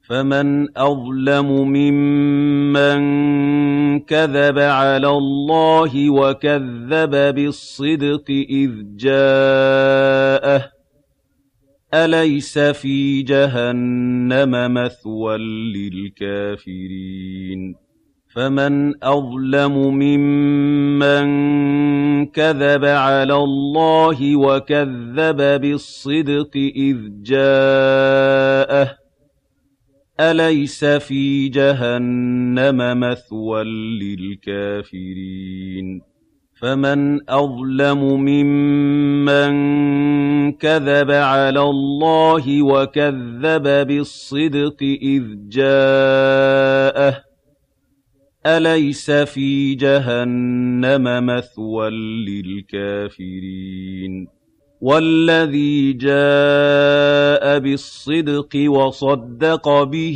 فمن أظلم ممن كذب على الله وكذب بالصدق إذ جاءه أليس في جهنم مثوى للكافرين فمن أظلم ممن كذب على الله وكذب بالصدق إذ جاءه أليس في جهنم مثوى للكافرين فمن أظلم ممن كذب على الله وكذب بالصدق إذ جاءه أليس في جهنم مثوى للكافرين والذي جاء بالصدق وصدق به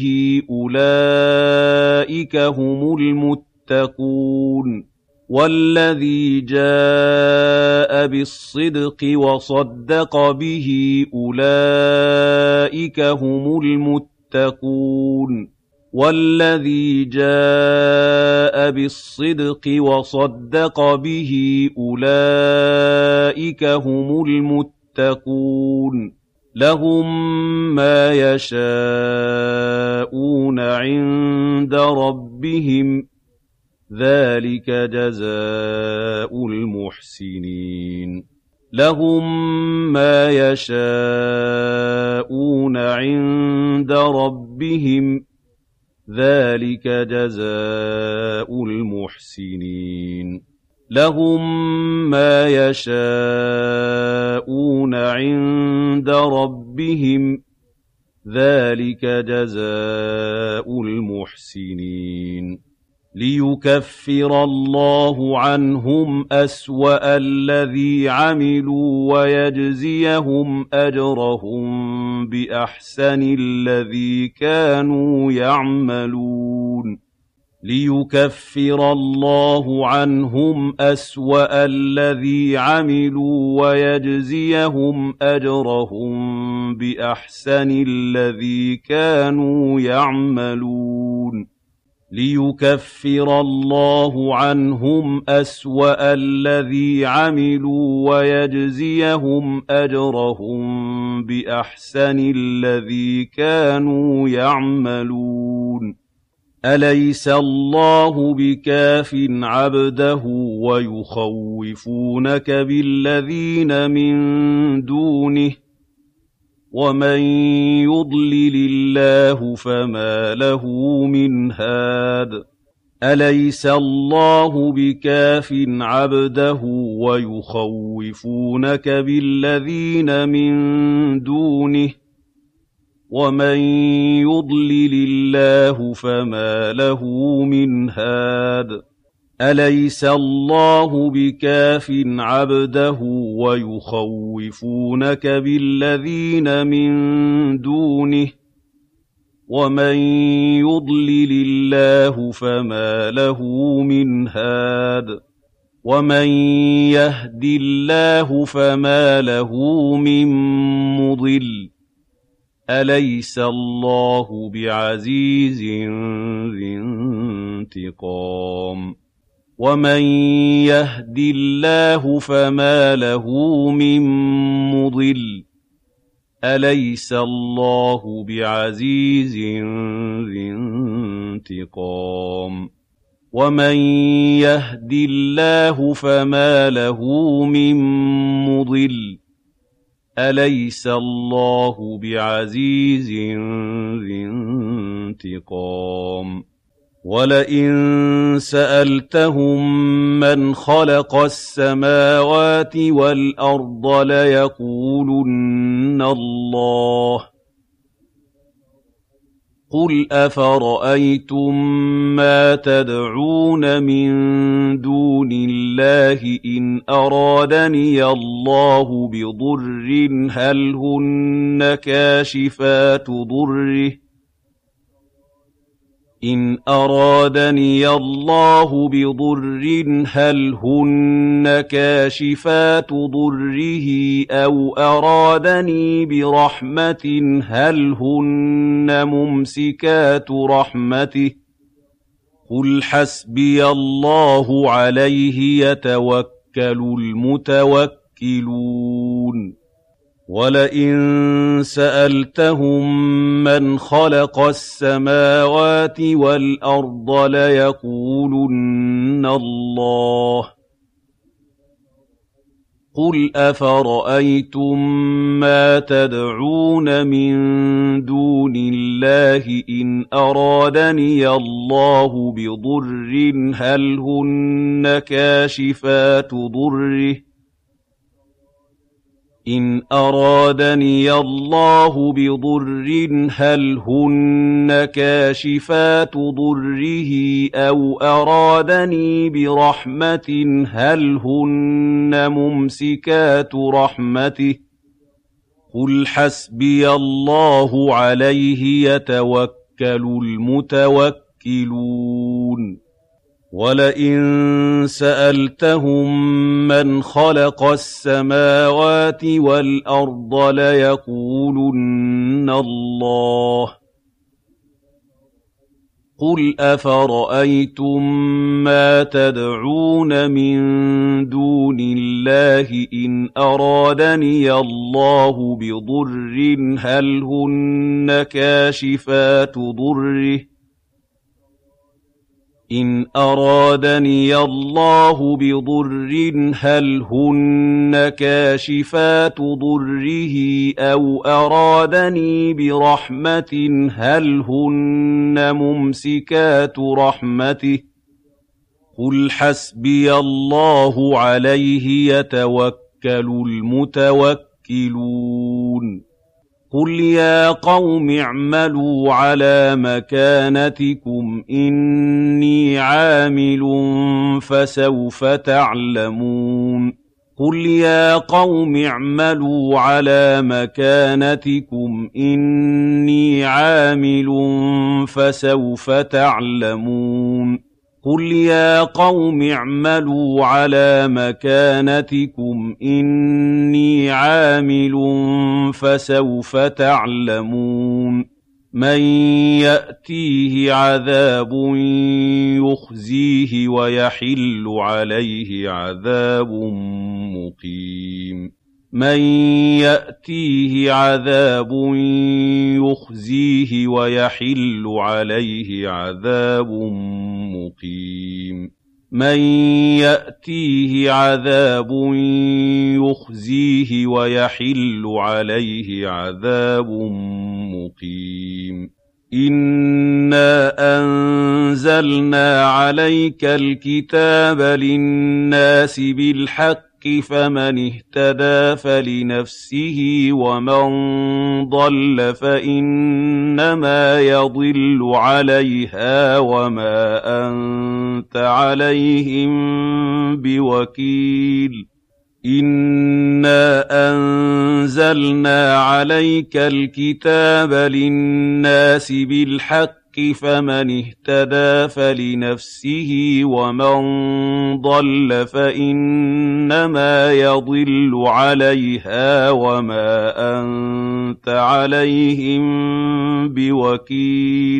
أولئك هم المتقون والذي جاء بالصدق وصدق به أولئك هم المتقون والذي جاء بالصدق وصدق به أولئك هم المتقون لهم ما يشاءون عند ربهم ذلك جزاء المحسنين لهم ما يشاءون عند ربهم ذلك جزاء المحسنين لهم ما يشاءون عند ربهم ذلك جزاء المحسنين ليكفر الله عنهم أسوأ الذي عملوا ويجزيهم أجرهم بأحسن الذي كانوا يعملون ليكفر الله عنهم أسوأ الذي عملوا ويجزيهم أجرهم بأحسن الذي كانوا يعملون ليكفر الله عنهم أسوأ الذي عملوا ويجزيهم أجرهم بأحسن الذي كانوا يعملون أليس الله بكاف عبده ويخوفونك بالذين من دونه ومن يضلل الله فما له من هاد أليس الله بكاف عبده ويخوفونك بالذين من دونه ومن يضلل الله فما له من هاد أليس الله بكاف عبده ويخوفونك بالذين من دونه ومن يضلل الله فما له من هاد ومن يهد الله فما له من مضل أليس الله بعزيز ذي انتقام ومن يهد الله فما له من مضل أليس الله بعزيز ذي انتقام ومن يهد الله فما له من مضل أليس الله بعزيز ذي انتقام ولئن سألتهم من خلق السماوات والأرض ليقولن الله قل أفرأيتم ما تدعون من دون الله إن أرادني الله بضر هل هن كاشفات ضره إن أرادني الله بضر هل هن كاشفات ضره أو أرادني برحمة هل هن ممسكات رحمته قل حسبي الله عليه يتوكل المتوكلون ولئن سألتهم من خلق السماوات والأرض ليقولن الله قل أفرأيتم ما تدعون من دون الله إن أرادني الله بضر هل هن كاشفات ضره إن أرادني الله بضر هل هن كاشفات ضره أو أرادني برحمة هل هن ممسكات رحمته قل حسبي الله عليه يتوكل المتوكلون ولئن سألتهم من خلق السماوات والأرض ليقولن الله قل أفرأيتم ما تدعون من دون الله إن أرادني الله بضر هل هن كاشفات ضره إن أرادني الله بضر هل هن كاشفات ضره أو أرادني برحمة هل هن ممسكات رحمته قل حسبي الله عليه يتوكل المتوكلون قل يا قوم اعملوا على مكانتكم إني عامل فسوف تعلمون قل يا قوم اعملوا على مكانتكم إني عامل فسوف تعلمون قل يا قوم اعملوا على مكانتكم إني عامل فسوف تعلمون من يأتيه عذاب يخزيه ويحل عليه عذاب مقيم من يأتيه عذاب يخزيه ويحل عليه عذاب مقيم من يأتيه عذاب يخزيه ويحل عليه عذاب مقيم إنا أنزلنا عليك الكتاب للناس بالحق فمن اهتدى فلنفسه ومن ضل فإنما يضل عليها وما أنت عليهم بوكيل إنا أنزلنا عليك الكتاب للناس بالحق فمن اهتدى فلنفسه ومن ضل فإنما يضل عليها وما أنت عليهم بوكيل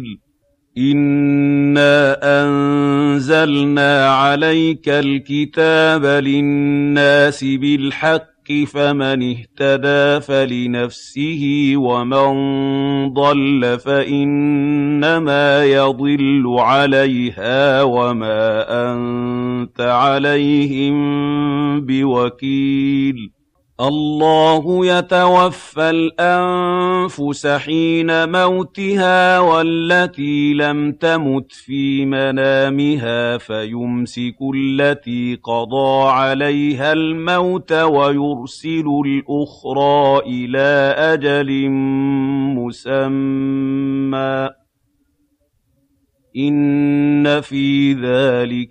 إنا أنزلنا عليك الكتاب للناس بالحق فمن اهتدى فلنفسه ومن ضل فإنما يضل عليها وما أنت عليهم بوكيل الله يتوفى الأنفس حين موتها والتي لم تمت في منامها فيمسك التي قضى عليها الموت ويرسل الأخرى إلى أجل مسمى إن في ذلك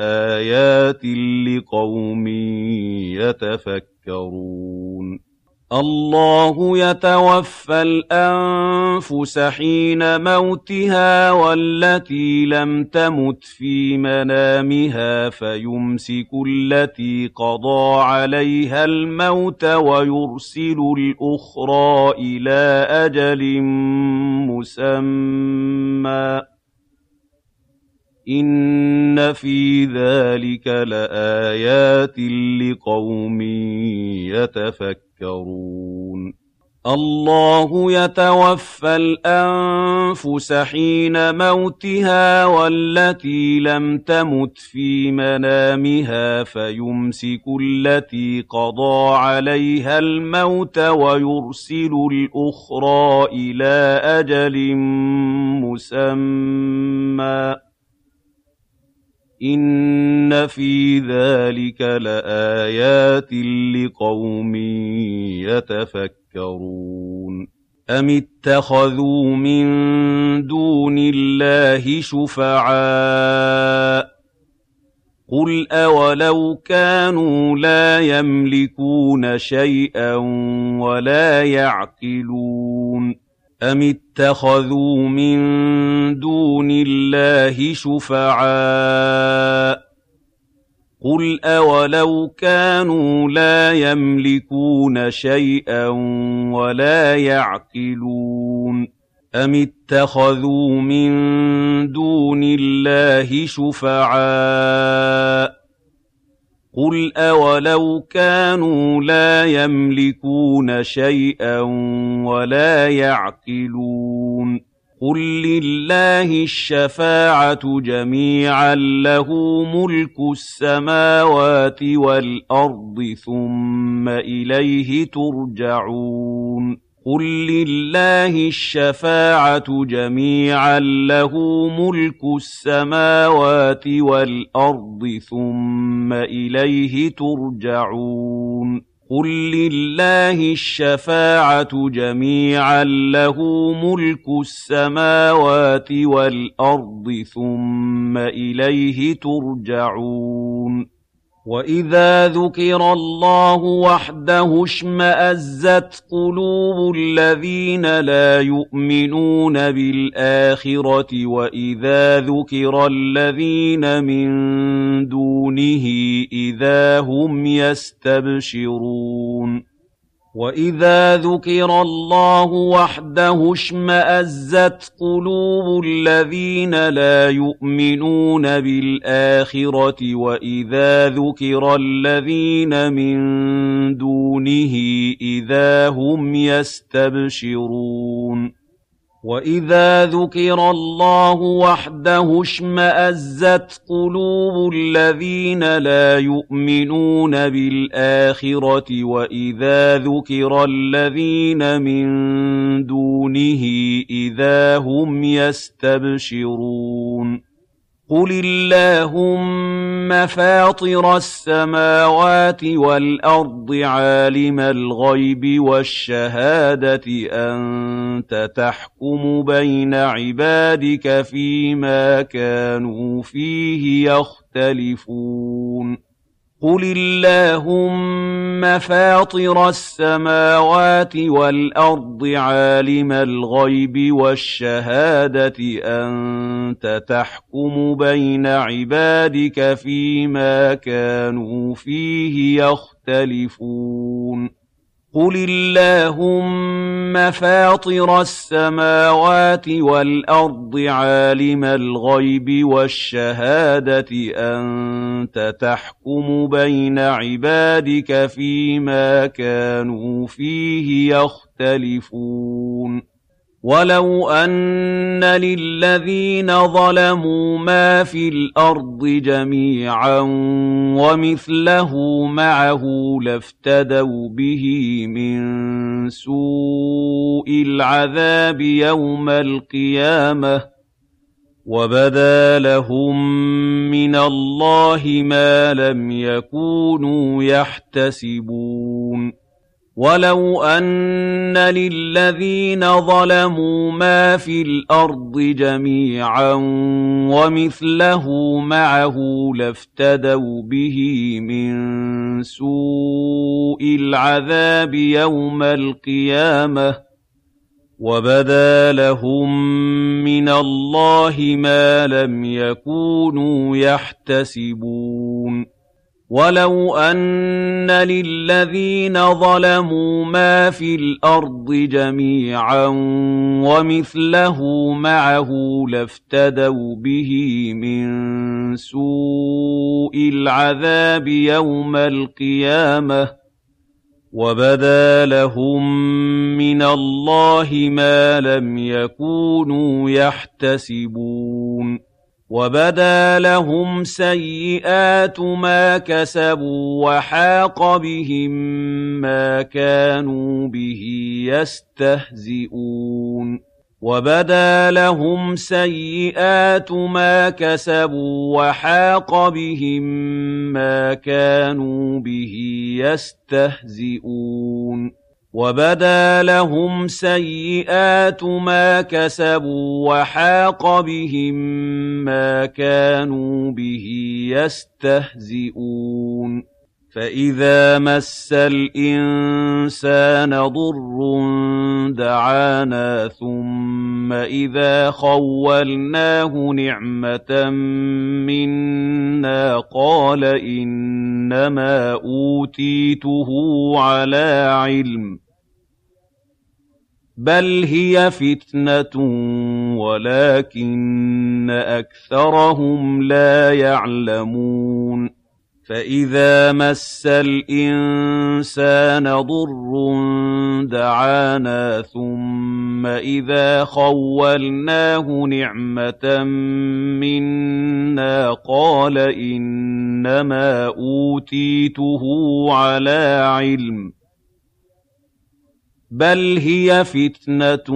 لآيات لقوم يتفكرون الله يتوفى الأنفس حين موتها والتي لم تمت في منامها فيمسك التي قضى عليها الموت ويرسل الأخرى إلى أجل مسمى إن في ذلك لآيات لقوم يتفكرون الله يتوفى الأنفس حين موتها والتي لم تمت في منامها فيمسك التي قضى عليها الموت ويرسل الأخرى إلى أجل مسمى إن في ذلك لآيات لقوم يتفكرون أم اتخذوا من دون الله شفعاء قل أولو كانوا لا يملكون شيئا ولا يعقلون أم اتخذوا من دون الله شفعاء قل أولو كانوا لا يملكون شيئا ولا يعقلون أم اتخذوا من دون الله شفعاء قل أولو كانوا لا يملكون شيئا ولا يعقلون قل لله الشفاعة جميعا له ملك السماوات والأرض ثم إليه ترجعون قل لله الشفاعة جميعا له ملك السماوات والأرض ثم إليه ترجعون قل لله الشفاعة جميعا له ملك السماوات والأرض ثم إليه ترجعون وإذا ذكر الله وحده اشمأزت قلوب الذين لا يؤمنون بالآخرة وإذا ذكر الذين من دونه إذا هم يستبشرون وإذا ذكر الله وحده اشمأزت قلوب الذين لا يؤمنون بالآخرة وإذا ذكر الذين من دونه إذا هم يستبشرون وإذا ذكر الله وحده اشمأزت قلوب الذين لا يؤمنون بالآخرة وإذا ذكر الذين من دونه إذا هم يستبشرون قل اللهم فاطر السماوات والأرض عالم الغيب والشهادة أنت تحكم بين عبادك فيما كانوا فيه يختلفون قل اللهم فاطر السماوات والأرض عالم الغيب والشهادة أنت تحكم بين عبادك فيما كانوا فيه يختلفون قل اللهم فاطر السماوات والأرض عالم الغيب والشهادة أنت تحكم بين عبادك فيما كانوا فيه يختلفون ولو أن للذين ظلموا ما في الأرض جميعا ومثله معه لافتدوا به من سوء العذاب يوم القيامة وبدا لهم من الله ما لم يكونوا يحتسبون وَلَوْ أَنَّ لِلَّذِينَ ظَلَمُوا مَا فِي الْأَرْضِ جَمِيعًا وَمِثْلَهُ مَعَهُ لَافْتَدَوْا بِهِ مِن سُوءِ الْعَذَابِ يَوْمَ الْقِيَامَةِ وَبَدَا لَهُم مِّنَ اللَّهِ مَا لَمْ يَكُونُوا يَحْتَسِبُونَ وَلَوْ أَنَّ لِلَّذِينَ ظَلَمُوا مَا فِي الْأَرْضِ جَمِيعًا وَمِثْلَهُ مَعَهُ لَافْتَدَوْا بِهِ مِن سُوءِ الْعَذَابِ يَوْمَ الْقِيَامَةِ وَبَدَا لَهُم مِّنَ اللَّهِ مَا لَمْ يَكُونُوا يَحْتَسِبُونَ وَبَدَا لَهُمْ سَيِّئَاتُ مَا كَسَبُوا وَحَاقَ بِهِم مَّا كَانُوا بِهِ يَسْتَهْزِئُونَ وَبَدَا لَهُمْ سَيِّئَاتُ مَا كَسَبُوا وَحَاقَ بِهِم مَّا كَانُوا بِهِ يَسْتَهْزِئُونَ وَبَدَا لَهُمْ سَيِّئَاتُ مَا كَسَبُوا وَحَاقَ بِهِم مَّا كَانُوا بِهِ يَسْتَهْزِئُونَ فَإِذَا مَسَّ الْإِنسَانَ ضُرٌّ دَعَانَا ثُمَّ إِذَا خَوَّلْنَاهُ نِعْمَةً مِّنَّا قَالَ إِنَّمَا أُوتِيتُهُ عَلَىٰ عِلْمٍ بَلْ هِيَ فِتْنَةٌ وَلَٰكِنَّ أَكْثَرَهُمْ لَا يَعْلَمُونَ فَإِذَا مَسَّ الْإِنسَانَ ضُرٌّ دَعَانَا ثُمَّ إِذَا خَوَّلْنَاهُ نِعْمَةً مِّنَّا قَالَ إِنَّمَا أُوتِيتُهُ عَلَىٰ عِلْمٍ بَلْ هِيَ فِتْنَةٌ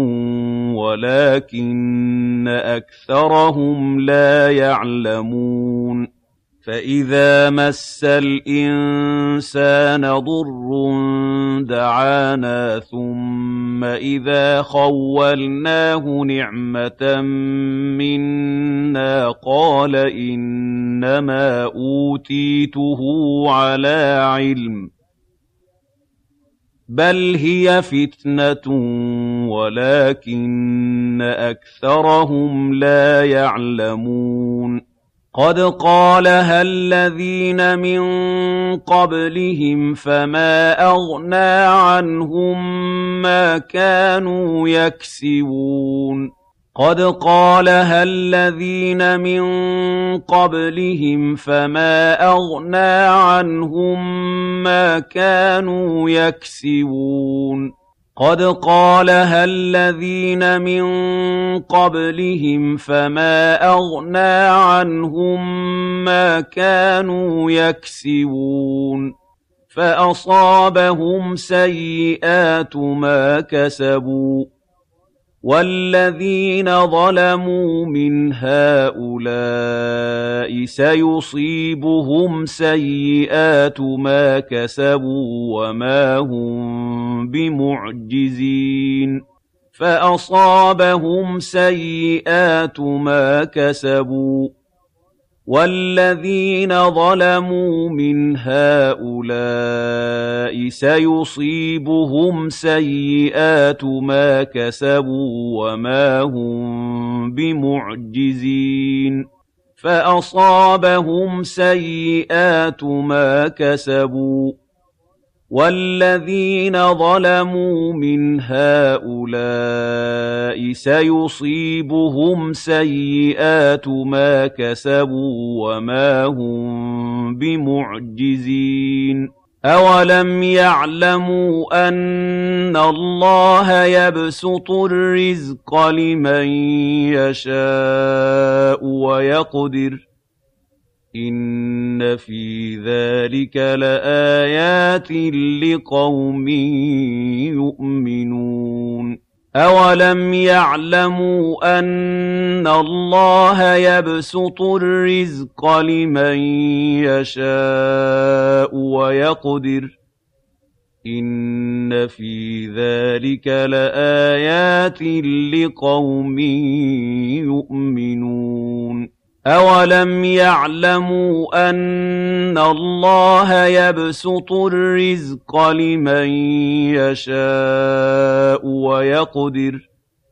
وَلَٰكِنَّ أَكْثَرَهُمْ لَا يَعْلَمُونَ فَإِذَا مَسَّ الْإِنسَانَ ضُرٌّ دَعَانَا ثُمَّ إِذَا خَوَّلْنَاهُ نِعْمَةً مِّنَّا قَالَ إِنَّمَا أُوتِيتُهُ عَلَىٰ عِلْمٍ بَلْ هِيَ فِتْنَةٌ وَلَٰكِنَّ أَكْثَرَهُمْ لَا يَعْلَمُونَ قَدْ قَالَهَا الَّذِينَ مِن قَبْلِهِمْ فَمَا أَغْنَىٰ عَنْهُم مَّا كَانُوا يَكْسِبُونَ قَدْ قَالَهَا الَّذِينَ مِن قَبْلِهِمْ فَمَا أَغْنَىٰ عَنْهُم مَّا كَانُوا يَكْسِبُونَ قَدْ قَالَهَا الَّذِينَ مِن قَبْلِهِمْ فَمَا أَغْنَىٰ عَنْهُم مَّا كَانُوا يَكْسِبُونَ فَأَصَابَهُمْ سَيِّئَاتُ مَا كَسَبُوا وَالَّذِينَ ظَلَمُوا مِنْ هَٰؤُلَاءِ سَيُصِيبُهُمْ سَيِّئَاتُ مَا كَسَبُوا وَمَا هُم بِمُعْجِزِينَ فَأَصَابَهُمْ سَيِّئَاتُ مَا كَسَبُوا وَالَّذِينَ ظَلَمُوا مِنْ هَٰؤُلَاءِ سَيُصِيبُهُمْ سَيِّئَاتُ مَا كَسَبُوا وَمَا هُم بِمُعْجِزِينَ فَأَصَابَهُمْ سَيِّئَاتُ مَا كَسَبُوا وَالَّذِينَ ظَلَمُوا مِنْ هَٰؤُلَاءِ سَيُصِيبُهُمْ سَيِّئَاتُ مَا كَسَبُوا وَمَا هُم بِمُعْجِزِينَ أَوَلَمْ يَعْلَمُوا أَنَّ اللَّهَ يَبْسُطُ الرِّزْقَ لِمَن يَشَاءُ وَيَقْدِرُ إِنَّ فِي ذَلِكَ لَآيَاتٍ لِقَوْمٍ يُؤْمِنُونَ أَوَلَمْ يَعْلَمُوا أَنَّ اللَّهَ يَبْسُطُ الرِّزْقَ لِمَن يَشَاءُ وَيَقْدِرُ إِنَّ فِي ذَلِكَ لَآيَاتٍ لِقَوْمٍ يُؤْمِنُونَ أَوَلَمْ يَعْلَمُوا أَنَّ اللَّهَ يَبْسُطُ الرِّزْقَ لِمَن يَشَاءُ وَيَقْدِرُ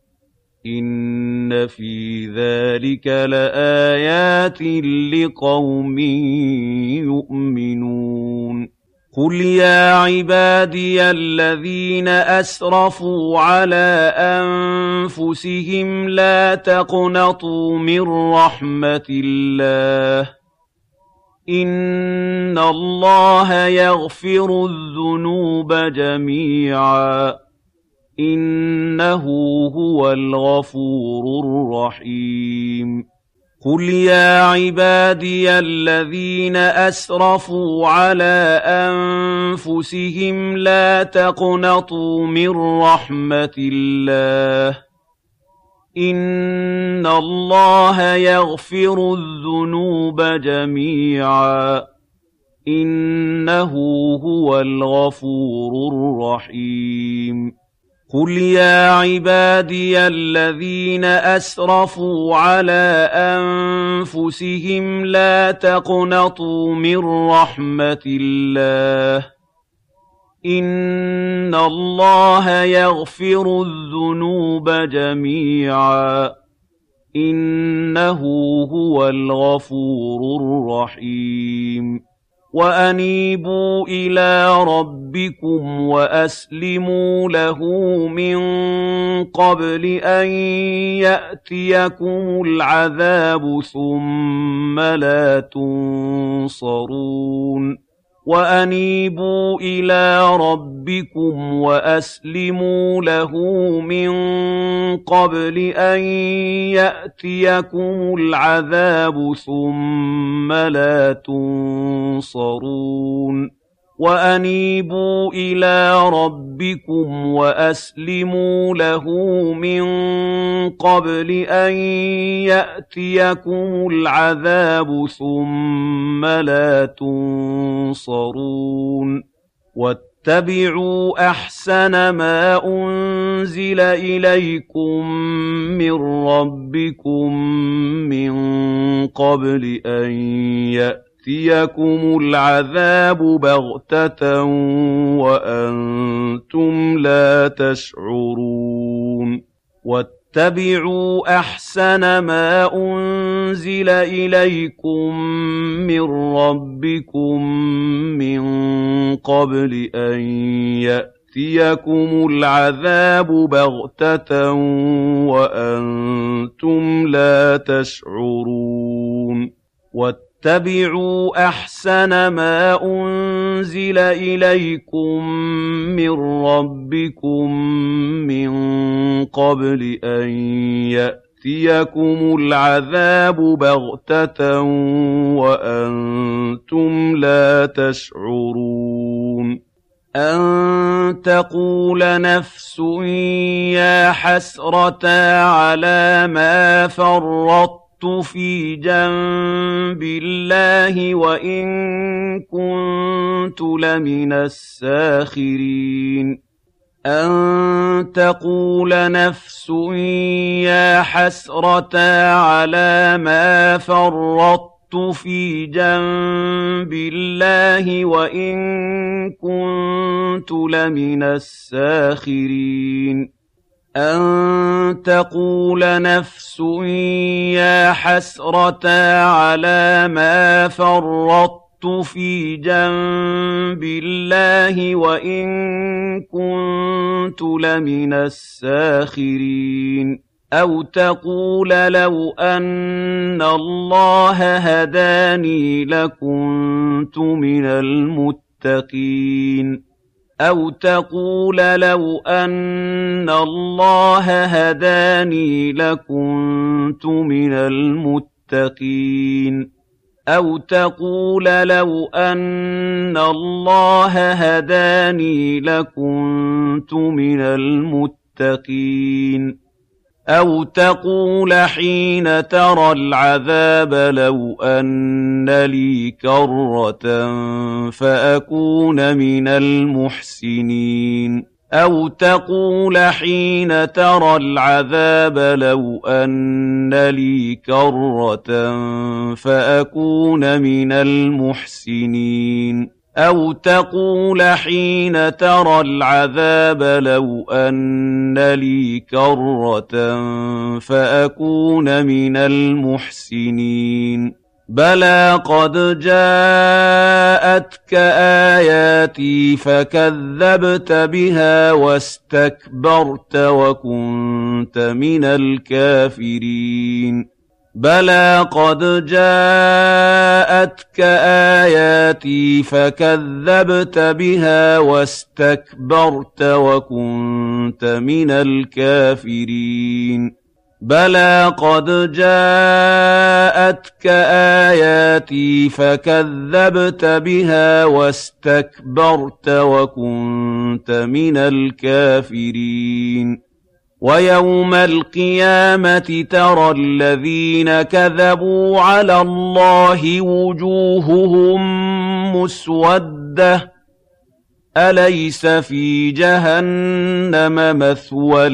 إِنَّ فِي ذَلِكَ لَآيَاتٍ لِقَوْمٍ يُؤْمِنُونَ قُلْ يَا عِبَادِيَ الَّذِينَ أَسْرَفُوا عَلَىٰ أَنفُسِهِمْ لَا تَقْنَطُوا مِن رَّحْمَةِ اللَّهِ ۚ إِنَّ اللَّهَ يَغْفِرُ الذُّنُوبَ جَمِيعًا ۚ إِنَّهُ هُوَ الْغَفُورُ الرَّحِيمُ قُلْ يَا عِبَادِيَ الَّذِينَ أَسْرَفُوا عَلَىٰ أَنفُسِهِمْ لَا تَقْنَطُوا مِن رَّحْمَةِ اللَّهِ ۚ إِنَّ اللَّهَ يَغْفِرُ الذُّنُوبَ جَمِيعًا ۚ إِنَّهُ هُوَ الْغَفُورُ الرَّحِيمُ قُلْ يَا عِبَادِيَ الَّذِينَ أَسْرَفُوا عَلَىٰ أَنفُسِهِمْ لَا تَقْنَطُوا مِن رَّحْمَةِ اللَّهِ ۚ إِنَّ اللَّهَ يَغْفِرُ الذُّنُوبَ جَمِيعًا ۚ إِنَّهُ هُوَ الْغَفُورُ الرَّحِيمُ وَأَنِيبُوا إِلَىٰ رَبِّكُمْ وَأَسْلِمُوا لَهُ مِن قَبْلِ أَن يَأْتِيَكُمُ الْعَذَابُ ثُمَّ لَا تُنصَرُونَ وَأَنِيبُوا إِلَىٰ رَبِّكُمْ وَأَسْلِمُوا لَهُ مِن قَبْلِ أَن يَأْتِيَكُمُ الْعَذَابُ ثُمَّ لَا تُنصَرُونَ وَأَنِيبُوا إِلَىٰ رَبِّكُمْ وَأَسْلِمُوا لَهُ مِن قَبْلِ أَن يَأْتِيَكُمُ الْعَذَابُ ثُمَّ لَا تُنصَرُونَ وَاتَّبِعُوا أَحْسَنَ مَا أُنزِلَ إِلَيْكُم مِّن رَّبِّكُم مِّن قَبْلِ أَن يَأْتِيَكُمُ الْعَذَابُ بَغْتَةً وَأَنتُمْ لَا تَشْعُرُونَ وَاتَّبِعُوا أَحْسَنَ مَا أُنزِلَ إِلَيْكُم مِّن رَّبِّكُم مِّن قَبْلِ أَن يَأْتِيَكُمُ الْعَذَابُ بَغْتَةً وَأَنتُمْ لَا تَشْعُرُونَ وَاتَّبِعُوا أَحْسَنَ مَا أُنزِلَ إِلَيْكُم مِّن رَّبِّكُم مِّن قَبْلِ أَن يَأْتِيَكُمُ الْعَذَابُ بَغْتَةً وَأَنتُمْ لَا تَشْعُرُونَ أَن تَقُولَ نَفْسٌ يَا حَسْرَتَا عَلَىٰ مَا فَرَّطتُ فِي جَنبِ اللَّهِ وَإِن كُنتُ لَمِنَ السَّاخِرِينَ أَن تَقُولَ نَفْسٌ يَا حَسْرَتَا عَلَىٰ مَا فَرَّطتُ فِي جَنبِ اللَّهِ وَإِن كُنتُ لَمِنَ السَّاخِرِينَ أَن تَقُولَ نَفْسٌ يَا حَسْرَتَا عَلَىٰ مَا فَرَّطتُ فِي جَنبِ اللَّهِ وَإِن كُنتُ لَمِنَ السَّاخِرِينَ أَوْ تَقُولَ لَوْ أَنَّ اللَّهَ هَدَانِي لَكُنتُ مِنَ الْمُتَّقِينَ أَوْ تَقُولَ لَوْ أَنَّ اللَّهَ هَدَانِي لَكُنتُ مِنَ الْمُتَّقِينَ أَوْ تَقُولَ لَوْ أَنَّ اللَّهَ هَدَانِي لَكُنتُ مِنَ الْمُتَّقِينَ أَوْ تَقُولَ حِينَ تَرَى الْعَذَابَ لَوْ أَنَّ لِي كَرَّةً فَأَكُونَ مِنَ الْمُحْسِنِينَ أَوْ تَقُولَ حِينَ تَرَى الْعَذَابَ لَوْ أَنَّ لِي كَرَّةً فَأَكُونَ مِنَ الْمُحْسِنِينَ أَوْ تَقُولَ حِينَ تَرَى الْعَذَابَ لَوْ أَنَّ لِي كَرَّةً فَأَكُونَ مِنَ الْمُحْسِنِينَ بَلَىٰ قَدْ جَاءَتْكَ آيَاتِي فَكَذَّبْتَ بِهَا وَاسْتَكْبَرْتَ وَكُنتَ مِنَ الْكَافِرِينَ بَلَىٰ قَدْ جَاءَتْكَ آيَاتِي فَكَذَّبْتَ بِهَا وَاسْتَكْبَرْتَ وَكُنتَ مِنَ الْكَافِرِينَ بَلَىٰ قَدْ جَاءَتْكَ آيَاتِي فَكَذَّبْتَ بِهَا وَاسْتَكْبَرْتَ وَكُنتَ مِنَ الْكَافِرِينَ وَيَوْمَ الْقِيَامَةِ تَرَى الَّذِينَ كَذَبُوا عَلَى اللَّهِ وُجُوهُهُم مُّسْوَدَّةٌ أَلَيْسَ فِي جَهَنَّمَ مَثْوًى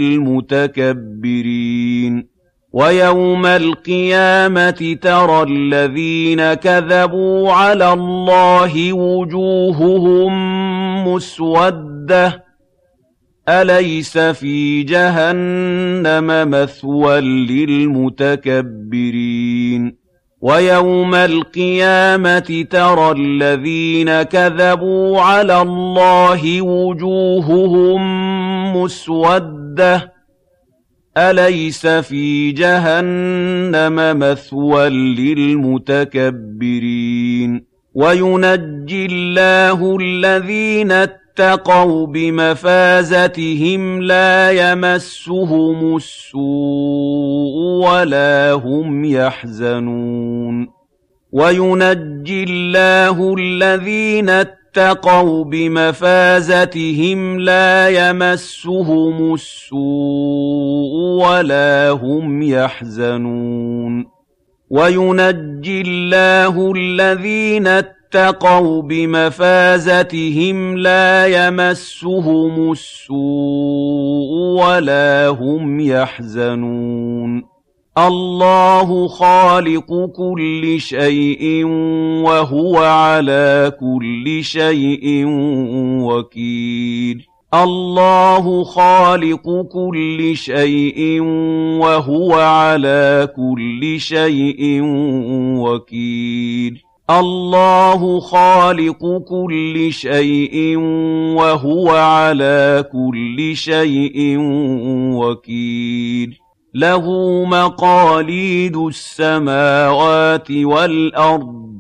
لِّلْمُتَكَبِّرِينَ وَيَوْمَ الْقِيَامَةِ تَرَى الَّذِينَ كَذَبُوا عَلَى اللَّهِ وُجُوهُهُم مُّسْوَدَّةٌ أَلَيْسَ فِي جَهَنَّمَ مَثْوًى لِّلْمُتَكَبِّرِينَ وَيَوْمَ الْقِيَامَةِ تَرَى الَّذِينَ كَذَبُوا عَلَى اللَّهِ وُجُوهُهُم مُّسْوَدَّةٌ أَلَيْسَ فِي جَهَنَّمَ مَثْوًى لِّلْمُتَكَبِّرِينَ وَيُنَجِّي اللَّهُ الَّذِينَ اتَّقَوْا بِمَفَازَتِهِمْ لَا يَمَسُّهُمُ السُّوءُ وَلَا هُمْ يَحْزَنُونَ وَيُنَجِّي اللَّهُ الَّذِينَ اتَّقَوْا بِمَفَازَتِهِمْ لَا يَمَسُّهُمُ السُّوءُ وَلَا هُمْ يَحْزَنُونَ وَيُنَجِّي اللَّهُ الَّذِينَ اتَّقَوْا بِمَفَازَتِهِمْ لَا يَمَسُّهُمُ السُّوءُ وَلَا هُمْ يَحْزَنُونَ اللَّهُ خَالِقُ كُلِّ شَيْءٍ وَهُوَ عَلَىٰ كُلِّ شَيْءٍ وَكِيلٌ اللَّهُ خَالِقُ كُلِّ شَيْءٍ وَهُوَ عَلَىٰ كُلِّ شَيْءٍ وَكِيلٌ اللَّهُ خَالِقُ كُلِّ شَيْءٍ وَهُوَ عَلَىٰ كُلِّ شَيْءٍ وَكِيلٌ لَّهُ مَقَالِيدُ السَّمَاوَاتِ وَالْأَرْضِ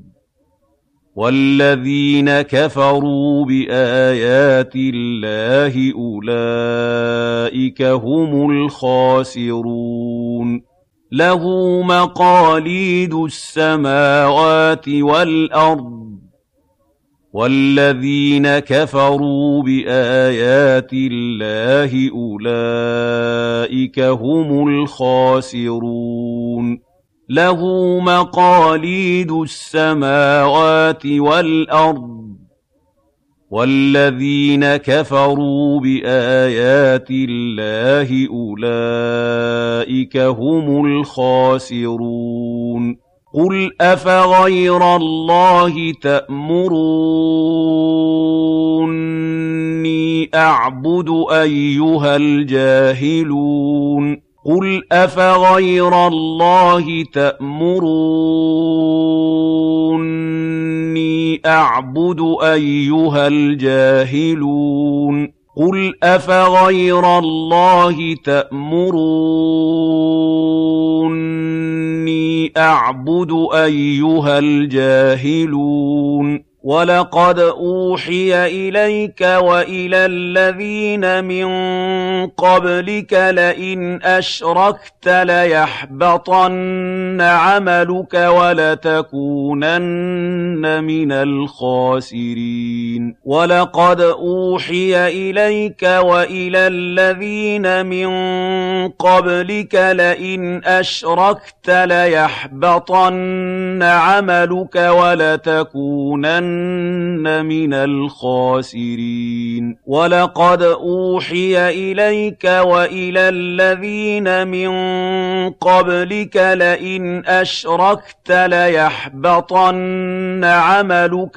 وَالَّذِينَ كَفَرُوا بِآيَاتِ اللَّهِ أُولَٰئِكَ هُمُ الْخَاسِرُونَ لَهُ مَقَالِيدُ السَّمَاوَاتِ وَالْأَرْضِ وَالَّذِينَ كَفَرُوا بِآيَاتِ اللَّهِ أُولَٰئِكَ هُمُ الْخَاسِرُونَ لَهُ مَقَالِيدُ السَّمَاوَاتِ وَالْأَرْضِ وَالَّذِينَ كَفَرُوا بِآيَاتِ اللَّهِ أُولَٰئِكَ هُمُ الْخَاسِرُونَ قُلْ أَفَغَيْرَ اللَّهِ تَأْمُرُونِّي أَعْبُدُ أَيُّهَا الْجَاهِلُونَ قُلْ أَفَغَيْرَ اللَّهِ تَأْمُرُونِّي أَعْبُدُ أَيُّهَا الْجَاهِلُونَ قُلْ أَفَغَيْرَ اللَّهِ تَأْمُرُونِّي أَعْبُدُ أَيُّهَا الْجَاهِلُونَ وَلَقَدْ أُوحِيَ إِلَيْكَ وَإِلَى الَّذِينَ مِن قَبْلِكَ لَئِنْ أَشْرَكْتَ لَيَحْبَطَنَّ عَمَلُكَ وَلَتَكُونَنَّ مِنَ الْخَاسِرِينَ وَلَقَدْ أُوحِيَ إِلَيْكَ وَإِلَى الَّذِينَ مِن قَبْلِكَ لَئِنْ أَشْرَكْتَ لَيَحْبَطَنَّ عَمَلُكَ وَلَتَكُونَنَّ مِنَ الْخَاسِرِينَ وَلَقَدْ أُوحِيَ إِلَيْكَ وَإِلَى الَّذِينَ مِن قَبْلِكَ لَئِنْ أَشْرَكْتَ لَيَحْبَطَنَّ عَمَلُكَ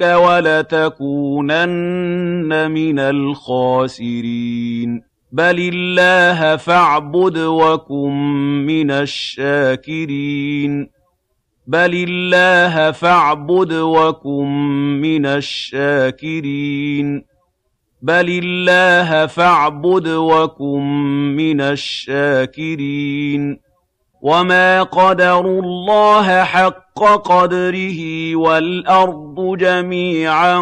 وَلَتَكُونَنَّ مِنَ الْخَاسِرِينَ بَلِ اللَّهَ فَاعْبُدْ وَكُن مِّنَ الشَّاكِرِينَ بَلِ اللَّهَ فَاعْبُدْ وَكُن مِّنَ الشَّاكِرِينَ بَلِ اللَّهَ فَاعْبُدْ وَكُن مِّنَ الشَّاكِرِينَ وَمَا قَدَرُوا اللَّهَ حَقَّ قَدْرِهِ وَالْأَرْضُ جَمِيعًا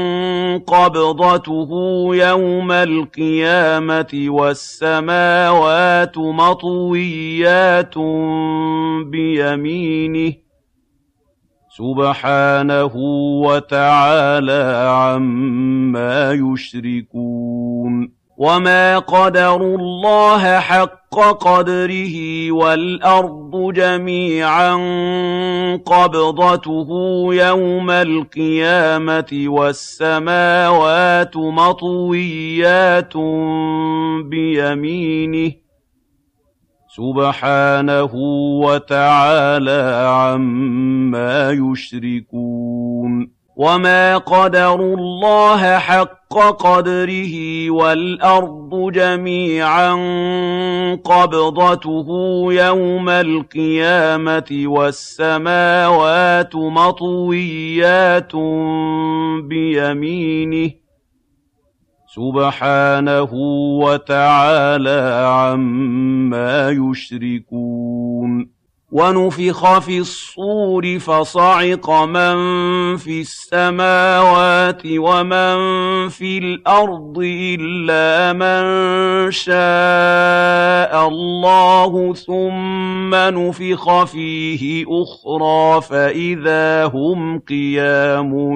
قَبْضَتُهُ يَوْمَ الْقِيَامَةِ وَالسَّمَاوَاتُ مَطْوِيَّاتٌ بِيَمِينِهِ سُبْحَانَهُ وَتَعَالَىٰ عَمَّا يُشْرِكُونَ وَمَا قَدَرُوا اللَّهَ حَقَّ قَدْرِهِ وَالْأَرْضُ جَمِيعًا قَبْضَتُهُ يَوْمَ الْقِيَامَةِ وَالسَّمَاوَاتُ مَطْوِيَّاتٌ بِيَمِينِهِ سُبْحَانَهُ وَتَعَالَىٰ عَمَّا يُشْرِكُونَ وَمَا قَدَرُوا اللَّهَ حَقَّ قَدْرِهِ وَالْأَرْضُ جَمِيعًا قَبْضَتُهُ يَوْمَ الْقِيَامَةِ وَالسَّمَاوَاتُ مَطْوِيَّاتٌ بِيَمِينِهِ سُبْحَانَهُ وَتَعَالَىٰ عَمَّا يُشْرِكُونَ وَنُفِخَ فِي الصُّورِ فَصَعِقَ مَن فِي السَّمَاوَاتِ وَمَن فِي الْأَرْضِ إِلَّا مَن شَاءَ اللَّهُ ثُمَّ نُفِخَ فِيهِ أُخْرَىٰ فَإِذَا هُمْ قِيَامٌ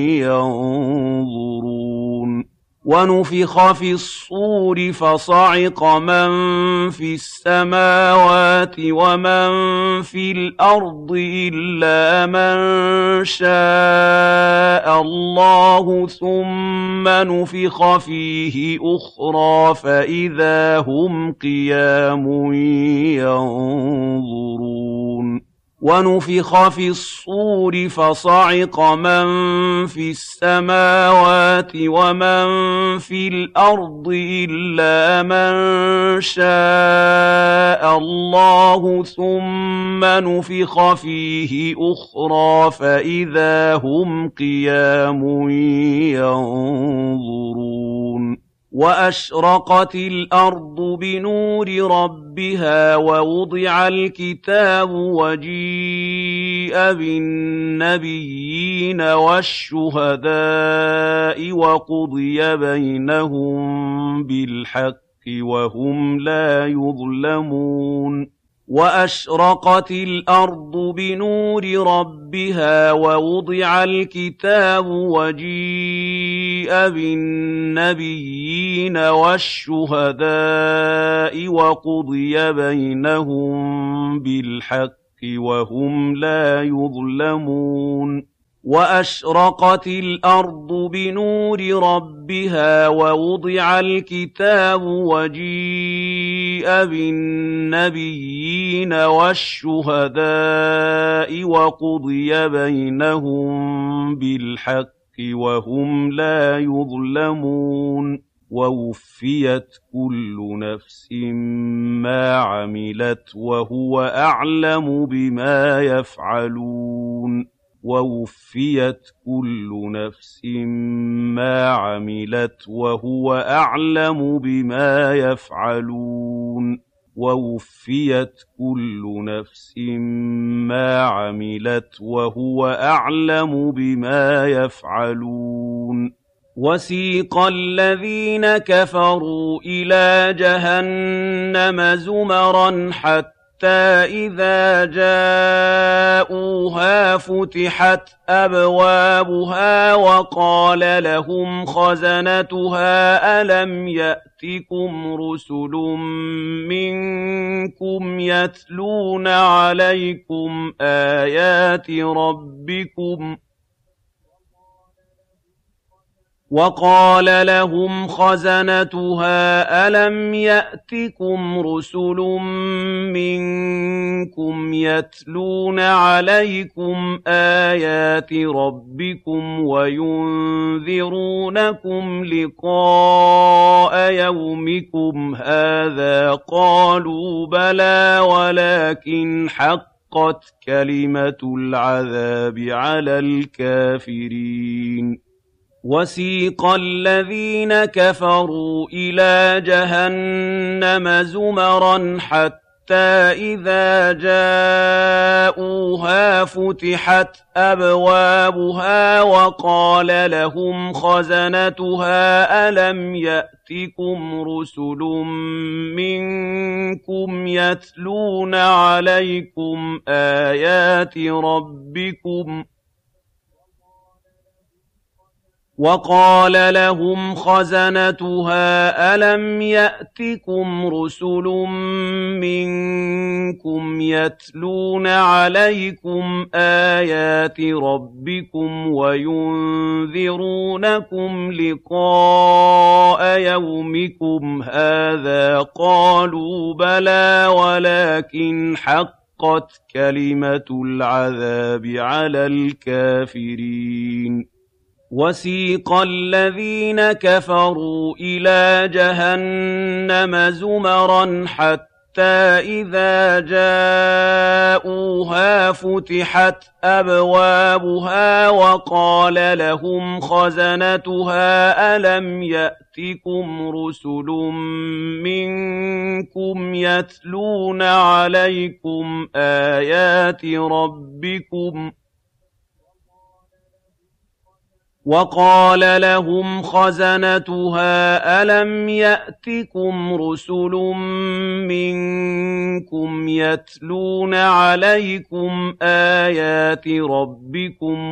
يَنظُرُونَ وَنُفِخَ فِي الصُّورِ فَصَعِقَ مَن فِي السَّمَاوَاتِ وَمَن فِي الْأَرْضِ إِلَّا مَن شَاءَ اللَّهُ ثُمَّ نُفِخَ فِيهِ أُخْرَىٰ فَإِذَا هُمْ قِيَامٌ يَنظُرُونَ وَنُفِخَ فِي الصُّورِ فَصَعِقَ مَن فِي السَّمَاوَاتِ وَمَن فِي الْأَرْضِ إِلَّا مَن شَاءَ اللَّهُ ثُمَّ نُفِخَ فِيهِ أُخْرَىٰ فَإِذَا هُمْ قِيَامٌ يَنظُرُونَ وَأَشْرَقَتِ الْأَرْضُ بِنُورِ رَبِّهَا وَوُضِعَ الْكِتَابُ وَجِيءَ بِالنَّبِيِّينَ وَالشُّهَدَاءِ وَقُضِيَ بَيْنَهُم بِالْحَقِّ وَهُمْ لَا يُظْلَمُونَ وَأَشْرَقَتِ الْأَرْضُ بِنُورِ رَبِّهَا وَوُضِعَ الْكِتَابُ وَجِيءَ بِالنَّبِيِّينَ وَالشُّهَدَاءِ وَقُضِيَ بَيْنَهُم بِالْحَقِّ وَهُمْ لَا يُظْلَمُونَ وَأَشْرَقَتِ الْأَرْضُ بِنُورِ رَبِّهَا وَوُضِعَ الْكِتَابُ وَجِيءَ بِالنَّبِيِّينَ وَالشُّهَدَاءِ وَقُضِيَ بَيْنَهُم بِالْحَقِّ وَهُمْ لَا يُظْلَمُونَ وَوُفِّيَتْ كُلُّ نَفْسٍ مَّا عَمِلَتْ وَهُوَ أَعْلَمُ بِمَا يَفْعَلُونَ وَوُفِّيَتْ كُلُّ نَفْسٍ مَّا عَمِلَتْ وَهُوَ أَعْلَمُ بِمَا يَفْعَلُونَ وَوُفِّيَتْ كُلُّ نَفْسٍ ما عملت وهو أعلم بما يفعلون وسيق الذين كفروا إلى جهنم زمرا حتى إذا جاءوها فتحت أبوابها وقال لهم خزنتها ألم يأتكم رسل منكم يتلون عليكم آيات ربكم وقال لهم خزنتها ألم يأتكم رسل منكم يتلون عليكم آيات ربكم وينذرونكم لقاء يومكم هذا قالوا بلى ولكن حقت كلمة العذاب على الكافرين وسيق الذين كفروا إلى جهنم زمرا حتى إذا جاءوها فتحت أبوابها وقال لهم خزنتها ألم يأتكم رسل منكم يتلون عليكم آيات ربكم وقال لهم خزنتها ألم يأتكم رسل منكم يتلون عليكم آيات ربكم وينذرونكم لقاء يومكم هذا قالوا بلى ولكن حقت كلمة العذاب على الكافرين وسيق الذين كفروا إلى جهنم زمرا حتى إذا جاءوها فتحت أبوابها وقال لهم خزنتها ألم يأتكم رسل منكم يتلون عليكم آيات ربكم وقال لهم خزنتها ألم يأتكم رسل منكم يتلون عليكم آيات ربكم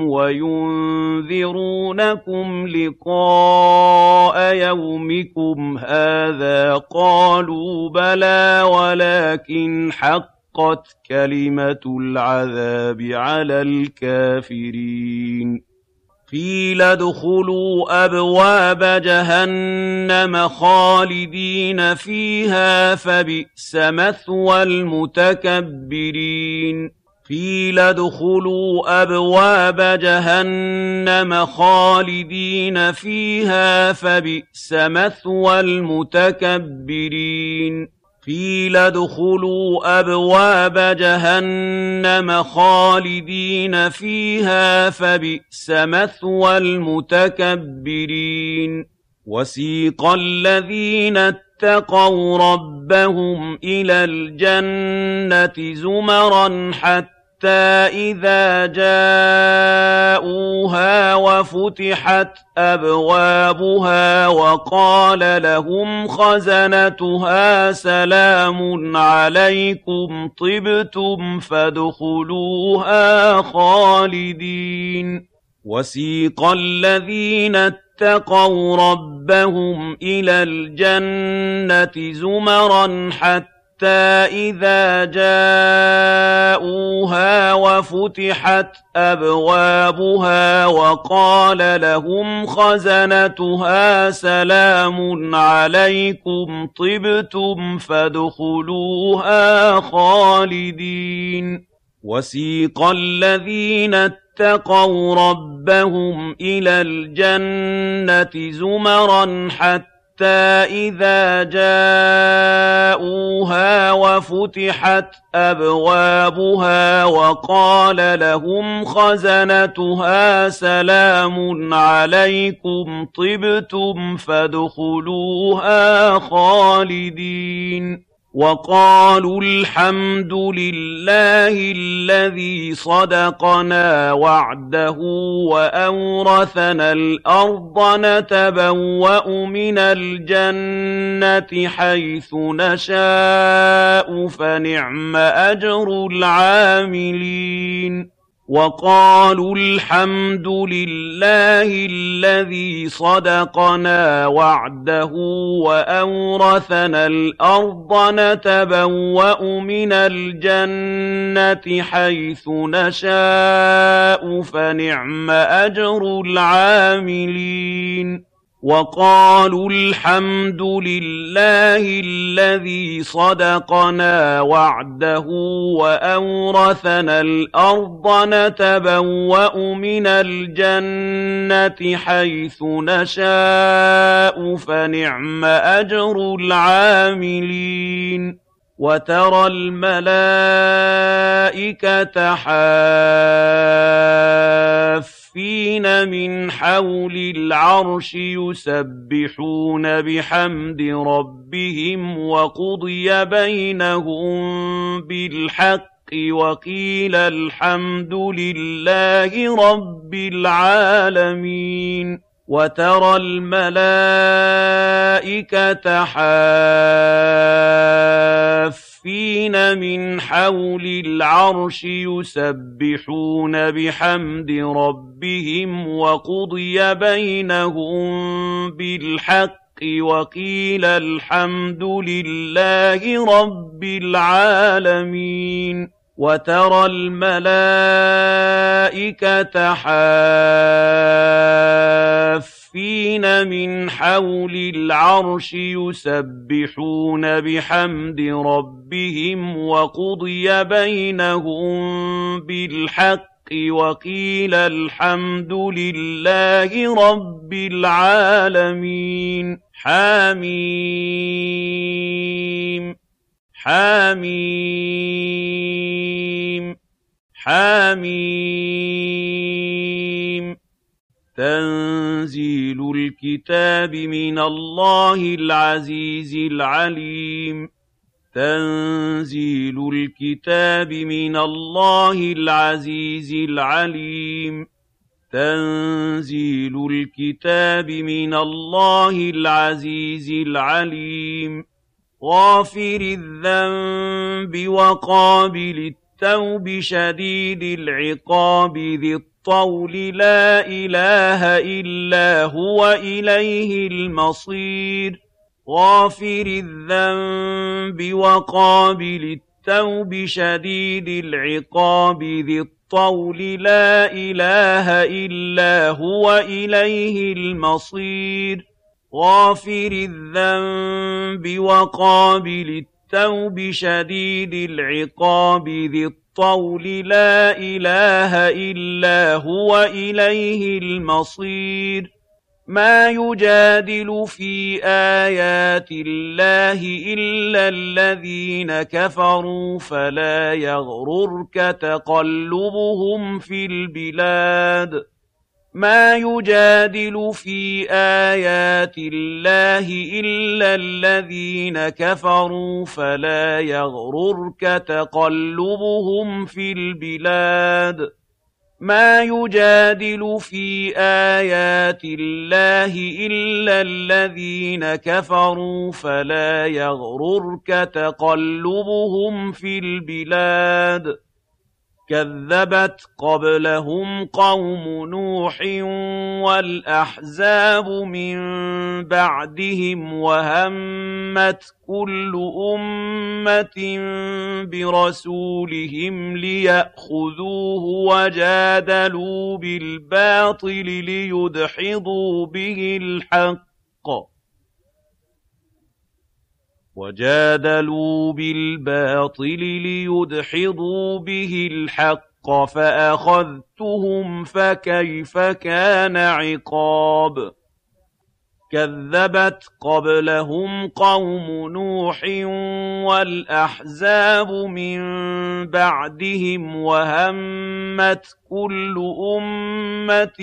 وينذرونكم لقاء يومكم هذا قالوا بلى ولكن حقت كلمة العذاب على الكافرين قيل ادخلوا أبواب جهنم خالدين فيها فبئس مثوى المتكبرين قيل ادخلوا أبواب جهنم خالدين فيها فبئس مثوى المتكبرين قيل ادخلوا أبواب جهنم خالدين فيها فبئس مثوى المتكبرين وسيق الذين اتقوا ربهم إلى الجنة زمرا حتى إذا جاءوها وفتحت أبوابها وقال لهم خزنتها سلام عليكم طبتم فادخلوها خالدين وسيق الذين اتقوا ربهم إلى الجنة زمرا حتى إذا جاءوها وفتحت أبوابها وقال لهم خزنتها سلام عليكم طبتم فادخلوها خالدين وسيق الذين اتقوا ربهم إلى الجنة زمرا حتى إذا جاءوها وفتحت أبوابها وقال لهم خزنتها سلام عليكم طبتم فادخلوها خالدين وقالوا الحمد لله الذي صدقنا وعده وأورثنا الأرض نتبوأ من الجنة حيث نشاء فنعم أجر العاملين وقالوا الحمد لله الذي صدقنا وعده وأورثنا الأرض نتبوأ من الجنة حيث نشاء فنعم أجر العاملين وقالوا الحمد لله الذي صدقنا وعده وأورثنا الأرض نتبوأ من الجنة حيث نشاء فنعم أجر العاملين وترى الملائكة حافين من حول العرش يسبحون بحمد ربهم وقضي بينهم بالحق وقيل الحمد لله رب العالمين وترى الملائكة حافين من حول العرش يسبحون بحمد ربهم وقضي بينهم بالحق وقيل الحمد لله رب العالمين وترى الملائكة حافين من حول العرش يسبحون بحمد ربهم وقضي بينهم بالحق وقيل الحمد لله رب العالمين حميم حميم حميم تنزيل الكتاب من الله العزيز العليم تنزيل الكتاب من الله العزيز العليم تنزيل الكتاب من الله العزيز العليم غافر الذنب وقابل التوب شديد العقاب ذي الطول لا إله إلا هو إليه المصير غافر الذنب وقابل التوب شديد العقاب ذي الطول لا إله إلا هو إليه المصير غافر الذنب وقابل التوب شديد العقاب ذي الطول لا إله إلا هو إليه المصير ما يجادل في آيات الله إلا الذين كفروا فلا يغررك تقلبهم في البلاد ما يجادل في آيات الله إلا الذين كفروا فلا يغررك تقلبهم في البلاد ما يجادل في آيات الله إلا الذين كفروا فلا يغررك تقلبهم في البلاد كذبت قبلهم قوم نوح والأحزاب من بعدهم وهمت كل أمة برسولهم ليأخذوه وجادلوا بالباطل ليدحضوا به الحق فأخذتهم فكيف كان عقاب كذبت قبلهم قوم نوح والأحزاب من بعدهم وهمت كل أمة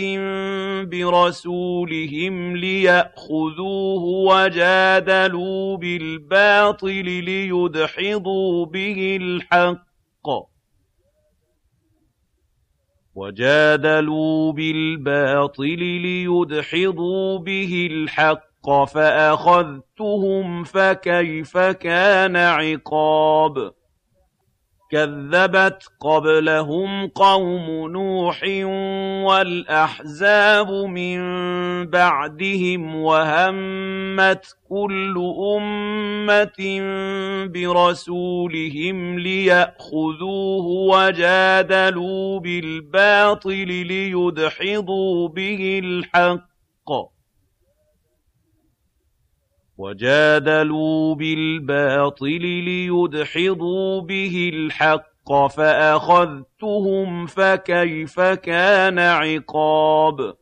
برسولهم ليأخذوه وجادلوا بالباطل ليدحضوا به الحق فأخذتهم فكيف كان عقاب كذبت قبلهم قوم نوح والأحزاب من بعدهم وهمت كل أمة برسولهم ليأخذوه وجادلوا بالباطل ليدحضوا به الحق فأخذتهم فكيف كان عقاب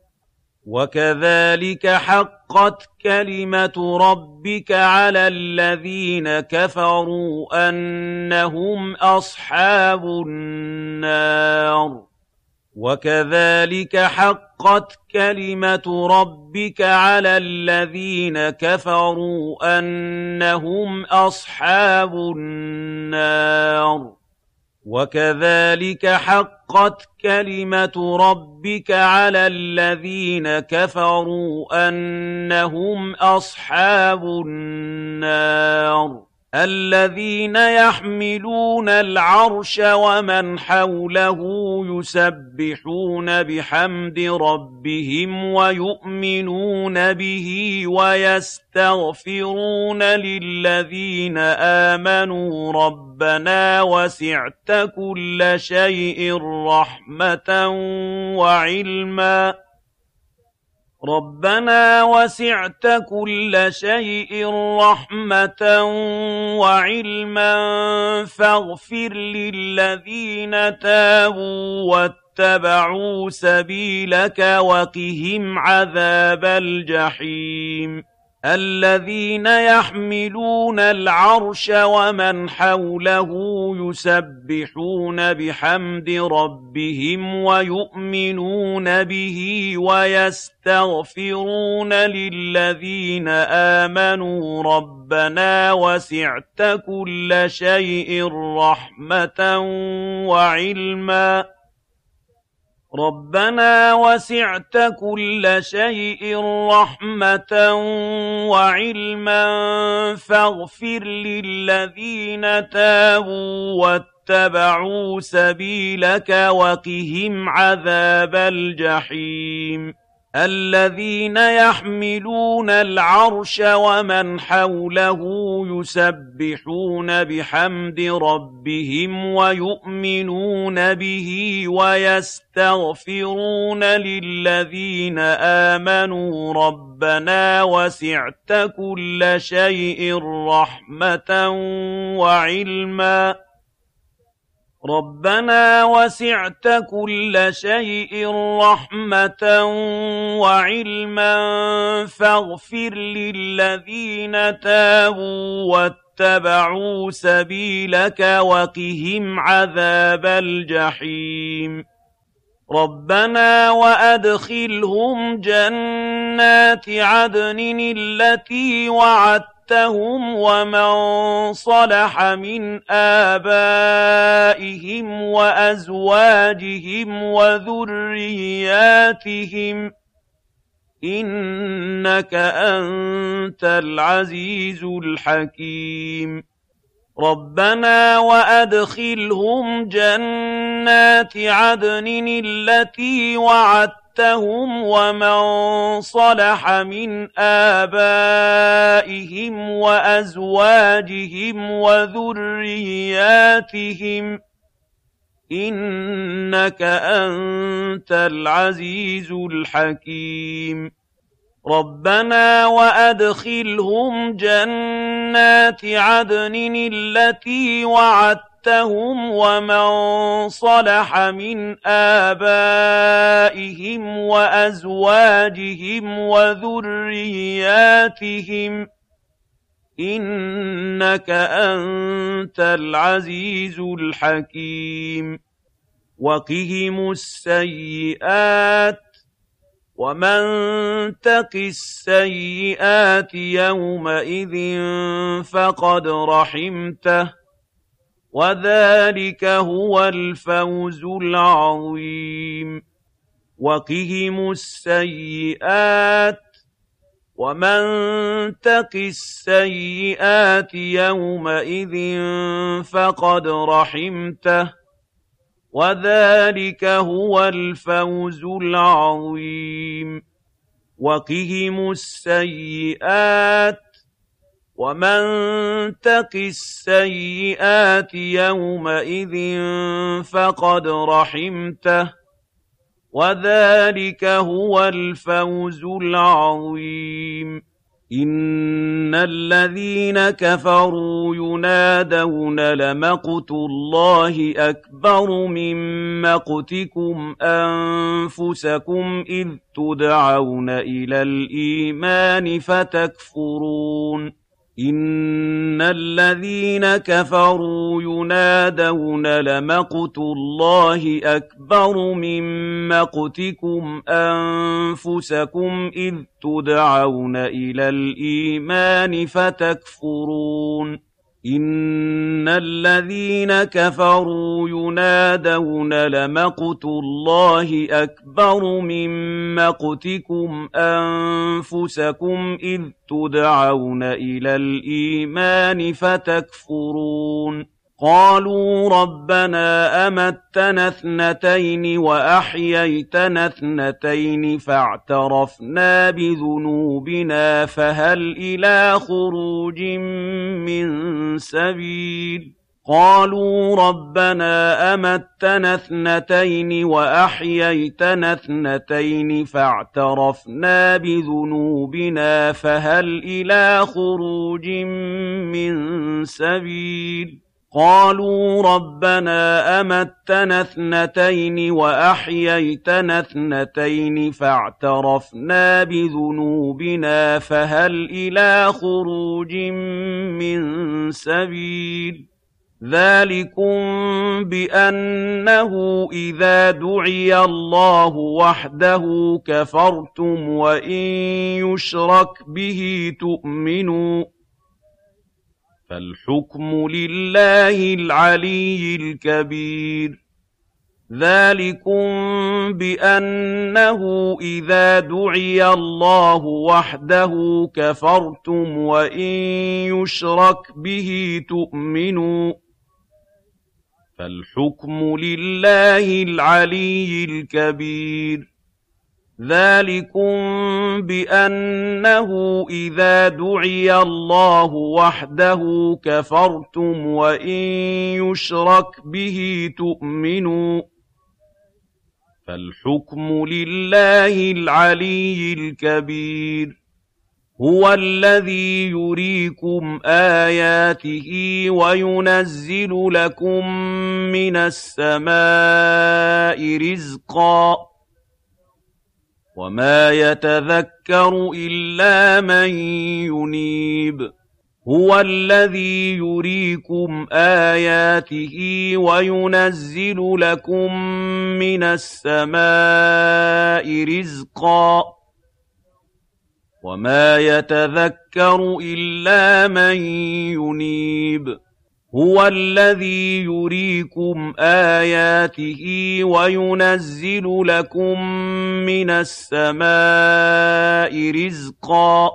وكذلك حقت كلمة ربك على الذين كفروا أنهم أصحاب النار وكذلك حقت كلمة ربك على الذين كفروا أنهم أصحاب النار وكذلك حقت كلمة ربك على الذين كفروا أنهم أصحاب النار الذين يحملون العرش ومن حوله يسبحون بحمد ربهم ويؤمنون به ويستغفرون للذين آمنوا ربنا وسعت كل شيء رحمة وعلما ربنا وسعت كل شيء رحمة وعلما فاغفر للذين تابوا واتبعوا سبيلك وقهم عذاب الجحيم الذين يحملون العرش ومن حوله يسبحون بحمد ربهم ويؤمنون به ويستغفرون للذين آمنوا ربنا وسعت كل شيء رحمة وعلما ربنا وسعت كل شيء رحمة وعلما فاغفر للذين تابوا واتبعوا سبيلك وقهم عذاب الجحيم الذين يحملون العرش ومن حوله يسبحون بحمد ربهم ويؤمنون به ويستغفرون للذين آمنوا ربنا وسعت كل شيء رحمة وعلما ربنا وسعت كل شيء رحمة وعلما فاغفر للذين تابوا واتبعوا سبيلك وقهم عذاب الجحيم ربنا وأدخلهم جنات عدن التي وعدتهم ومن صلح من آبائهم وأزواجهم وذرياتهم إنك أنت العزيز الحكيم ربنا وأدخلهم جنات عدن التي وعدتهم ومن صلح من آبائهم وأزواجهم وذرياتهم إنك أنت العزيز الحكيم ربنا وأدخلهم جنات عدن التي وعدتهم أمتهم ومن صلح من آبائهم وأزواجهم وذرياتهم إنك أنت العزيز الحكيم وقهم السيئات ومن تق السيئات يومئذ فقد رحمته وذلك هو الفوز العظيم وقهم السيئات ومن تق السيئات يومئذ فقد رحمته وذلك هو الفوز العظيم وقهم السيئات ومن تق السيئات يومئذ فقد رحمته وذلك هو الفوز العظيم إن الذين كفروا ينادون لمقت الله أكبر من مقتكم أنفسكم إذ تدعون إلى الإيمان فتكفرون إن الذين كفروا ينادون لمقت الله أكبر من مقتكم أنفسكم إذ تدعون إلى الإيمان فتكفرون إن الذين كفروا ينادون لمقت الله أكبر من مقتكم أنفسكم إذ تدعون إلى الإيمان فتكفرون قالوا ربنا أمتنا اثنتين وأحييتنا اثنتين فاعترفنا بذنوبنا فهل إلى خروج من سبيل قالوا ربنا أمتنا اثنتين وأحييتنا اثنتين فاعترفنا بذنوبنا فهل إلى خروج من سبيل قالوا ربنا أمتنا اثنتين وأحييتنا اثنتين فاعترفنا بذنوبنا فهل إلى خروج من سبيل ذلكم بأنه إذا دعي الله وحده كفرتم وإن يشرك به تؤمنوا فالحكم لله العلي الكبير ذلكم بأنه إذا دعي الله وحده كفرتم وإن يشرك به تؤمنوا فالحكم لله العلي الكبير ذلكم بأنه إذا دعي الله وحده كفرتم وإن يشرك به تؤمنوا فالحكم لله العلي الكبير هو الذي يريكم آياته وينزل لكم من السماء رزقا وما يتذكر إلا من ينيب هو الذي يريكم آياته وينزل لكم من السماء رزقا وما يتذكر إلا من ينيب هو الذي يريكم آياته وينزل لكم من السماء رزقا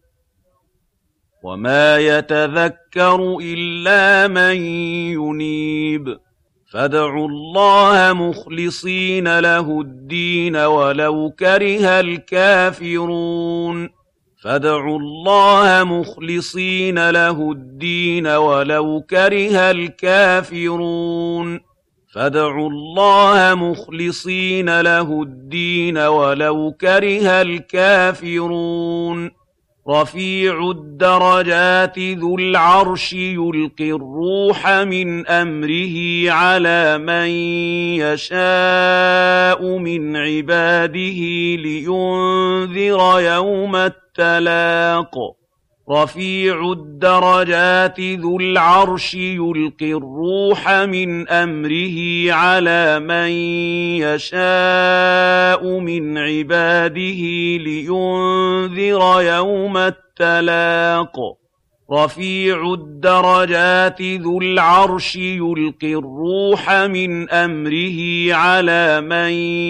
وما يتذكر إلا من ينيب فادعوا الله مخلصين له الدين ولو كره الكافرون فادعوا الله مخلصين له الدين ولو كره الكافرون فادعوا الله مخلصين له الدين ولو كره الكافرون رفيع الدرجات ذو العرش يلقي الروح من أمره على من يشاء من عباده لينذر يوم التلاق رفيع الدرجات ذو العرش يلقي الروح من أمره على من يشاء من عباده لينذر يوم التلاق رفيع الدرجات ذو العرش يلقي الروح من أمره على من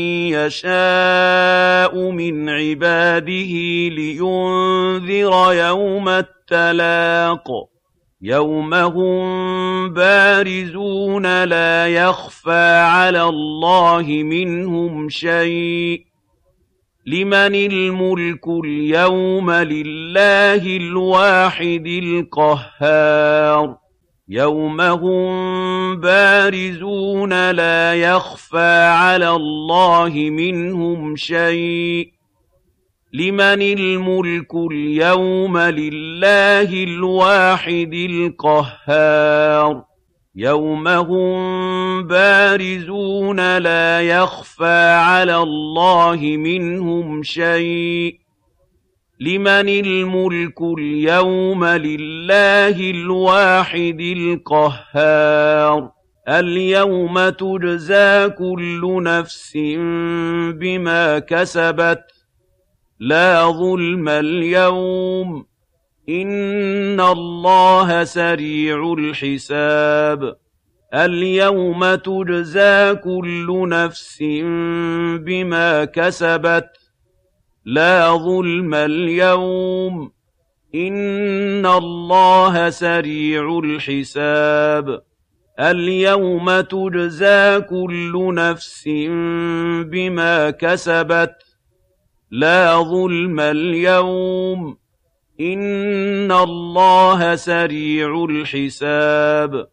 يشاء من عباده لينذر يوم التلاق يوم هم بارزون لا يخفى على الله منهم شيء لمن الملك اليوم لله الواحد القهار يوم هم بارزون لا يخفى على الله منهم شيء لمن الملك اليوم لله الواحد القهار يوم هم بارزون لا يخفى على الله منهم شيء لمن الملك اليوم لله الواحد القهار اليوم تجزى كل نفس بما كسبت لا ظلم اليوم إن الله سريع الحساب اليوم تجزى كل نفس بما كسبت لا ظلم اليوم إن الله سريع الحساب اليوم تجزى كل نفس بما كسبت لا ظلم اليوم إن الله سريع الحساب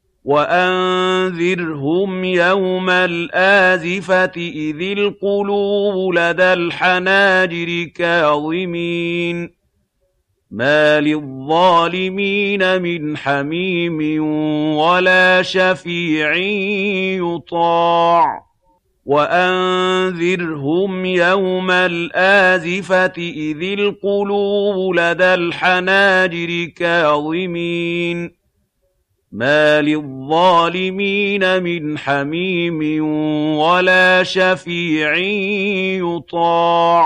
وأنذرهم يوم الآزفة إذ القلوب لدى الحناجر كاظمين ما للظالمين من حميم ولا شفيع يطاع وأنذرهم يوم الآزفة إذ القلوب لدى الحناجر كاظمين ما للظالمين من حميم ولا شفيع يطاع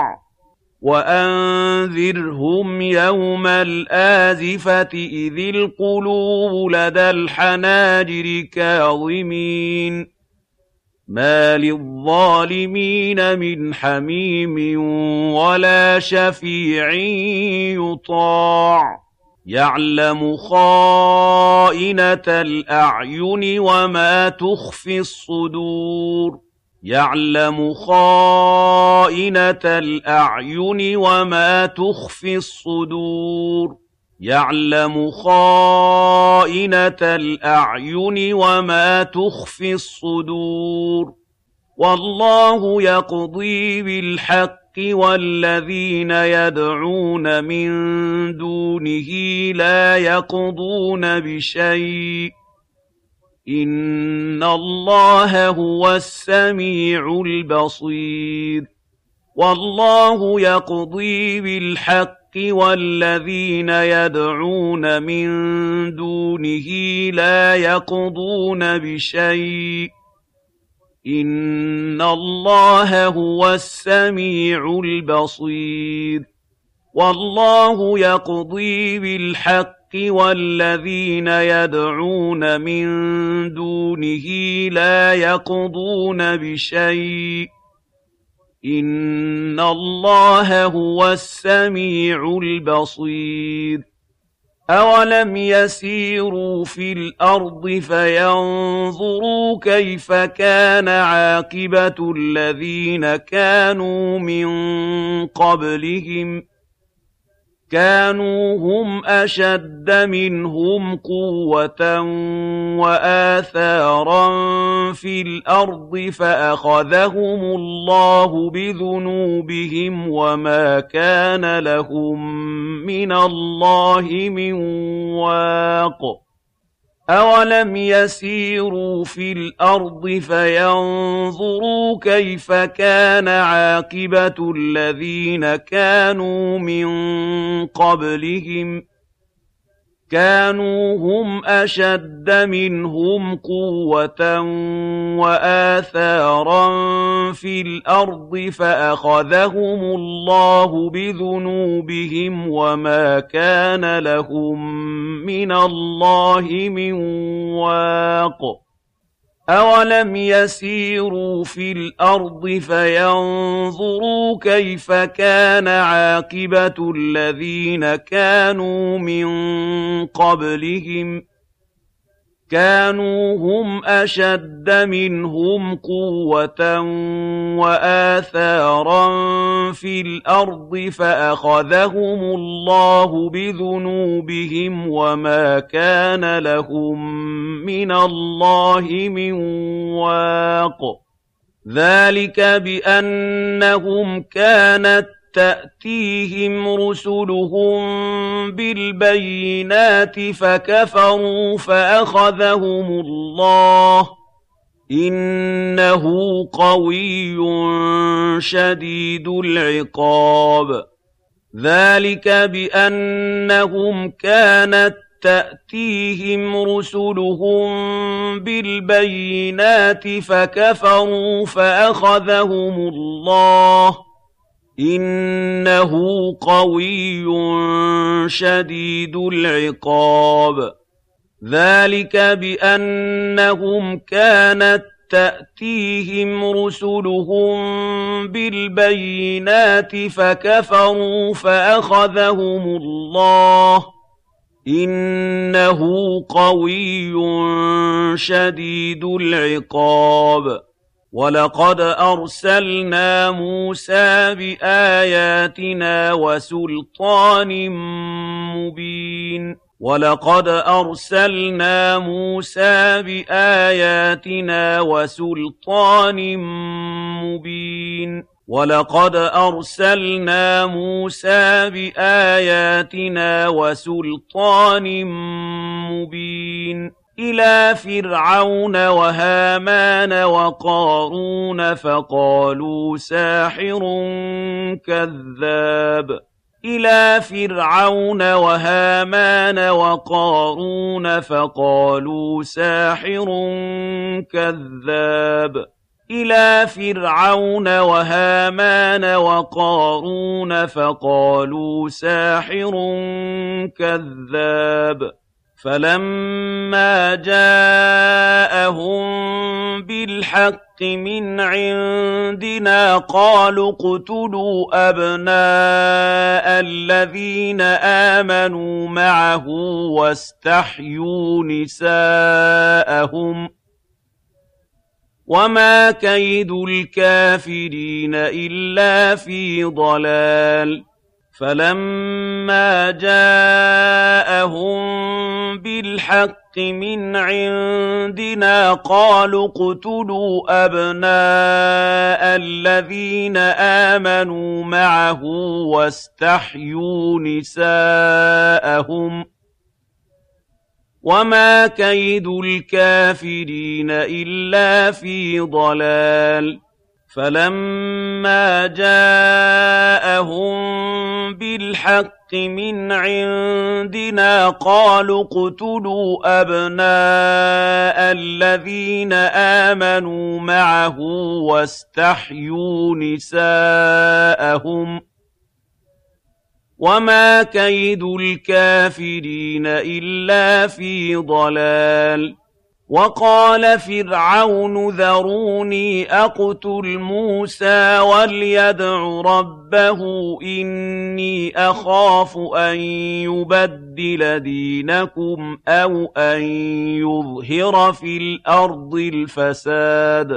وأنذرهم يوم الآزفة إذ القلوب لدى الحناجر كاظمين ما للظالمين من حميم ولا شفيع يطاع يعلم خائنة الأعين وما تخفي الصدور يعلم خائنة الأعين وما تخفي الصدور يعلم خائنة الأعين وما تخفي الصدور والله يقضي بالحق والذين يدعون من دونه لا يقضون بشيء إن الله هو السميع البصير والله يقضي بالحق والذين يدعون من دونه لا يقضون بشيء إن الله هو السميع البصير والله يقضي بالحق والذين يدعون من دونه لا يقضون بشيء إن الله هو السميع البصير أولم يسيروا في الأرض فينظروا كيف كان عاقبة الذين كانوا من قبلهم كانوا هم أشد منهم قوة وآثارا في الأرض فأخذهم الله بذنوبهم وما كان لهم من الله من واق أولم يسيروا في الأرض فينظروا كيف كان عاقبة الذين كانوا من قبلهم كانوا هم أشد منهم قوة وآثارا في الأرض فأخذهم الله بذنوبهم وما كان لهم من الله من واق أولم يسيروا في الأرض فينظروا كيف كان عاقبة الذين كانوا من قبلهم كانوا هم أشد منهم قوة وآثارا في الأرض فأخذهم الله بذنوبهم وما كان لهم من الله من واق ذلك بأنهم كانت تأتيهم رسلهم بالبينات فكفروا فأخذهم الله إنه قوي شديد العقاب ذلك بأنهم كانت تأتيهم رسلهم بالبينات فكفروا فأخذهم الله إنه قوي شديد العقاب ذلك بأنهم كانت تأتيهم رسلهم بالبينات فكفروا فأخذهم الله إنه قوي شديد العقاب ولقد أرسلنا موسى بآياتنا وسلطان مبين ولقد أرسلنا موسى بآياتنا وسلطان مبين ولقد أرسلنا موسى بآياتنا وسلطان مبين إلى فرعون وهامان وقارون فقالوا ساحر كذاب إلى فرعون وهامان وقارون فقالوا ساحر كذاب إلى فرعون وهامان وقارون فقالوا ساحر كذاب فلما جاءهم بالحق من عندنا قالوا اقتلوا أبناء الذين آمنوا معه واستحيوا نساءهم وما كيد الكافرين إلا في ضلال فلما جاءهم بالحق من عندنا قالوا اقتلوا أبناء الذين آمنوا معه واستحيوا نساءهم وما كيد الكافرين إلا في ضلال فلما جاءهم بالحق من عندنا قالوا اقتلوا أبناء الذين آمنوا معه واستحيوا نساءهم وما كيد الكافرين إلا في ضلال وقال فرعون ذروني أقتل موسى وليدع ربه إني أخاف أن يبدل دينكم أو أن يظهر في الأرض الفساد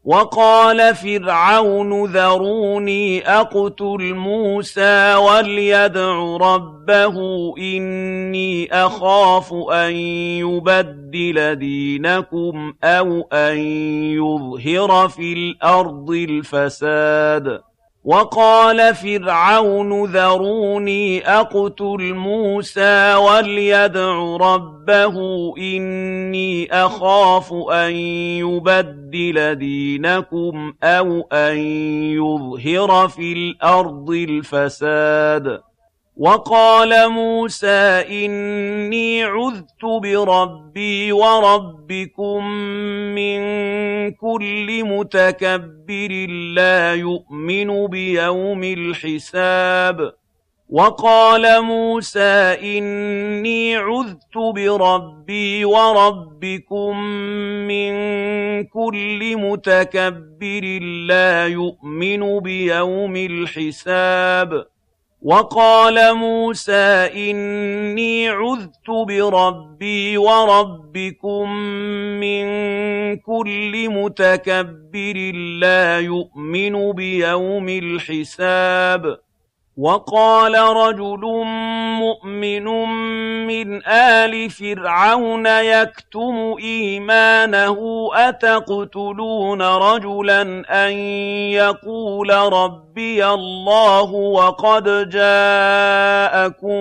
وقال فرعون ذروني أقتل موسى وليدع ربه إني أخاف أن يبدل دينكم أو أن يظهر في الأرض الفساد وقال فرعون ذروني أقتل موسى وليدع ربه إني أخاف أن يبدل دينكم أو أن يظهر في الأرض الفساد وقال موسى إني عذت بربي وربكم من كل متكبر لا يؤمن بيوم الحساب وقال موسى إني عذت بربي وربكم من كل متكبر لا يؤمن بيوم الحساب وقال موسى إني عذت بربي وربكم من كل متكبر لا يؤمن بيوم الحساب وقال رجل مؤمن من آل فرعون يكتم إيمانه أتقتلون رجلا أن يقول ربي الله وقد جاءكم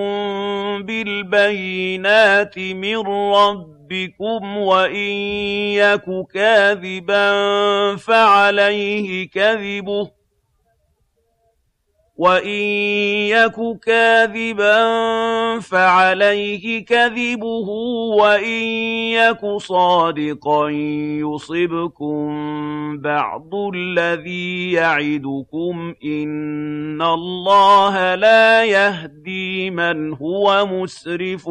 بالبينات من ربكم وإن يك كاذبا فعليه كذبه وإن يك صادقا يصبكم بعض الذي يعدكم إن الله لا يهدي من هو مسرف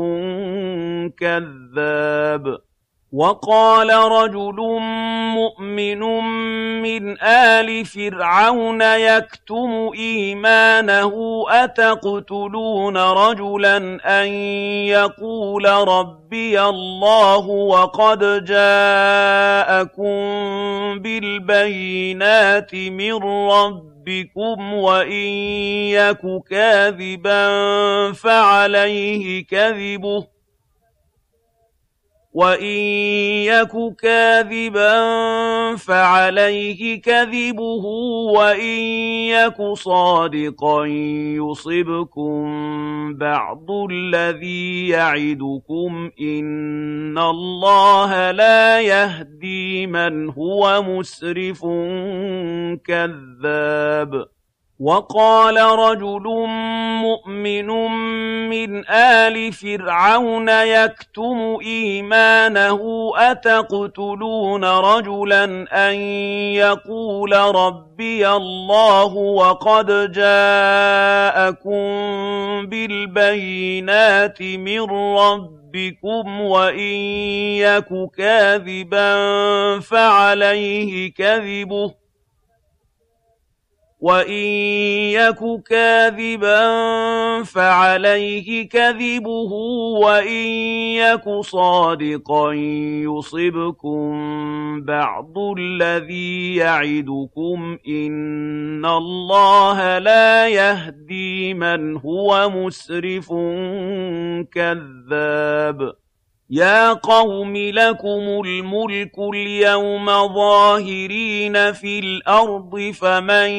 كذاب وقال رجل مؤمن من آل فرعون يكتم إيمانه أتقتلون رجلا أن يقول ربي الله وقد جاءكم بالبينات من ربكم وإن يك كاذبا فعليه كذبه وإن يك صادقا يصبكم بعض الذي يعدكم إن الله لا يهدي من هو مسرف كذاب وقال رجل مؤمن من آل فرعون يكتم إيمانه أتقتلون رجلا أن يقول ربي الله وقد جاءكم بالبينات من ربكم وإن يك كاذبا فعليه كذبه وإن يك صادقا يصبكم بعض الذي يعدكم إن الله لا يهدي من هو مسرف كذاب يا قوم لكم الملك اليوم ظاهرين في الأرض فمن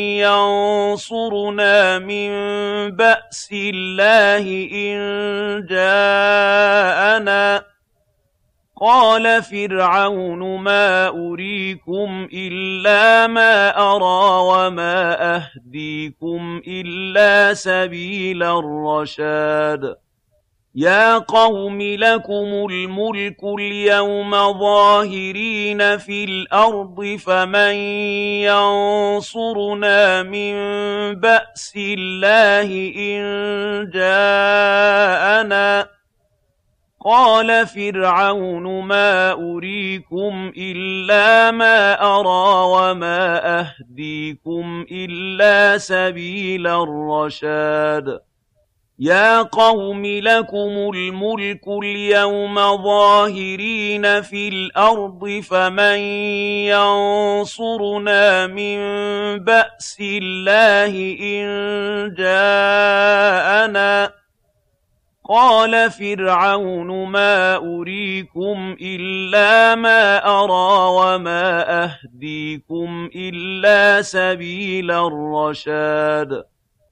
ينصرنا من بأس الله إن جاءنا قال فرعون ما أريكم إلا ما أرى وما أهديكم إلا سبيل الرشاد يا قوم لكم الملك اليوم ظاهرين في الأرض فمن ينصرنا من بأس الله إن جاءنا قال فرعون ما أريكم إلا ما أرى وما أهديكم إلا سبيل الرشاد يَا قَوْمِ لَكُمُ الْمُلْكُ الْيَوْمَ ظَاهِرِينَ فِي الْأَرْضِ فَمَن يَنصُرُنَا مِن بَأْسِ اللَّهِ إِن جَاءَنَا قَالَ فِرْعَوْنُ مَا أُرِيكُمْ إِلَّا مَا أَرَىٰ وَمَا أَهْدِيكُمْ إِلَّا سَبِيلَ الرَّشَادِ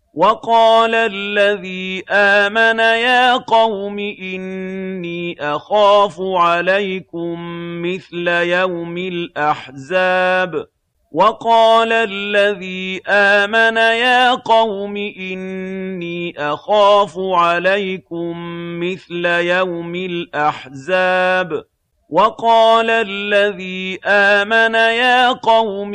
وَقَالَ الَّذِي آمَنَ يَا قَوْمِ إِنِّي أَخَافُ عَلَيْكُم مِّثْلَ يَوْمِ الْأَحْزَابِ وَقَالَ الَّذِي آمَنَ يَا قَوْمِ إِنِّي أَخَافُ عَلَيْكُم مِّثْلَ يَوْمِ الْأَحْزَابِ وَقَالَ الَّذِي آمَنَ يَا قَوْمِ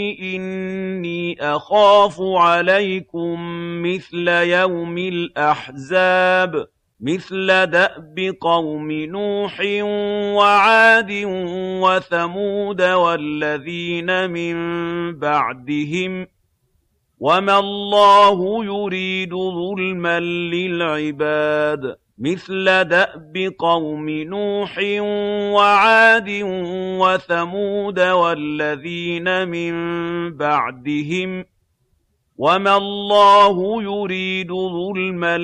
إِنِّي أَخَافُ عَلَيْكُم مِّثْلَ يَوْمِ الْأَحْزَابِ مِثْلَ دَأْبِ قَوْمِ نُوحٍ وَعَادٍ وَثَمُودَ وَالَّذِينَ مِن بَعْدِهِمْ ۚ وَمَا اللَّهُ يُرِيدُ ظُلْمًا لِّلْعِبَادِ مِثْلَ دَأْبِ قَوْمِ نُوحٍ وَعَادٍ وَثَمُودَ وَالَّذِينَ مِن بَعْدِهِمْ ۚ وَمَا اللَّهُ يُرِيدُ ظُلْمًا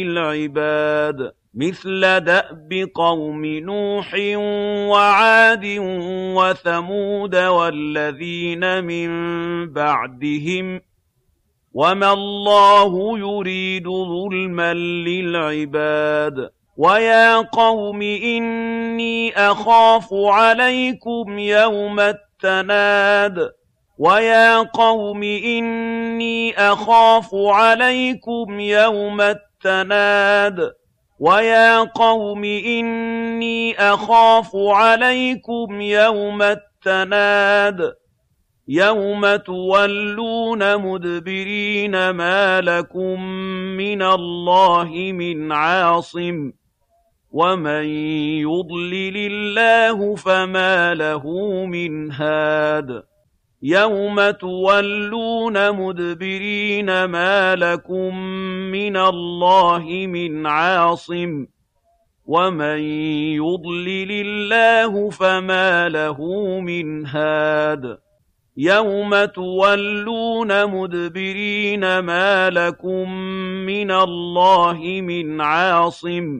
لِّلْعِبَادِ مِثْلَ دَأْبِ قَوْمِ نُوحٍ وَعَادٍ وَثَمُودَ وَالَّذِينَ مِن بَعْدِهِمْ ۚ وَمَا اللَّهُ يُرِيدُ ظُلْمًا لِّلْعِبَادِ وَيَا قَوْمِ إِنِّي أَخَافُ عَلَيْكُمْ يَوْمَ التَّنَادِ وَيَا قَوْمِ إِنِّي أَخَافُ عَلَيْكُمْ يَوْمَ التَّنَادِ وَيَا قَوْمِ إِنِّي أَخَافُ عَلَيْكُمْ يَوْمَ التَّنَادِ يَوْمَ تُوَلُّونَ مُدْبِرِينَ مَا لَكُم مِّنَ اللَّهِ مِنْ عَاصِمٍ وَمَن يُضْلِلِ اللَّهُ فَمَا لَهُ مِنْ هَادٍ يَوْمَ تُوَلُّونَ مُدْبِرِينَ مَا لَكُم مِّنَ اللَّهِ مِنْ عَاصِمٍ وَمَن يُضْلِلِ اللَّهُ فَمَا لَهُ مِنْ هَادٍ يَوْمَ تُوَلُّونَ مُدْبِرِينَ مَا لَكُم مِّنَ اللَّهِ مِنْ عَاصِمٍ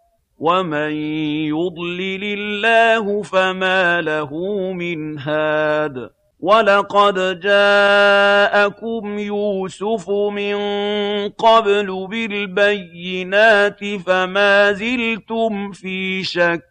وَمَن يُضْلِلِ اللَّهُ فَمَا لَهُ مِنْ هَادٍ وَلَقَدْ جَاءَكُمْ يُوسُفُ مِن قَبْلُ بِالْبَيِّنَاتِ فَمَا زِلْتُمْ فِي شَكٍّ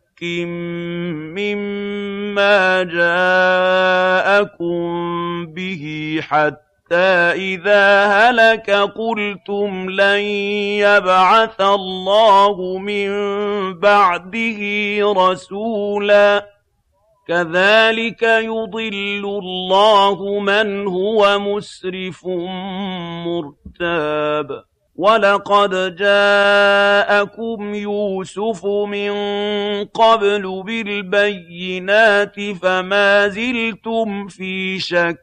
مِّمَّا جَاءَكُم بِهِ حَتَّىٰ إِذَا هَلَكَ قُلْتُمْ لَن يَبْعَثَ اللَّهُ مِن بَعْدِهِ رَسُولًا ۚ كَذَٰلِكَ يُضِلُّ اللَّهُ مَنْ هُوَ مُسْرِفٌ مُّرْتَابٌ وَلَقَدْ جَاءَكُمْ يُوسُفُ مِن قَبْلُ بِالْبَيِّنَاتِ فَمَا زِلْتُمْ فِي شَكٍّ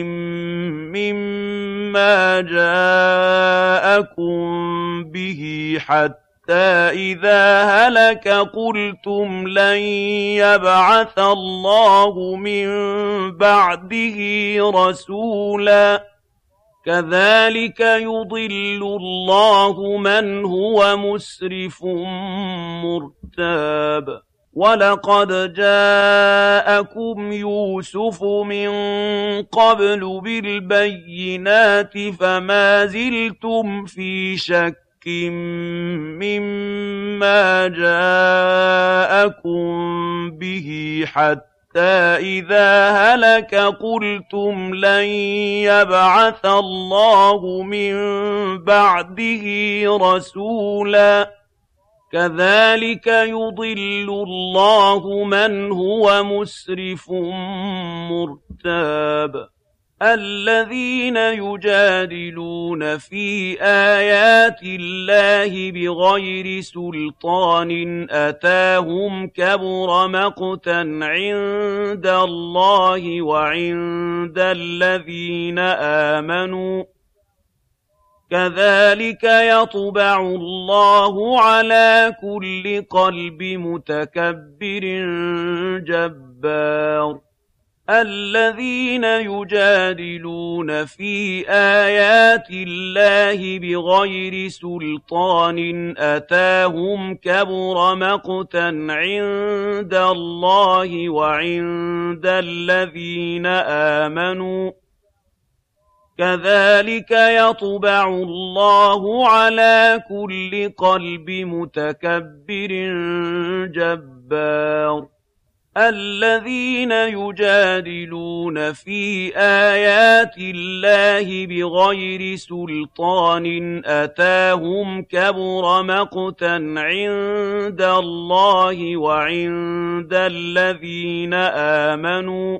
مِّمَّا جَاءَكُم بِهِ حَتَّىٰ إِذَا هَلَكَ قُلْتُمْ لَن يَبْعَثَ اللَّهُ مِن بَعْدِهِ رَسُولًا ۚ كَذَٰلِكَ يُضِلُّ اللَّهُ مَنْ هُوَ مُسْرِفٌ مُّرْتَابٌ وَلَقَدْ جَاءَكُمْ يُوسُفُ مِن قَبْلُ بِالْبَيِّنَاتِ فَمَا زِلْتُمْ فِي شَكٍّ مِّمَّا جَاءَكُم بِهِ حَتَّىٰ إِذَا هَلَكَ قُلْتُمْ لَن يَبْعَثَ اللَّهُ مِن بَعْدِهِ رَسُولًا ۚ كَذَٰلِكَ يُضِلُّ اللَّهُ مَنْ هُوَ مُسْرِفٌ مُّرْتَابٌ الَّذِينَ يُجَادِلُونَ فِي آيَاتِ اللَّهِ بِغَيْرِ سُلْطَانٍ أَتَاهُمْ كَبُرَ مَقْتًا عِندَ اللَّهِ وَعِندَ الَّذِينَ آمَنُوا كذلك يطبع الله على كل قلب متكبر جبار الذين يجادلون في آيات الله بغير سلطان أتاهم كبر مقتا عند الله وعند الذين آمنوا كذلك يطبع الله على كل قلب متكبر جبار الذين يجادلون في آيات الله بغير سلطان أتاهم كبر مقتا عند الله وعند الذين آمنوا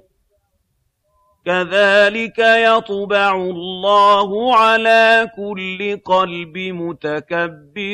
كذلك يطبع الله على كل قلب متكبر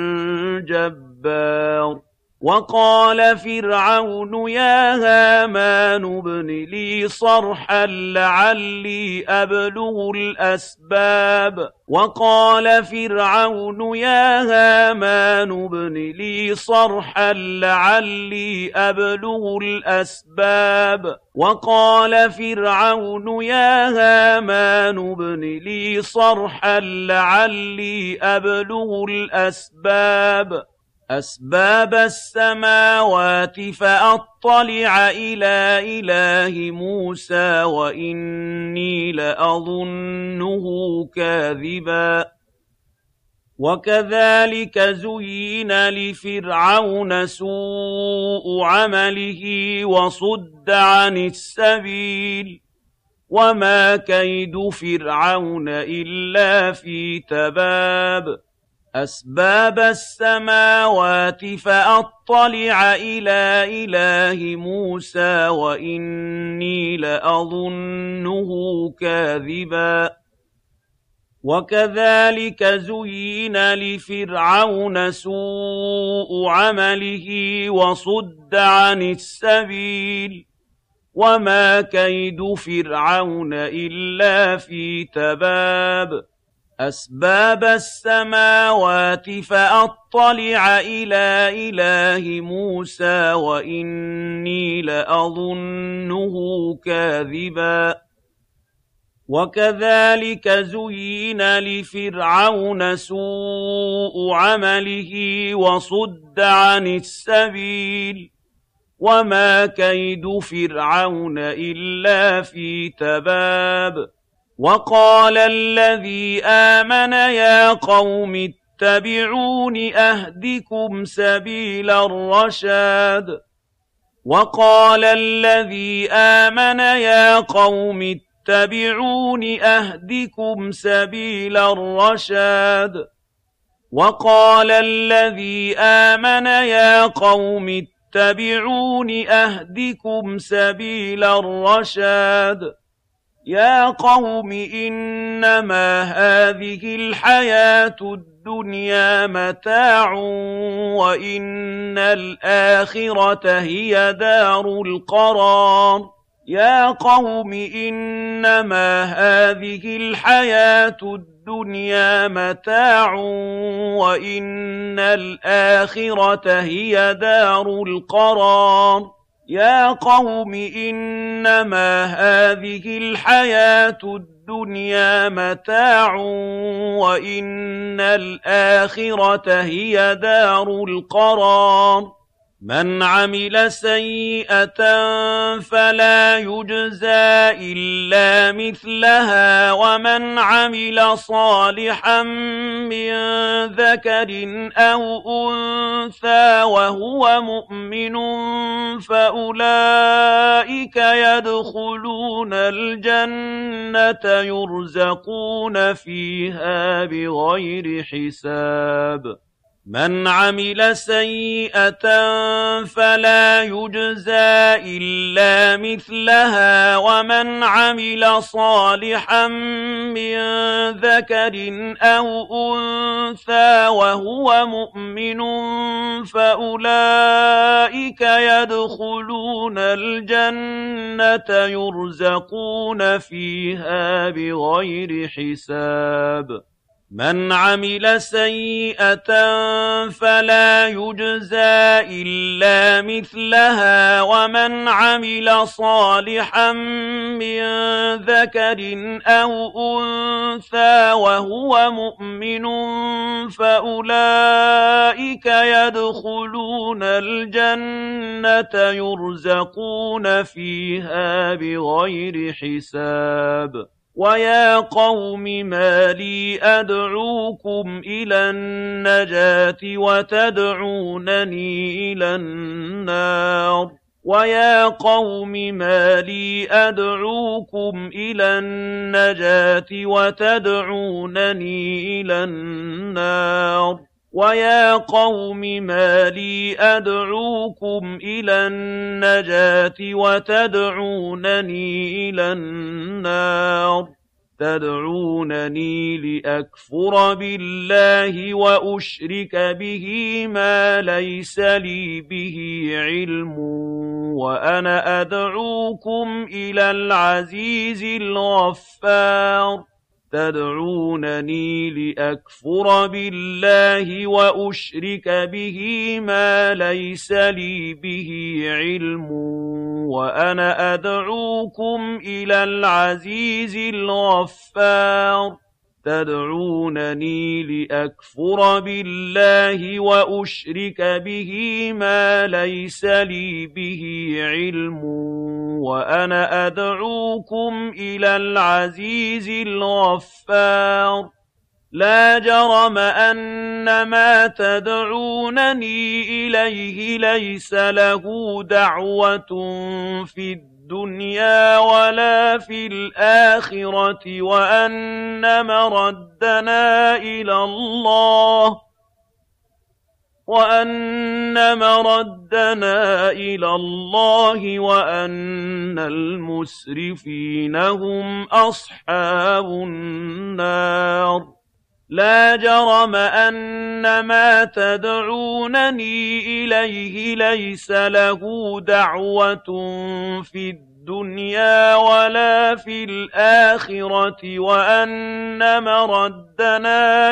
جبار وقال فرعون يا هامان ابن لي صرحا لعلي أبلغ الأسباب وقال فرعون يا هامان ابن لي صرحا لعلي أبلغ الأسباب وقال فرعون يا هامان ابن لي صرحا لعلي أبلغ الأسباب أسباب السماوات فأطلع إلى إله موسى وإني لأظنه كاذبا وكذلك زين لفرعون سوء عمله وصد عن السبيل وما كيد فرعون إلا في تباب أسباب السماوات فأطلع إلى إله موسى وإني لأظنه كاذبا وكذلك زين لفرعون سوء عمله وصد عن السبيل وما كيد فرعون إلا في تباب أسباب السماوات فأطلع إلى إله موسى وإني لأظنه كاذبا وكذلك زين لفرعون سوء عمله وصد عن السبيل وما كيد فرعون إلا في تباب وقال الذي آمن يا قوم اتبعون أهدكم سبيل الرشاد وقال الذي آمن يا قوم اتبعون أهدكم سبيل الرشاد وقال الذي آمن يا قوم اتبعون أهدكم سبيل الرشاد يا قوم إنما هذه الحياة الدنيا متاع وإن الآخرة هي دار القرار يا قوم إنما هذه الحياة الدنيا متاع وإن الآخرة هي دار القرار يا قوم إنما هذه الحياة الدنيا متاع وإن الآخرة هي دار القرار من عمل سيئة فلا يجزى إلا مثلها ومن عمل صالحا من ذكر أو أنثى وهو مؤمن فأولئك يدخلون الجنة يرزقون فيها بغير حساب من عمل سيئة فلا يجزى إلا مثلها ومن عمل صالحا من ذكر أو أنثى وهو مؤمن فأولئك يدخلون الجنة يرزقون فيها بغير حساب مَنْ عَمِلَ سَيِّئَةً فَلَا يُجْزَىٰ إِلَّا مِثْلَهَا وَمَنْ عَمِلَ صَالِحًا مِّن ذَكَرٍ أَوْ أُنثَىٰ وَهُوَ مُؤْمِنٌ فَأُولَٰئِكَ يَدْخُلُونَ الْجَنَّةَ يُرْزَقُونَ فِيهَا بِغَيْرِ حِسَابٍ وَيَا قَوْمِ مَا لِي أَدْعُوكُمْ إِلَى النَّجَاةِ وَتَدْعُونَنِي إِلَى النَّارِ وَيَا قَوْمِ مَا لِي أَدْعُوكُمْ إِلَى النَّجَاةِ وَتَدْعُونَنِي إِلَى النَّارِ وَيَا قَوْمِ مَا لِي أَدْعُوكُمْ إِلَى النَّجَاةِ وَتَدْعُونَنِي إِلَى النَّارِ تَدْعُونَنِي لِأَكْفُرَ بِاللَّهِ وَأُشْرِكَ بِهِ مَا لَيْسَ لِي بِهِ عِلْمٌ وَأَنَا أَدْعُوكُمْ إِلَى الْعَزِيزِ الْغَفَّارِ تَدْعُونَنِي لِأَكْفُرَ بِاللَّهِ وَأُشْرِكَ بِهِ مَا لَيْسَ لِي بِهِ عِلْمٌ وَأَنَا أَدْعُوكُمْ إِلَى الْعَزِيزِ الْغَفَّارِ تَدْعُونَنِي لِأَكْفُرَ بِاللَّهِ وَأُشْرِكَ بِهِ مَا لَيْسَ لِي بِهِ عِلْمٌ وَأَنَا أَدْعُوكُمْ إِلَى الْعَزِيزِ الْغَفَّارِ لَا جَرَمَ أَنَّ مَا تَدْعُونَنِي إِلَيْهِ لَيْسَ لَهُ دَعْوَةٌ فِي الدُّنْيَا وَلَا فِي الْآخِرَةِ وَأَنَّ مَرَدَّنَا إِلَى اللَّهِ وَأَنَّ الْمُسْرِفِينَ هُمْ أَصْحَابُ النَّارِ لَا جَرَمَ أَنَّ مَا تَدْعُونَنِي إِلَيْهِ لَيْسَ لَهُ دَعْوَةٌ فِي الدُّنْيَا وَلَا فِي الْآخِرَةِ وَأَنَّ مَرَدَّنَا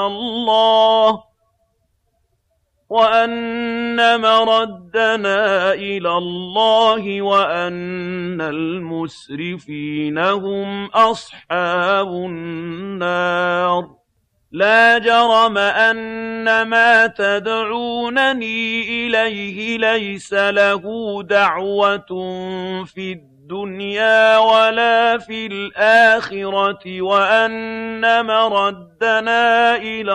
إِلَى اللَّهِ وَأَنَّ الْمُسْرِفِينَ هُمْ أَصْحَابُ النَّارِ لَا جَرَمَ أَنَّ مَا تَدْعُونَنِي إِلَيْهِ لَيْسَ لَهُ دَعْوَةٌ فِي الدُّنْيَا وَلَا فِي الْآخِرَةِ وَأَنَّ مَرَدَّنَا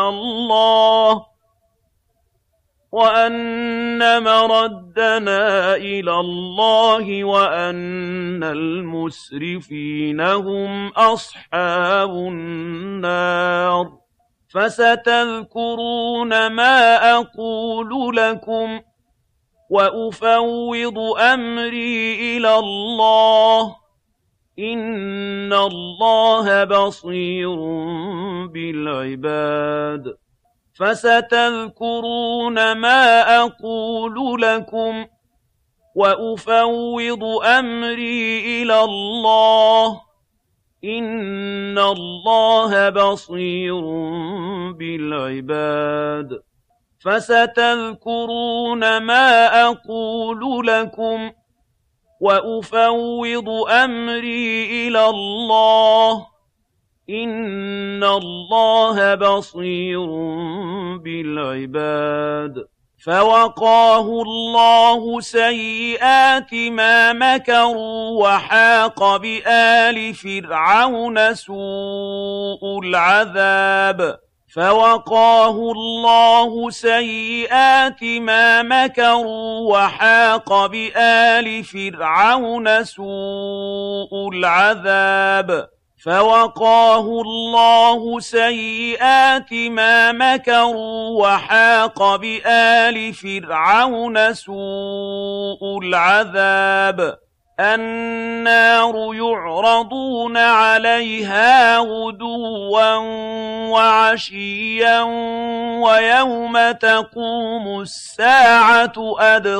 إِلَى اللَّهِ وَأَنَّ الْمُسْرِفِينَ هُمْ أَصْحَابُ النَّارِ فَسَتَذْكُرُونَ مَا أَقُولُ لَكُمْ وَأُفَوِّضُ أَمْرِي إِلَى اللَّهِ ۚ إِنَّ اللَّهَ بَصِيرٌ بِالْعِبَادِ فَسَتَذْكُرُونَ مَا أَقُولُ لَكُمْ وَأُفَوِّضُ أَمْرِي إِلَى اللَّهِ ۚ إِنَّ اللَّهَ بَصِيرٌ بِالْعِبَادِ فَسَتَذْكُرُونَ مَا أَقُولُ لَكُمْ وَأُفَوِّضُ أَمْرِي إِلَى اللَّهِ ۚ إِنَّ اللَّهَ بَصِيرٌ بِالْعِبَادِ فَوَقَاهُ اللَّهُ سَيِّئَاتِ مَا مَكَرُوا وَحَاقَ بِآلِ فِرْعَوْنَ سُوءُ الْعَذَابِ فَوَقَاهُ اللَّهُ سَيِّئَاتِ مَا مَكَرُوا وَحَاقَ بِآلِ فِرْعَوْنَ سُوءُ الْعَذَابِ فَوَقَاهُ اللَّهُ سَيِّئَاتِ مَا مَكَرُوا وَحَاقَ بِآلِ فِرْعَوْنَ سُوءُ الْعَذَابِ النَّارُ يُعْرَضُونَ عَلَيْهَا غُدُوًّا وَعَشِيًّا وَيَوْمَ تَقُومُ السَّاعَةُ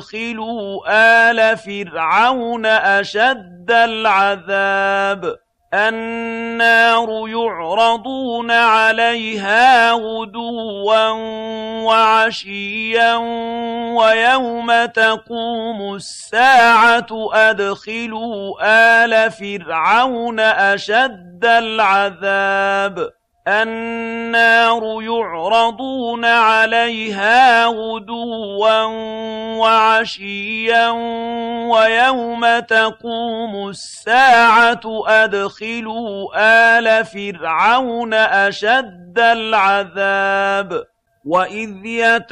أَدْخِلُوا آلَ فِرْعَوْنَ أَشَدَّ الْعَذَابِ النَّارُ يُعْرَضُونَ عَلَيْهَا غُدُوًّا وَعَشِيًّا وَيَوْمَ تَقُومُ السَّاعَةُ أَدْخِلُوا آلَ فِرْعَوْنَ أَشَدَّ الْعَذَابِ النَّارُ يُعْرَضُونَ عَلَيْهَا غُدُوًّا وَعَشِيًّا وَيَوْمَ تَقُومُ السَّاعَةُ أَدْخِلُوا آلَ فِرْعَوْنَ أَشَدَّ الْعَذَابِ وَإِذْ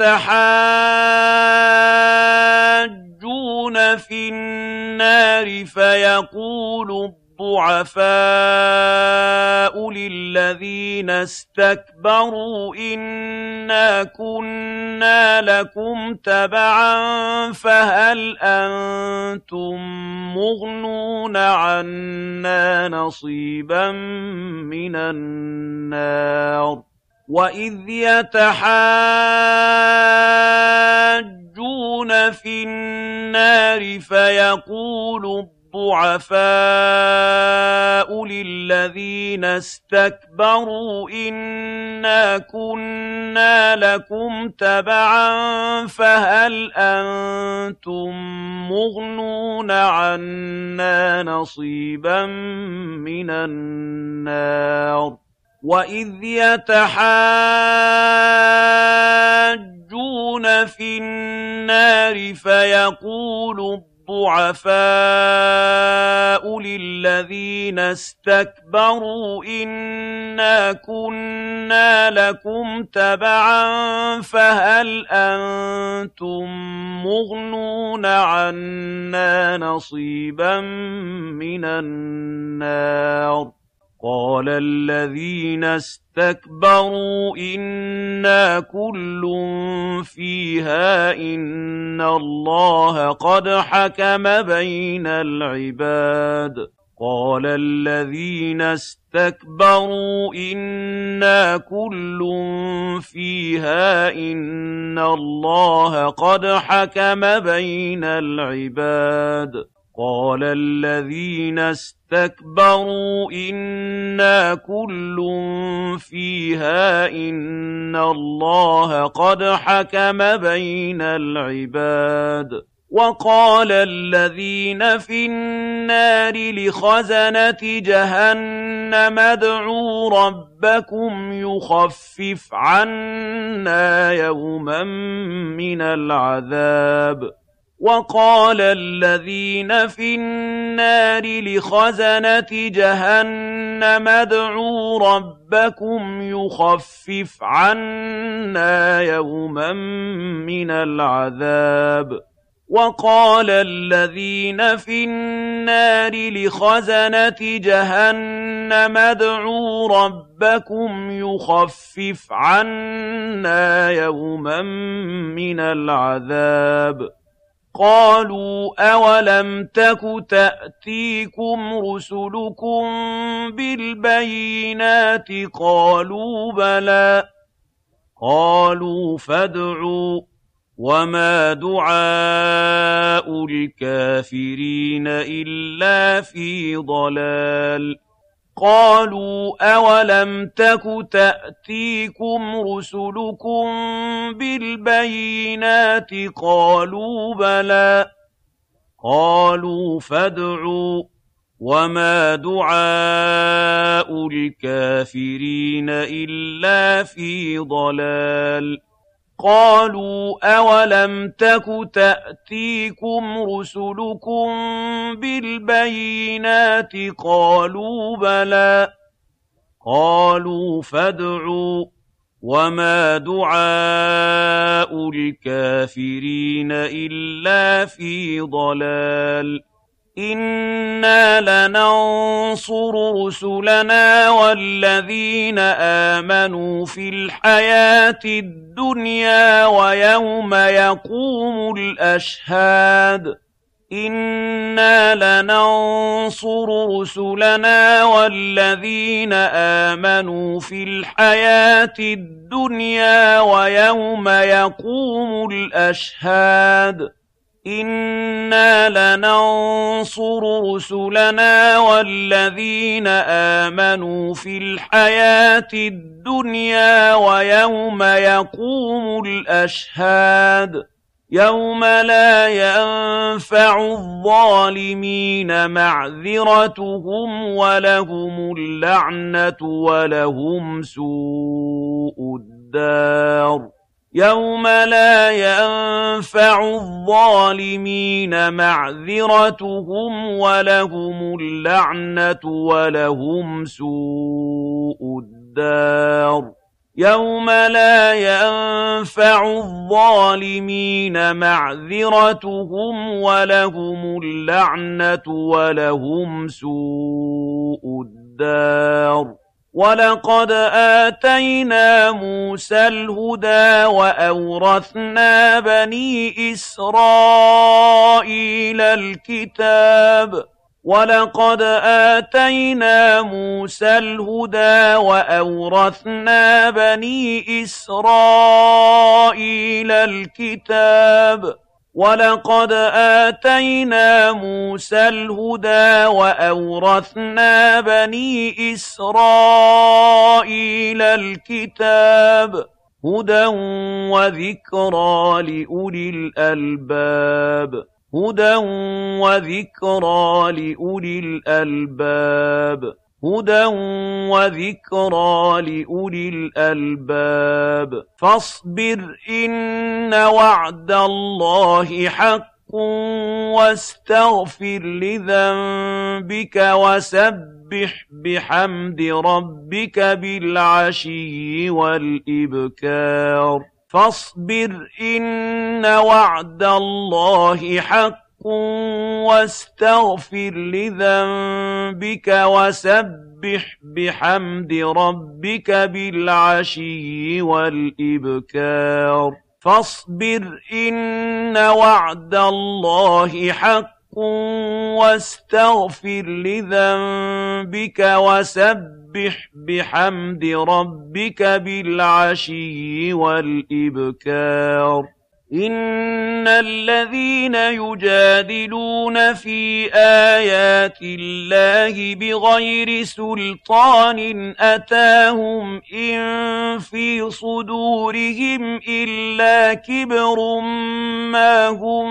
يَتَحَاجُّونَ فِي النَّارِ فَيَقُولُ الضُّعَفَاءُ لِلَّذِينَ اسْتَكْبَرُوا إِنَّا كُنَّا لَكُمْ تَبَعًا فَهَلْ أَنتُم مُّغْنُونَ عَنَّا نَصِيبًا مِّنَ النَّارِ وَإِذْ يَتَحَاجُّونَ فِي النَّارِ فَيَقُولُ الضُّعَفَاءُ لِلَّذِينَ اسْتَكْبَرُوا إِنَّا كُنَّا لَكُمْ تَبَعًا فَهَلْ أَنتُم مُّغْنُونَ عَنَّا نَصِيبًا مِّنَ النَّارِ وَإِذْ يَتَحَاجُّونَ فِي النَّارِ فَيَقُولُ الضُّعَفَاءُ لِلَّذِينَ اسْتَكْبَرُوا إِنَّا كُنَّا لَكُمْ تَبَعًا فَهَلْ أَنتُم مُّغْنُونَ عَنَّا نَصِيبًا مِّنَ النَّارِ قَالَ الَّذِينَ اسْتَكْبَرُوا إِنَّا كُلٌّ فِيهَا إِنَّ اللَّهَ قَدْ حَكَمَ بَيْنَ الْعِبَادِ قَالَ الَّذِينَ اسْتَكْبَرُوا إِنَّا كُلٌّ فِيهَا إِنَّ اللَّهَ قَدْ حَكَمَ بَيْنَ الْعِبَادِ قَالَ الَّذِينَ اسْتَكْبَرُوا إِنَّا كُلٌّ فِيهَا إِنَّ اللَّهَ قَدْ حَكَمَ بَيْنَ الْعِبَادِ وَقَالَ الَّذِينَ فِي النَّارِ لِخَزَنَةِ جَهَنَّمَ ادْعُوا رَبَّكُمْ يُخَفِّفْ عَنَّا يَوْمًا مِّنَ الْعَذَابِ وَقَالَ الَّذِينَ فِي النَّارِ لِخَزَنَةِ جَهَنَّمَ ادْعُوا رَبَّكُمْ يُخَفِّفْ عَنَّا يَوْمًا مِّنَ الْعَذَابِ وَقَالَ الَّذِينَ فِي النَّارِ لِخَزَنَةِ جَهَنَّمَ ادْعُوا رَبَّكُمْ يُخَفِّفْ عَنَّا يَوْمًا مِّنَ الْعَذَابِ قَالُوا أَوَلَمْ تَكُ تَأْتِيكُمْ رُسُلُكُم بِالْبَيِّنَاتِ قَالُوا بَلَىٰ قَالُوا فَادْعُوا وَمَا دُعَاءُ الْكَافِرِينَ إِلَّا فِي ضَلَالٍ قَالُوا أَوَلَمْ تَكُ تَأْتِيكُمْ رُسُلُكُم بِالْبَيِّنَاتِ قَالُوا بَلَىٰ قَالُوا فَادْعُوا وَمَا دُعَاءُ الْكَافِرِينَ إِلَّا فِي ضَلَالٍ قَالُوا أَوَلَمْ تَكُ تَأْتِيكُمْ رُسُلُكُم بِالْبَيِّنَاتِ قَالُوا بَلَىٰ قَالُوا فَادْعُوا وَمَا دُعَاءُ الْكَافِرِينَ إِلَّا فِي ضَلَالٍ إِنَّا لَنَنصُرُ رُسُلَنَا وَالَّذِينَ آمَنُوا فِي الْحَيَاةِ الدُّنْيَا وَيَوْمَ يَقُومُ الْأَشْهَادُ إِنَّا لَنَنصُرُ رُسُلَنَا وَالَّذِينَ آمَنُوا فِي الْحَيَاةِ الدُّنْيَا وَيَوْمَ يَقُومُ الْأَشْهَادُ إِنَّا لَنَنصُرُ رُسُلَنَا وَالَّذِينَ آمَنُوا فِي الْحَيَاةِ الدُّنْيَا وَيَوْمَ يَقُومُ الْأَشْهَادُ يَوْمَ لَا يَنفَعُ الظَّالِمِينَ مَعْذِرَتُهُمْ وَلَهُمُ اللَّعْنَةُ وَلَهُمْ سُوءُ الدَّارِ يَوْمَ لَا يَنفَعُ الظَّالِمِينَ مَعْذِرَتُهُمْ وَلَهُمُ اللَّعْنَةُ وَلَهُمْ سُوءُ الدَّارِ يَوْمَ لَا يَنفَعُ الظَّالِمِينَ مَعْذِرَتُهُمْ وَلَهُمُ اللَّعْنَةُ وَلَهُمْ سُوءُ الدَّارِ وَلَقَدْ آتَيْنَا مُوسَى الْهُدَىٰ وَأَوْرَثْنَا بَنِي إِسْرَائِيلَ الْكِتَابَ وَلَقَدْ آتَيْنَا مُوسَى الْهُدَىٰ وَأَوْرَثْنَا بَنِي إِسْرَائِيلَ الْكِتَابَ وَلَقَدْ آتَيْنَا مُوسَى الْهُدَىٰ وَأَوْرَثْنَا بَنِي إِسْرَائِيلَ الْكِتَابَ هُدًى وَذِكْرَىٰ لِأُولِي الْأَلْبَابِ هُدًى وَذِكْرَىٰ لِأُولِي الْأَلْبَابِ هُدًى وَذِكْرَىٰ لِأُولِي الْأَلْبَابِ فاصبر إِنَّ وَعْدَ اللَّهِ حَقٌّ واستغفر لذنبك وسبح بحمد ربك بالعشي والإبكار فاصبر إِنَّ وَعْدَ اللَّهِ حَقٌّ واستغفر لذنبك وسبح بحمد ربك بالعشي والإبكار فاصبر إِنَّ وَعْدَ اللَّهِ حَقٌّ واستغفر لذنبك وسبح بحمد ربك بالعشي والإبكار إِنَّ الَّذِينَ يُجَادِلُونَ فِي آيَاتِ اللَّهِ بِغَيْرِ سُلْطَانٍ أَتَاهُمْ إِن فِي صُدُورِهِمْ إِلَّا كِبْرٌ مَّا هُم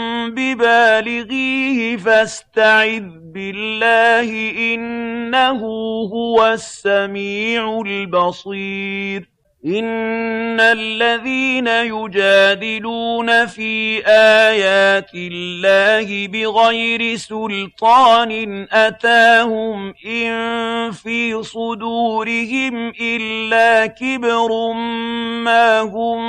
بِبَالِغِيهِ فَاسْتَعِذْ بِاللَّهِ إِنَّهُ هُوَ السَّمِيعُ الْبَصِيرُ إِنَّ الَّذِينَ يُجَادِلُونَ فِي آيَاتِ اللَّهِ بِغَيْرِ سُلْطَانٍ أَتَاهُمْ إِن فِي صُدُورِهِمْ إِلَّا كِبْرٌ مَّا هُم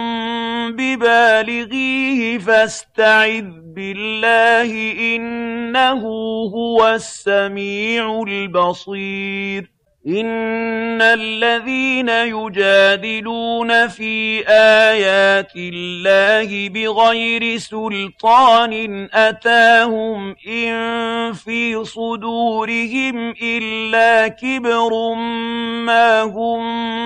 بِبَالِغِيهِ فَاسْتَعِذْ بِاللَّهِ إِنَّهُ هُوَ السَّمِيعُ الْبَصِيرُ إِنَّ الَّذِينَ يُجَادِلُونَ فِي آيَاتِ اللَّهِ بِغَيْرِ سُلْطَانٍ أَتَاهُمْ إِن فِي صُدُورِهِمْ إِلَّا كِبْرٌ مَّا هُم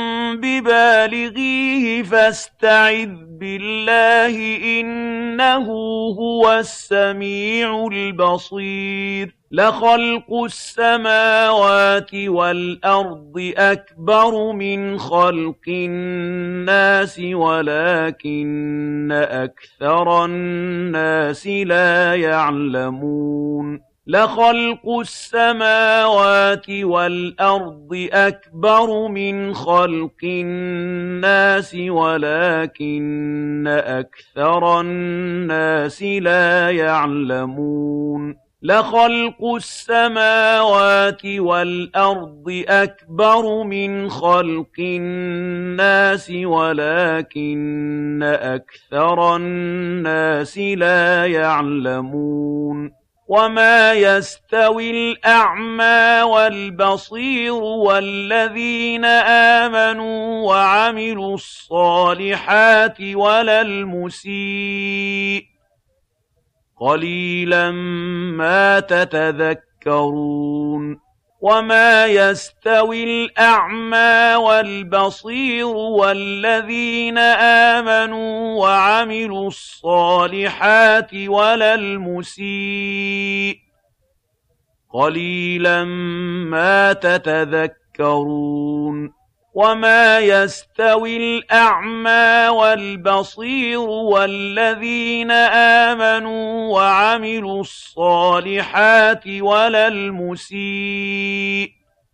بِبَالِغِيهِ فَاسْتَعِذْ بِاللَّهِ إِنَّهُ هُوَ السَّمِيعُ الْبَصِيرُ لَخَلْقُ السَّمَاوَاتِ وَالْأَرْضِ أَكْبَرُ مِنْ خَلْقِ النَّاسِ وَلَكِنَّ أَكْثَرَ النَّاسِ لَا يَعْلَمُونَ لَخَلْقُ السَّمَاوَاتِ وَالْأَرْضِ أَكْبَرُ مِنْ خَلْقِ النَّاسِ وَلَكِنَّ أَكْثَرَ النَّاسِ لَا يَعْلَمُونَ لَخَلْقُ السَّمَاوَاتِ وَالْأَرْضِ أَكْبَرُ مِنْ خَلْقِ النَّاسِ وَلَكِنَّ أَكْثَرَ النَّاسِ لَا يَعْلَمُونَ وَمَا يَسْتَوِي الْأَعْمَى وَالْبَصِيرُ وَالَّذِينَ آمَنُوا وَعَمِلُوا الصَّالِحَاتِ وَلَا الْمُسِيءُ قَلِيلًا مَا تَتَذَكَّرُونَ وما يستوي الأعمى والبصير والذين آمنوا وعملوا الصالحات ولا المسيء قليلا ما تتذكرون وما يستوي الأعمى والبصير والذين آمنوا وعملوا الصالحات ولا المسيء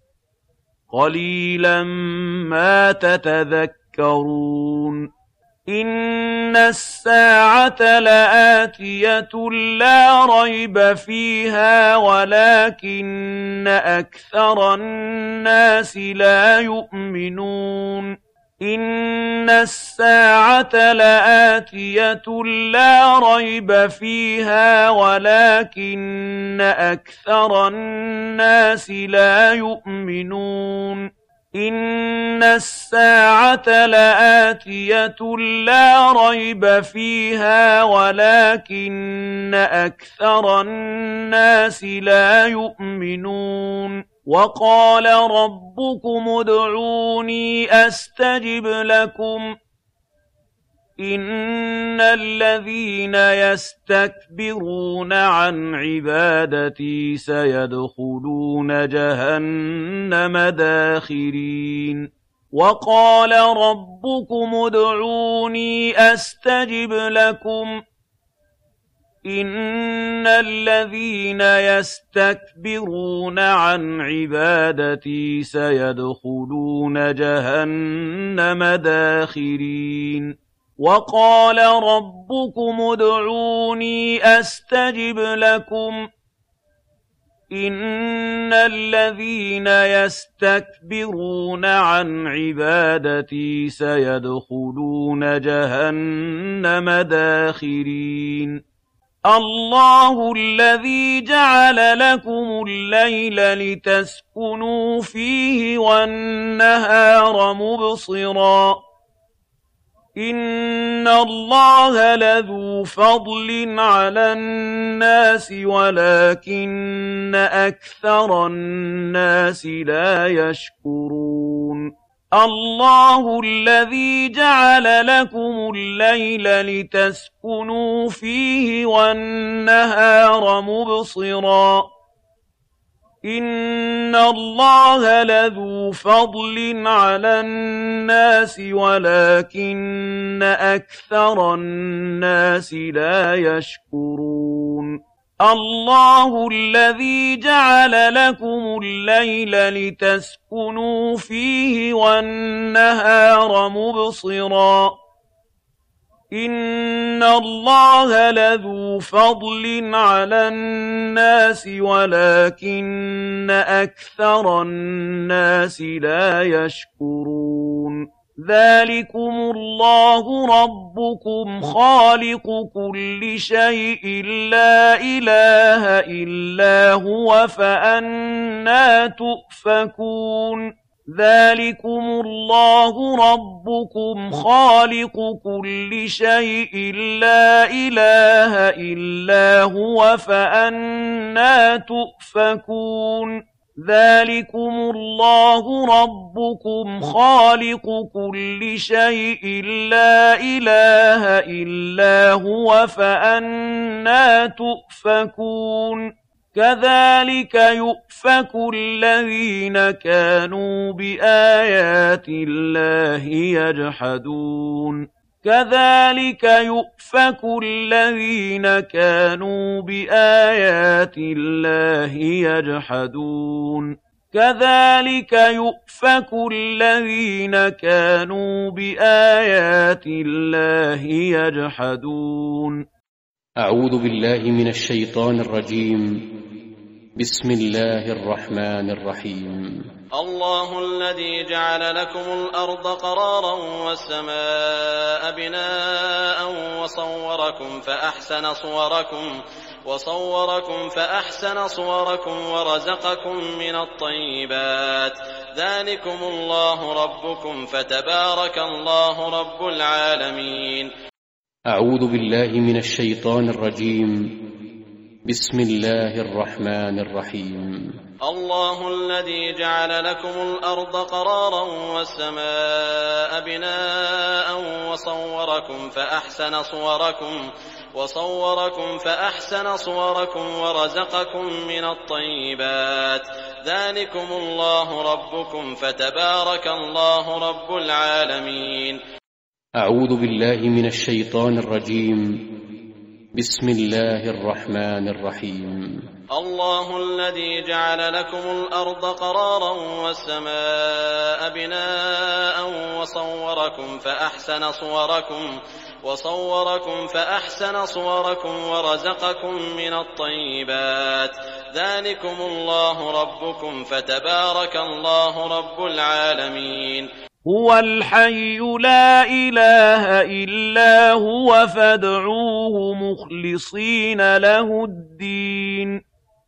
قليلا ما تتذكرون إن الساعة لآتية لا ريب فيها ولكن أكثر الناس لا يؤمنون إن الساعة لآتية لا ريب فيها ولكن أكثر الناس لا يؤمنون إن الساعة لآتية لا ريب فيها ولكن أكثر الناس لا يؤمنون وقال ربكم ادعوني أستجب لكم إن الذين يستكبرون عن عبادتي سيدخلون جهنم داخرين وقال ربكم ادعوني أستجب لكم إن الذين يستكبرون عن عبادتي سيدخلون جهنم داخرين وقال ربكم ادعوني أستجب لكم إن الذين يستكبرون عن عبادتي سيدخلون جهنم داخرين الله الذي جعل لكم الليل لتسكنوا فيه والنهار مبصراً إن الله لذو فضل على الناس ولكن أكثر الناس لا يشكرون الله الذي جعل لكم الليل لتسكنوا فيه والنهار مبصراً إن الله لذو فضل على الناس ولكن أكثر الناس لا يشكرون الله الذي جعل لكم الليل لتسكنوا فيه والنهار مبصراً إن الله لذو فضل على الناس ولكن أكثر الناس لا يشكرون ذلكم الله ربكم خالق كل شيء لا إله إلا هو فأنى تؤفكون ذلكم الله ربكم خالق كل شيء لا إله إلا هو فأنى تؤفكون ذلكم الله ربكم خالق كل شيء لا إله إلا هو فأنى تؤفكون كذلك يؤفك الذين كانوا بآيات الله يجحدون كذلك يؤفك الذين كانوا بآيات الله يجحدون كذلك يؤفك الذين كانوا بآيات الله يجحدون أعوذ بالله من الشيطان الرجيم بسم الله الرحمن الرحيم الله الذي جعل لكم الأرض قرارا والسماء بناء وصوركم فأحسن صوركم ورزقكم من الطيبات ذلكم الله ربكم فتبارك الله رب العالمين أعوذ بالله من الشيطان الرجيم بسم الله الرحمن الرحيم الله الذي جعل لكم الأرض قرارا والسماء بناء وصوركم فأحسن صوركم ورزقكم من الطيبات ذلكم الله ربكم فتبارك الله رب العالمين. أعوذ بالله من الشيطان الرجيم. بسم الله الرحمن الرحيم الله الذي جعل لكم الأرض قرارا والسماء بناء وصوركم فأحسن صوركم ورزقكم من الطيبات ذلكم الله ربكم فتبارك الله رب العالمين. هو الحي لا إله إلا هو فادعوه مخلصين له الدين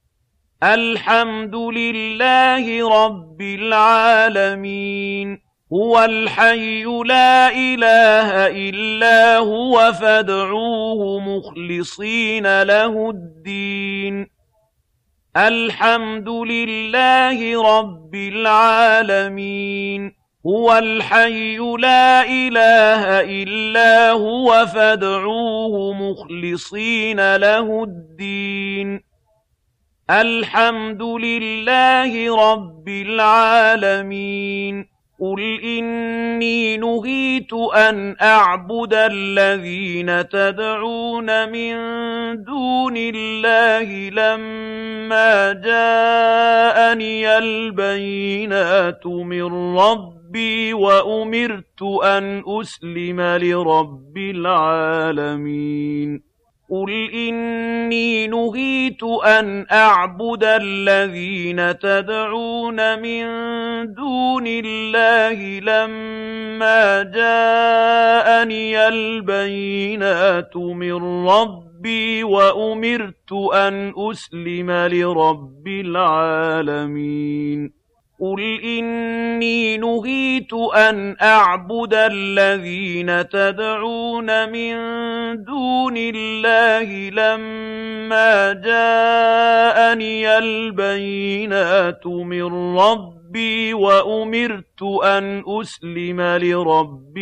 الحمد لله رب العالمين. هو الحي لا إله إلا هو فادعوه مخلصين له الدين الحمد لله رب العالمين. هو الحي لا إله إلا هو فادعوه مخلصين له الدين الحمد لله رب العالمين. قل إني نهيت أن أعبد الذين تدعون من دون الله لما جاءني البينات من ربي وأمرت أن أسلم لرب العالمين. قل إني نهيت أن أعبد الذين تدعون من دون الله لما جاءني البينات من ربي وأمرت أن أسلم لرب العالمين. قل إني نهيت أن أعبد الذين تدعون من دون الله لما جاءني البينات من ربي وأمرت أن أسلم لرب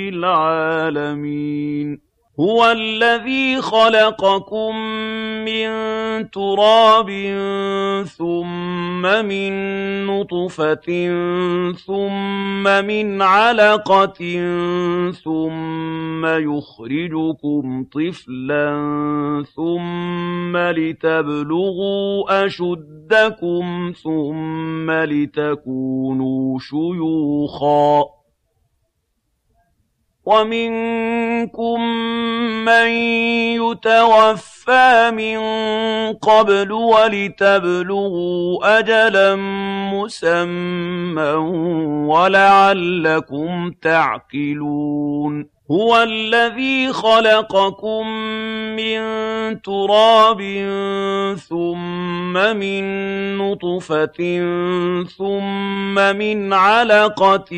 العالمين. هو الذي خلقكم من تراب ثم من نطفة ثم من علقة ثم يخرجكم طفلا ثم لتبلغوا أشدكم ثم لتكونوا شيوخا ومنكم من يتوفى من قبل ولتبلغوا أجلا مسمى ولعلكم تعقلون. هو الذي خلقكم من تراب ثم من نطفة ثم من علقة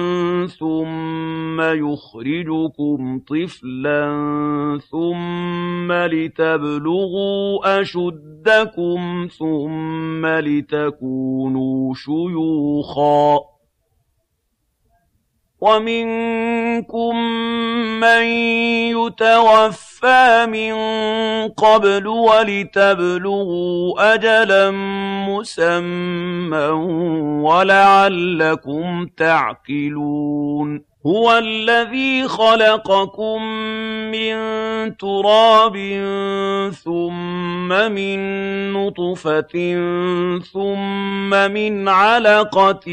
ثم يخرجكم طفلا ثم لتبلغوا أشدكم ثم لتكونوا شيوخا ومنكم من يتوفى من قبل ولتبلغوا أجلا مسمى ولعلكم تعقلون. هو الذي خلقكم من تراب ثم من نطفة ثم من علقة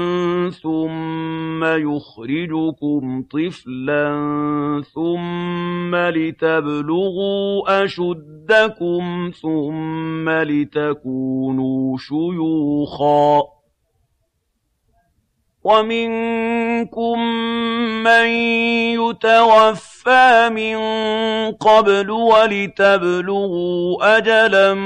ثم يخرجكم طفلا ثم لتبلغوا أشدكم ثم لتكونوا شيوخا ومنكم من يتوفى من قبل ولتبلغوا أجلا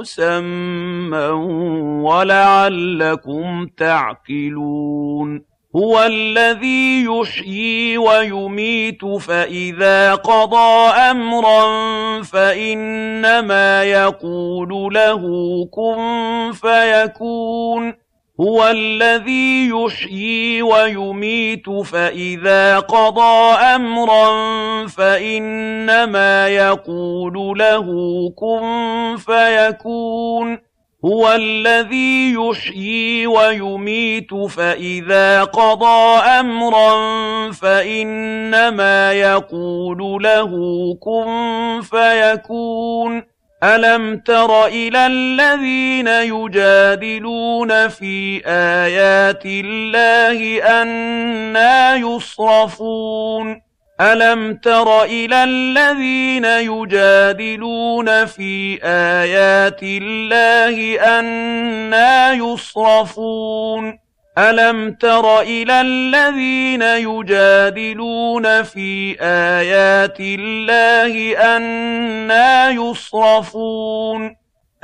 مسمى ولعلكم تعقلون. هو الذي يحيي ويميت فإذا قضى أمرا فإنما يقول له كن فيكون هو الذي يحيي ويميت فإذا قضى أمرا فإنما يقول له كن فيكون هو الذي يحيي ويميت فإذا قضى أمرا فإنما يقول له كن فيكون ألم تر إلى الذين يجادلون في آيات الله أنى يصرفون ألم تر إلى الذين يجادلون في آيات الله أنى يصرفون ألم تر إلى الذين يجادلون في آيات الله أنى يصرفون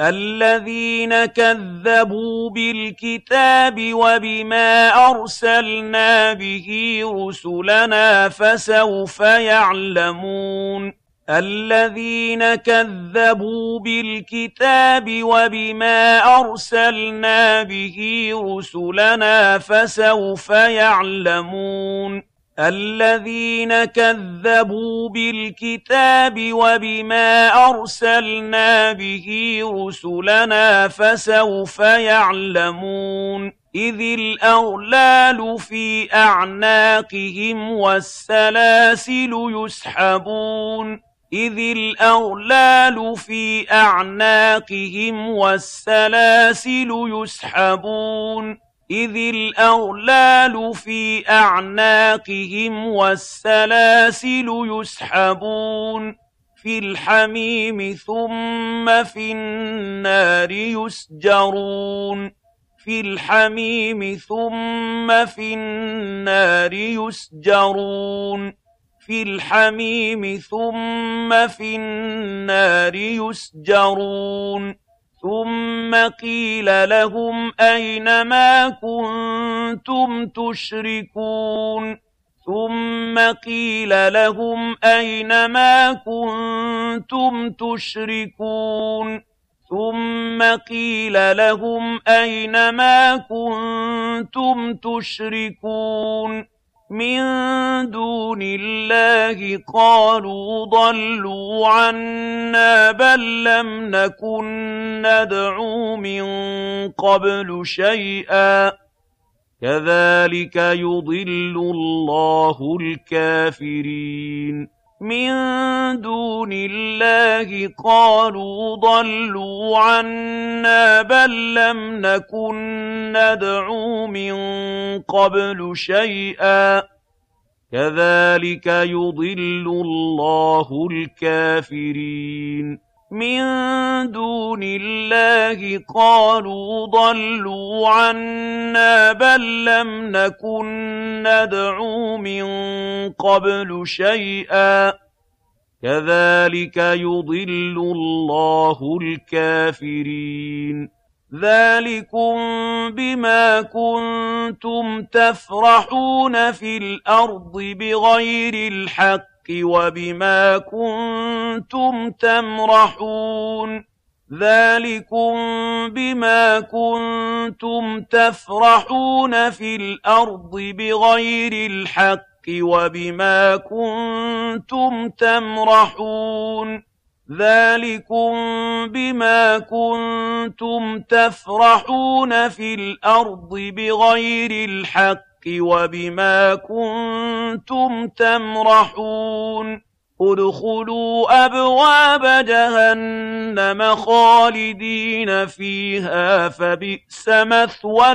الذين كذبوا بالكتاب وبما أرسلنا به رسلنا فسوف يعلمون الذين كذبوا بالكتاب وبما أرسلنا به رسلنا فسوف يعلمون الذين كذبوا بالكتاب وبما أرسلنا به رسلنا فسوف يعلمون إذ الأغلال في أعناقهم والسلاسل يسحبون إذ الأغلال في أعناقهم والسلاسل يسحبون إذ الأغلال في أعناقهم والسلاسل يسحبون في الحميم ثم في النار يسجرون في الحميم ثم في النار يسجرون في الحميم ثم في النار يسجرون ثم قيل لهم أين ما كنتم تشركون ثم قيل لهم أين ما كنتم تشركون ثم قيل لهم أين ما كنتم تشركون من دون الله قالوا ضلوا عنا بل لم نكن ندعو من قبل شيئا كذلك يضل الله الكافرين من دون الله قالوا ضلوا عنا بل لم نكن ندعو من قبل شيئا كذلك يضل الله الكافرين من دون الله قالوا ضلوا عنا بل لم نكن ندعو من قبل شيئا كذلك يضل الله الكافرين ذلكم بما كنتم تفرحون في الأرض بغير الحق وبما كنتم تمرحون ذلكم بما كنتم تفرحون في الأرض بغير الحق وبما كنتم تمرحون ذلكم بما كنتم تفرحون في الأرض بغير الحق وبما كنتم تمرحون ادخلوا أبواب جهنم خالدين فيها فبئس مثوى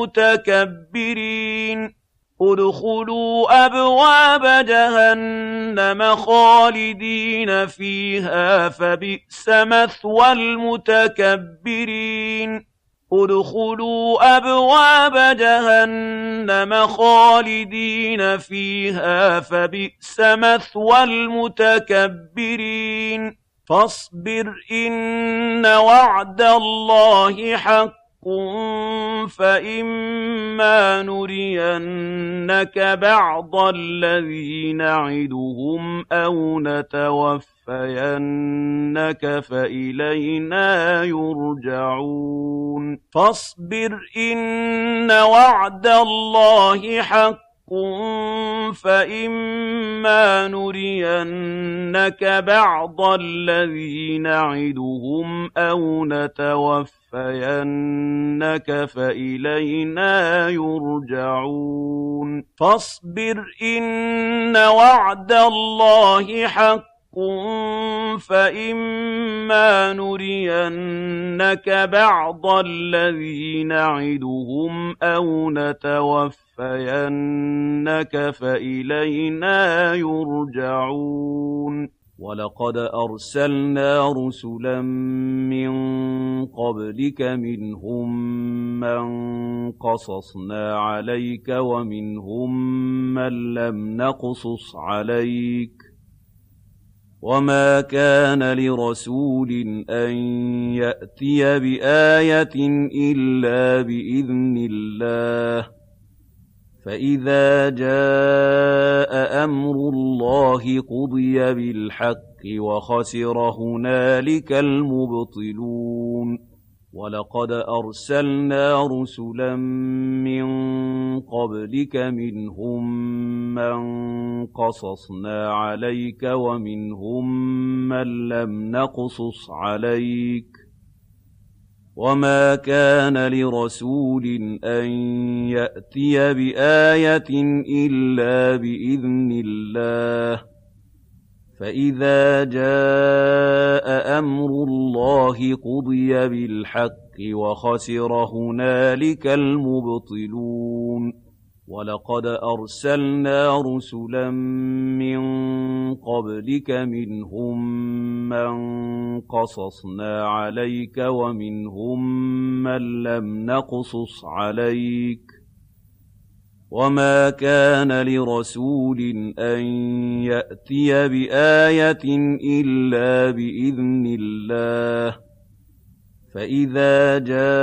المتكبرين ادخلوا أبواب جهنم خالدين فيها فبئس مثوى المتكبرين ادخلوا أبواب جهنم خالدين فيها فبئس مثوى المتكبرين فاصبر إن وعد الله حق فإما نرينك بعض الذي نعدهم أو نتوفينك فإلينا يرجعون فاصبر إن وعد الله حق فإما نرينك بعض الذي نعدهم أو نتوفينك فإلينا يرجعون فاصبر إن وعد الله حق فإما نرينك بعض الذي نعدهم أو نتوفينك فإلينا يرجعون ولقد أرسلنا رسلا من قبلك منهم من قصصنا عليك ومنهم من لم نقصص عليك وما كان لرسول أن يأتي بآية إلا بإذن الله فإذا جاء أمر الله قضي بالحق وخسر هنالك المبطلون ولقد أرسلنا رسلا من قبلك منهم من قصصنا عليك ومنهم من لم نقصص عليك وما كان لرسول أن يأتي بآية إلا بإذن الله فإذا جاء أمر الله قضي بالحق وخسر هنالك المبطلون ولقد أرسلنا رسلا من قبلك منهم من قصصنا عليك ومنهم من لم نقصص عليك وما كان لرسول أن يأتي بآية إلا بإذن الله فإذا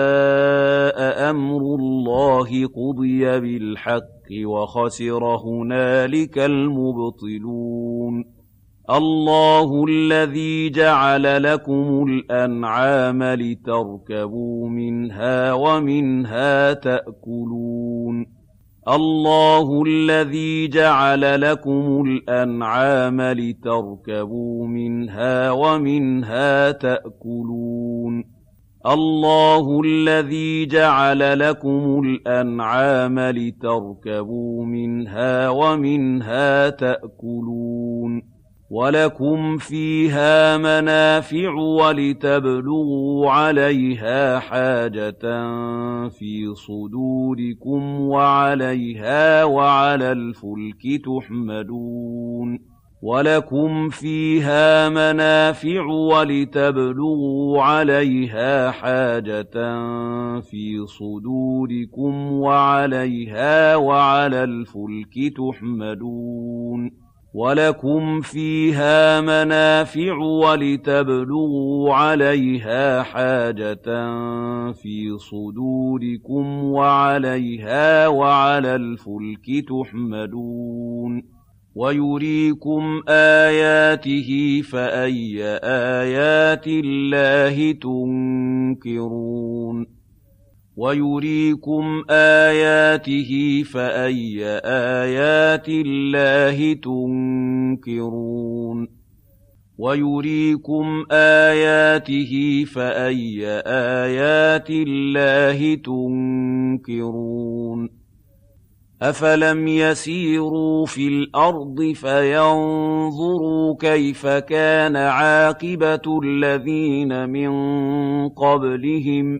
جاء أمر الله قضي بالحق وخسر هنالك المبطلون الله الذي جعل لكم الأنعام لتركبوا منها ومنها تأكلون الله الذي جعل لكم الأنعام لتركبوا منها ومنها تأكلون الله الذي جعل لكم الأنعام لتركبوا منها ومنها تأكلون ولكم فيها منافع ولتبلغوا عليها حاجة في صدوركم وعليها وعلى الفلك تحملون ولكم فيها منافع ولتبلغوا عليها حاجة في صدوركم وعليها وعلى الفلك تحملون ولكم فيها منافع ولتبلغوا عليها حاجة في صدوركم وعليها وعلى الفلك تحملون ويريكم آياته فأي آيات الله تنكرون ويريكم آياته فأي آيات الله تنكرون ويريكم آياته فأي آيات الله تنكرون أفلم يسيروا في الأرض فينظروا كيف كان عاقبة الذين من قبلهم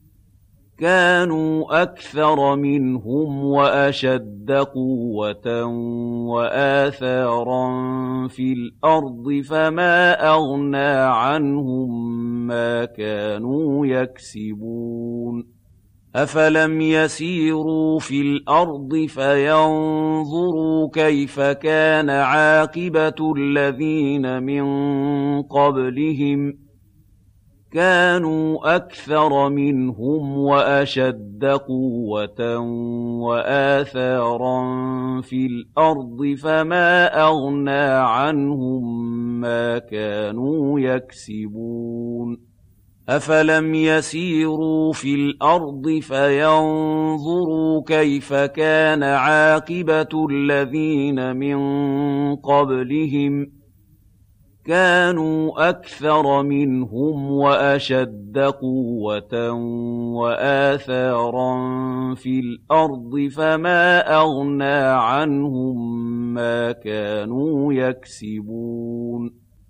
كانوا أكثر منهم وأشد قوة وآثارا في الأرض فما أغنى عنهم ما كانوا يكسبون أفلم يسيروا في الأرض فينظروا كيف كان عاقبة الذين من قبلهم كانوا أكثر منهم وأشد قوة وآثارا في الأرض فما أغنى عنهم ما كانوا يكسبون أفلم يسيروا في الأرض فينظروا كيف كان عاقبة الذين من قبلهم كانوا أكثر منهم وأشد قوة وآثارا في الأرض فما أغنى عنهم ما كانوا يكسبون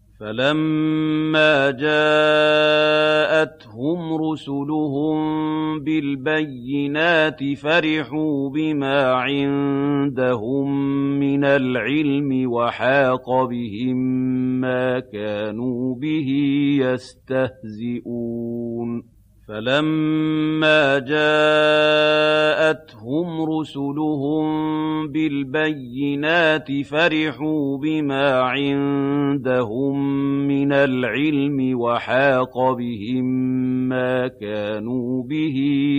فلما جاءتهم رسلهم بالبينات فرحوا بما عندهم من العلم وحاق بهم ما كانوا به يستهزئون فلما جاءتهم رسلهم بالبينات فرحوا بما عندهم من العلم وحاق بهم ما كانوا به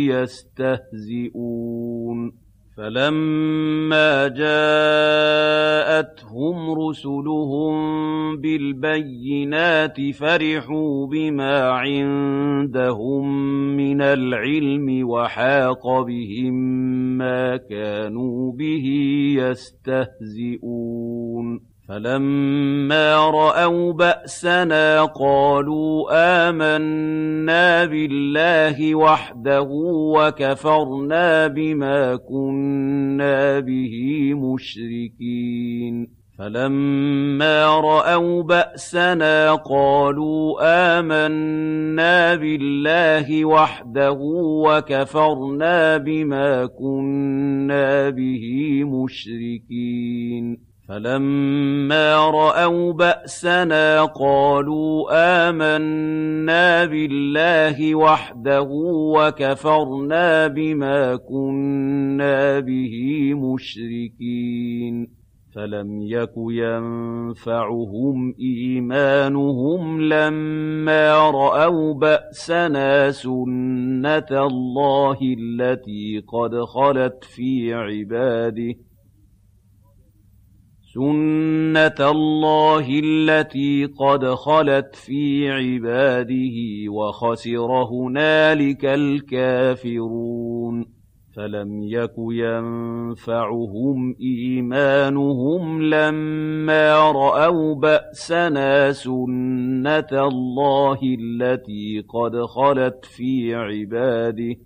يستهزئون فلما جاءتهم رسلهم بالبينات فرحوا بما عندهم من العلم وحاق بهم ما كانوا به يستهزئون فلما رأوا بأسنا قالوا آمنا بالله وحده وكفرنا بما كنا به مشركين فلما رأوا بأسنا قالوا آمنا بالله وحده وكفرنا بما كنا به مشركين فلما رأوا بأسنا قالوا آمنا بالله وحده وكفرنا بما كنا به مشركين فلم يك ينفعهم إيمانهم لما رأوا بأسنا سنة الله التي قد خلت في عباده وخسر هنالك الكافرون فلم يك ينفعهم إيمانهم لما رأوا بأسنا سنة الله التي قد خلت في عباده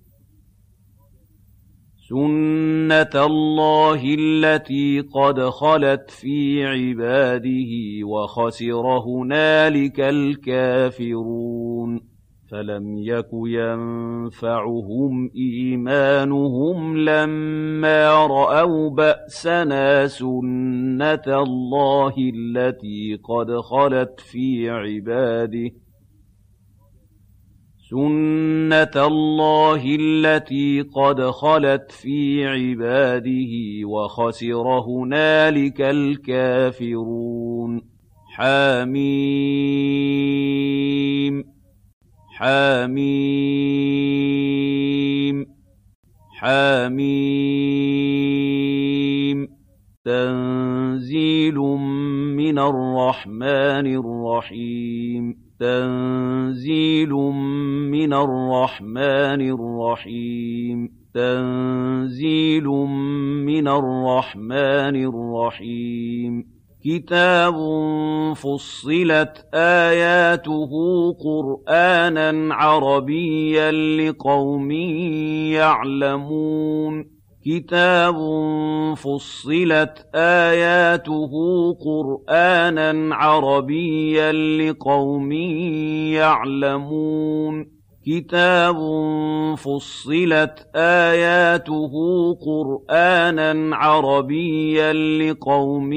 وخسر هنالك الكافرون فلم يك ينفعهم إيمانهم لما رأوا بأسنا سنة الله التي قد خلت في عباده وخسر هنالك الكافرون حميم حميم حميم تنزيل من الرحمن الرحيم تنزيل من الرحمن الرحيم تنزيل من الرحمن الرحيم كتاب فصلت آياته قرآنا عربيا لقوم يعلمون كتاب فصلت آياته قرآنا عربيا لقوم يعلمون كتاب فصلت آياته قرآنا عربيا لقوم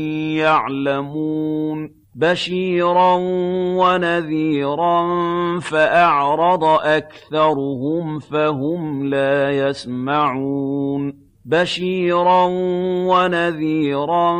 يعلمون بشيرا ونذيرا فأعرض أكثرهم فهم لا يسمعون بشيرا ونذيرا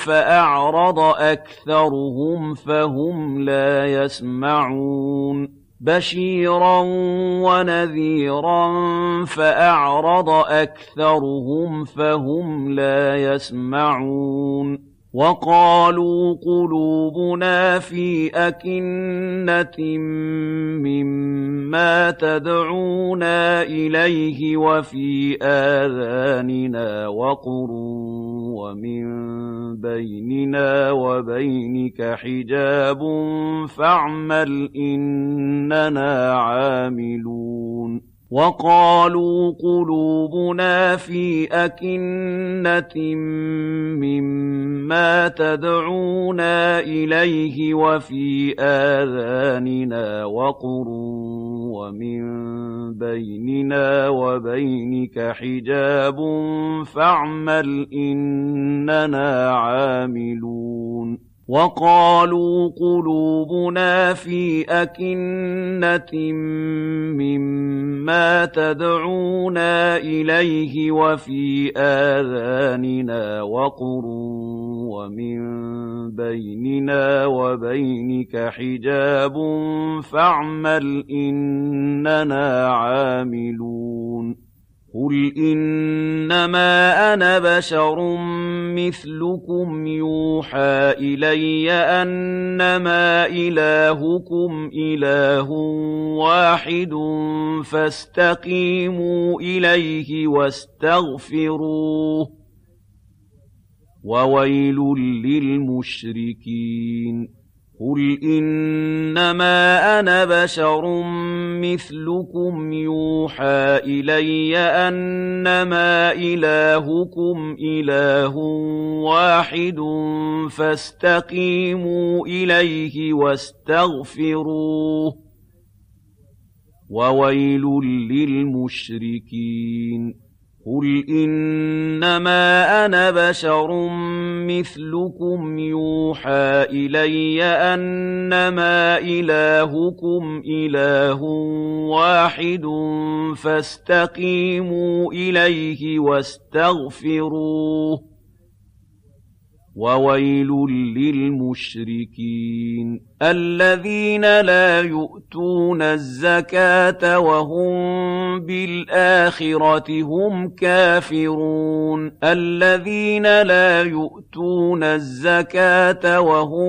فأعرض أكثرهم فهم لا يسمعون بَشِيرًا وَنَذِيرًا فَأَعْرَضَ أَكْثَرُهُمْ فَهُمْ لَا يَسْمَعُونَ وَقَالُوا قُلُوبُنَا فِي أَكِنَّةٍ مِّمَّا تَدْعُونَا إِلَيْهِ وَفِي آذَانِنَا وَقْرٌ وَمِن بَيْنِنَا وَبَيْنِكَ حِجَابٌ فَاعْمَلْ إِنَّنَا عَامِلُونَ وَقَالُوا قُلُوبُنَا فِي أَكِنَّةٍ مِّمَّا تَدْعُونَا إِلَيْهِ وَفِي آذَانِنَا وَقْرٌ وَمِن بَيْنِنَا وَبَيْنِكَ حِجَابٌ فَاعْمَلْ إِنَّنَا عَامِلُونَ وَقَالُوا قُلُوبُنَا فِي أَكِنَّةٍ مِّمَّا تَدْعُونَا إِلَيْهِ وَفِي آذَانِنَا وَقْرٌ وَمِن بَيْنِنَا وَبَيْنِكَ حِجَابٌ فَاعْمَلْ إِنَّنَا عَامِلُونَ قُلْ إِنَّمَا أَنَا بَشَرٌ مِّثْلُكُمْ يُوحَىٰ إِلَيَّ أَنَّمَا إِلَٰهُكُمْ إِلَٰهٌ وَاحِدٌ فَاسْتَقِيمُوا إِلَيْهِ وَاسْتَغْفِرُوهُ وَوَيْلٌ لِّلْمُشْرِكِينَ قُلْ إِنَّمَا أَنَا بَشَرٌ مِّثْلُكُمْ يُوحَىٰ إِلَيَّ أَنَّمَا إِلَٰهُكُمْ إِلَٰهٌ وَاحِدٌ فَاسْتَقِيمُوا إِلَيْهِ وَاسْتَغْفِرُوهُ وَوَيْلٌ لِّلْمُشْرِكِينَ قُلْ إِنَّمَا أَنَا بَشَرٌ مِّثْلُكُمْ يُوحَىٰ إِلَيَّ أَنَّمَا إِلَٰهُكُمْ إِلَٰهٌ وَاحِدٌ فَاسْتَقِيمُوا إِلَيْهِ وَاسْتَغْفِرُوهُ وَوَيْلٌ لِّلْمُشْرِكِينَ الَّذِينَ لَا يُؤْتُونَ الزَّكَاةَ وَهُم بِالْآخِرَةِ هُمْ كَافِرُونَ الَّذِينَ لَا يُؤْتُونَ الزَّكَاةَ وَهُم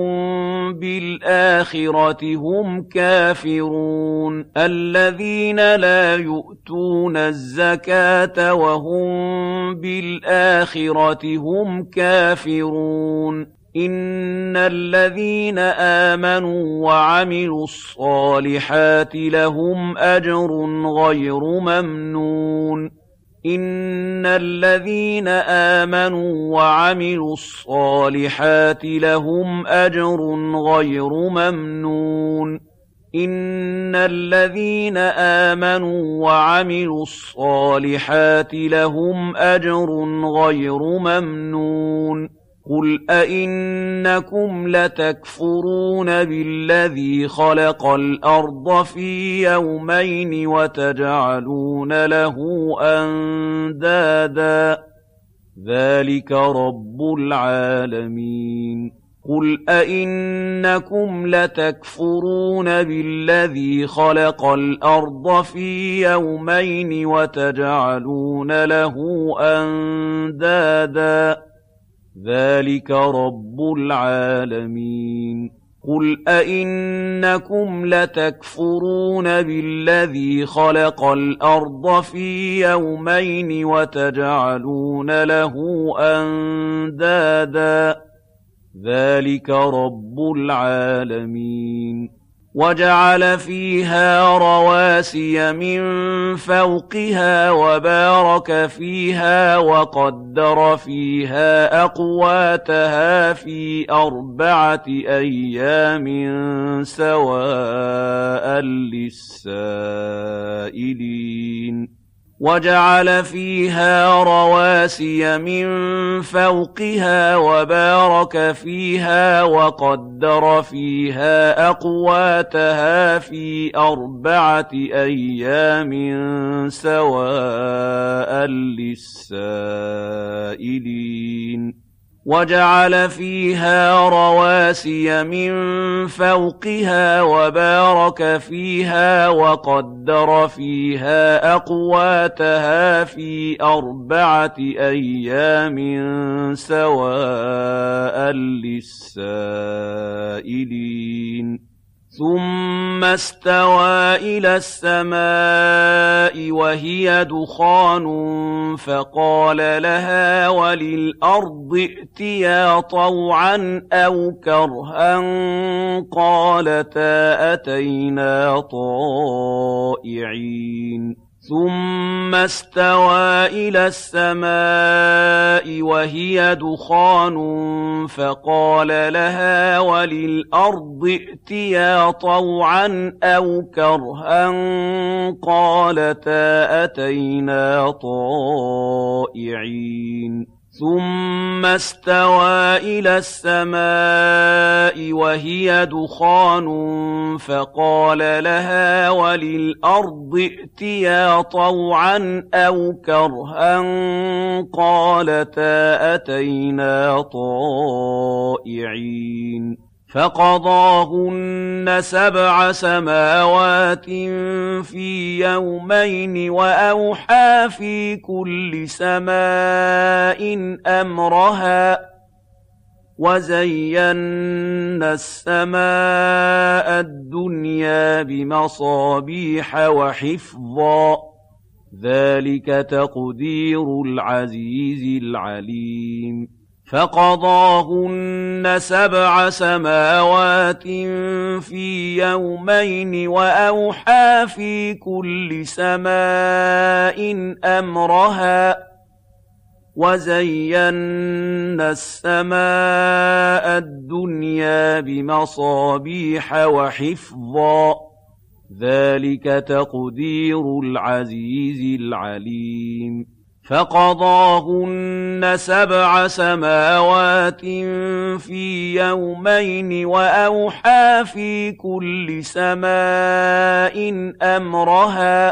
بِالْآخِرَةِ هُمْ كَافِرُونَ الَّذِينَ لَا يُؤْتُونَ الزَّكَاةَ وَهُم بِالْآخِرَةِ هُمْ كَافِرُونَ إِنَّ الَّذِينَ آمَنُوا وَعَمِلُوا الصَّالِحَاتِ لَهُمْ أَجْرٌ غَيْرُ مَمْنُونٍ إِنَّ الَّذِينَ آمَنُوا وَعَمِلُوا الصَّالِحَاتِ لَهُمْ أَجْرٌ غَيْرُ مَمْنُونٍ إِنَّ الَّذِينَ آمَنُوا وَعَمِلُوا الصَّالِحَاتِ لَهُمْ أَجْرٌ غَيْرُ مَمْنُونٍ قُلْ أَئِنَّكُمْ لَتَكْفُرُونَ بِالَّذِي خَلَقَ الْأَرْضَ فِي يَوْمَيْنِ وَتَجْعَلُونَ لَهُ أَندَادًا ذَلِكَ رَبُّ الْعَالَمِينَ قُلْ أَئِنَّكُمْ لَتَكْفُرُونَ بِالَّذِي خَلَقَ الْأَرْضَ فِي يَوْمَيْنِ وَتَجْعَلُونَ لَهُ أَندَادًا ذَلِكَ رَبُّ الْعَالَمِينَ قُلْ أَئِنَّكُمْ لَتَكْفُرُونَ بِالَّذِي خَلَقَ الْأَرْضَ فِي يَوْمَيْنِ وَتَجْعَلُونَ لَهُ أَندَادًا ذَلِكَ رَبُّ الْعَالَمِينَ وَجَعَلَ فِيهَا رَوَاسِيَ مِن فَوْقِهَا وَبَارَكَ فِيهَا وَقَدَّرَ فِيهَا أَقْوَاتَهَا فِي 4 أَيَّامٍ سَوَاءً لِّلسَّائِلِينَ وَجَعَلَ فِيهَا رَوَاسِيَ مِن فَوْقِهَا وَبَارَكَ فِيهَا وَقَدَّرَ فِيهَا أَقْوَاتَهَا فِي 4 أَيَّامٍ سَوَاءً لِّلسَّائِلِينَ وَجَعَلَ فِيهَا رَوَاسِيَ مِن فَوْقِهَا وَبَارَكَ فِيهَا وَقَدَّرَ فِيهَا أَقْوَاتَهَا فِي 4 أَيَّامٍ سَوَاءً لِّلسَّائِلِينَ ثُمَّ اسْتَوَىٰ إِلَى السَّمَاءِ وَهِيَ دُخَانٌ فَقَالَ لَهَا وَلِلْأَرْضِ ائْتِيَا طَوْعًا أَوْ كَرْهًا قَالَتَا أَتَيْنَا طَائِعِينَ ثُمَّ اسْتَوَىٰ إِلَى السَّمَاءِ وَهِيَ دُخَانٌ فَقَالَ لَهَا وَلِلْأَرْضِ ائْتِيَا طَوْعًا أَوْ كَرْهًا قَالَتَا أَتَيْنَا طَائِعِينَ ثُمَّ اسْتَوَىٰ إِلَى السَّمَاءِ وَهِيَ دُخَانٌ فَقَالَ لَهَا وَلِلْأَرْضِ ائْتِيَا طَوْعًا أَوْ كَرْهًا قَالَتَا أَتَيْنَا طَائِعِينَ فَقَضَاهُنَّ 7 سَمَاوَاتٍ فِي يَوْمَيْنِ وَأَوْحَىٰ فِي كُلِّ سَمَاءٍ أَمْرَهَا وَزَيَّنَّا السَّمَاءَ الدُّنْيَا بِمَصَابِيحَ وَحِفْظًا ۚ ذَٰلِكَ تَقْدِيرُ الْعَزِيزِ الْعَلِيمِ فَقَضَاهُنَّ 7 سَمَاوَاتٍ فِي يَوْمَيْنِ وَأَوْحَىٰ فِي كُلِّ سَمَاءٍ أَمْرَهَا وَزَيَّنَّا السَّمَاءَ الدُّنْيَا بِمَصَابِيحَ وَحِفْظًا ۚ ذَٰلِكَ تَقْدِيرُ الْعَزِيزِ الْعَلِيمِ فَقَضَاهُنَّ 7 سَمَاوَاتٍ فِي يَوْمَيْنِ وَأَوْحَىٰ فِي كُلِّ سَمَاءٍ أَمْرَهَا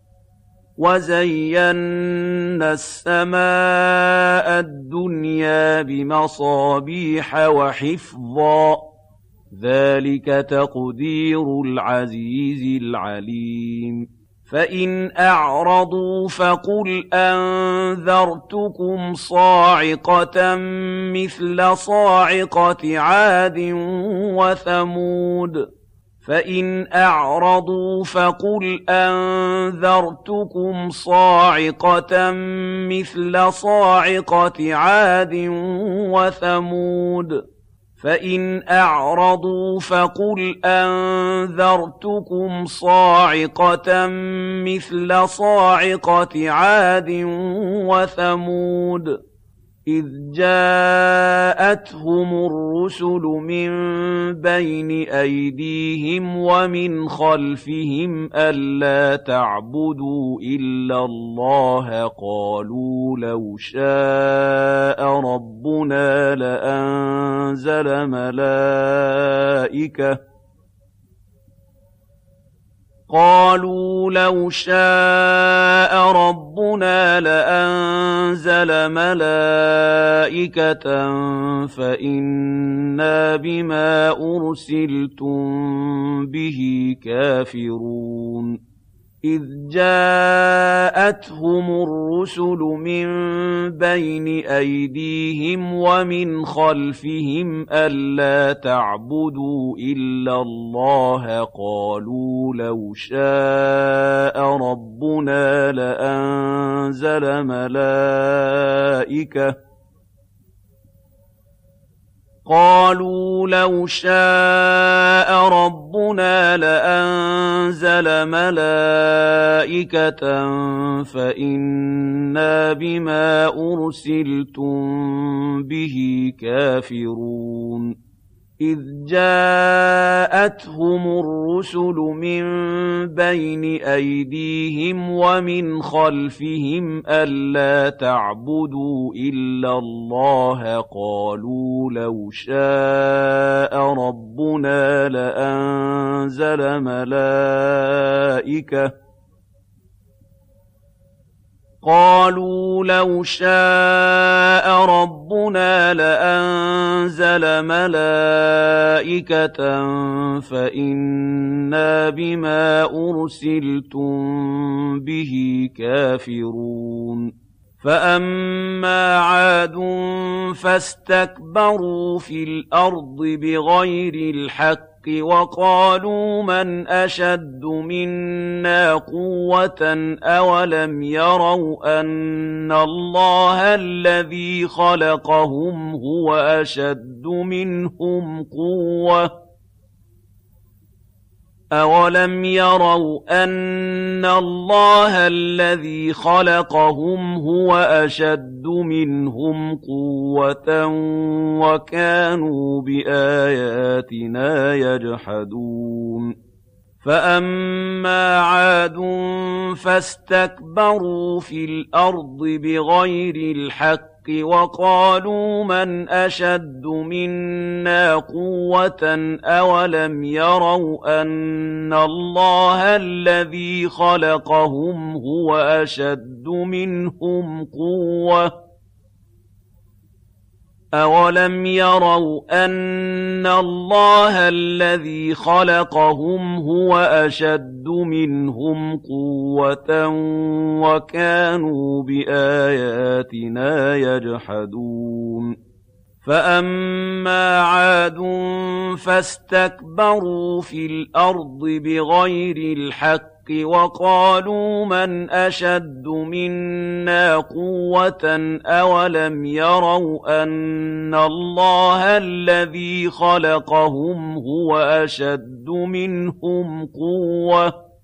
وَزَيَّنَّا السَّمَاءَ الدُّنْيَا بِمَصَابِيحَ وَحِفْظًا ۚ ذَٰلِكَ تَقْدِيرُ الْعَزِيزِ الْعَلِيمِ فَإِنْ أَعْرَضُوا فَقُلْ أَنذَرْتُكُمْ صَاعِقَةً مِّثْلَ صَاعِقَةِ عَادٍ وَثَمُودَ فَإِنْ أَعْرَضُوا فَقُلْ أَنذَرْتُكُمْ صَاعِقَةً مِّثْلَ صَاعِقَةِ عَادٍ وَثَمُودَ فَإِنْ أَعْرَضُوا فَقُلْ أَنذَرْتُكُمْ صَاعِقَةً مِّثْلَ صَاعِقَةِ عَادٍ وَثَمُودَ إِذْ جَاءَتْهُمُ الرُّسُلُ مِن بَيْنِ أَيْدِيهِمْ وَمِنْ خَلْفِهِمْ أَلَّا تَعْبُدُوا إِلَّا اللَّهَ قَالُوا لَوْ شَاءَ رَبُّنَا لَأَنزَلَ مَلَائِكَةً فَإِنَّا بِمَا أُرْسِلْتُم بِهِ كَافِرُونَ إِذْ جَاءَتْهُمُ الرُّسُلُ مِن بَيْنِ أَيْدِيهِمْ وَمِنْ خَلْفِهِمْ أَلَّا تَعْبُدُوا إِلَّا اللَّهَ قَالُوا لَوْ شَاءَ رَبُّنَا لَأَنزَلَ مَلَائِكَةً فَإِنَّا بِمَا أُرْسِلْتُم بِهِ كَافِرُونَ إِذْ جَاءَتْهُمُ الرُّسُلُ مِن بَيْنِ أَيْدِيهِمْ وَمِنْ خَلْفِهِمْ أَلَّا تَعْبُدُوا إِلَّا اللَّهَ قَالُوا لَوْ شَاءَ رَبُّنَا قَالُوا لَوْ شَاءَ رَبُّنَا لَأَنزَلَ مَلَائِكَةً فَإِنَّا بِمَا أُرْسِلْتُم بِهِ كَافِرُونَ فَأَمَّا عَادٌ فَاسْتَكْبَرُوا فِي الْأَرْضِ بِغَيْرِ الْحَقِّ وَقَالُوا مَنْ أَشَدُّ مِنَّا قُوَّةً أَوَلَمْ يَرَوْا أَنَّ اللَّهَ الَّذِي خَلَقَهُمْ هُوَ أَشَدُّ مِنْهُمْ قُوَّةً أَوَلَمْ يَرَوْا أَنَّ اللَّهَ الَّذِي خَلَقَهُمْ هُوَ أَشَدُّ مِنْهُمْ قُوَّةً وَكَانُوا بِآيَاتِنَا يَجْحَدُونَ فَأَمَّا عَادٌ فَاسْتَكْبَرُوا فِي الْأَرْضِ بِغَيْرِ الْحَقِّ وَقَالُوا مَنْ أَشَدُّ مِنَّا قُوَّةً أَوَلَمْ يَرَوْا أَنَّ اللَّهَ الَّذِي خَلَقَهُمْ هُوَ أَشَدُّ مِنْهُمْ قُوَّةً أَوَلَمْ يَرَوْا أَنَّ اللَّهَ الَّذِي خَلَقَهُمْ هُوَ أَشَدُّ مِنْهُمْ قُوَّةً وَكَانُوا بِآيَاتِنَا يَجْحَدُونَ فَأَمَّا عَادٌ فَاسْتَكْبَرُوا فِي الْأَرْضِ بِغَيْرِ الْحَقِّ وَقَالُوا مَنْ أَشَدُّ مِنَّا قُوَّةً أَوَلَمْ يَرَوْا أَنَّ اللَّهَ الَّذِي خَلَقَهُمْ هُوَ أَشَدُّ مِنْهُمْ قُوَّةً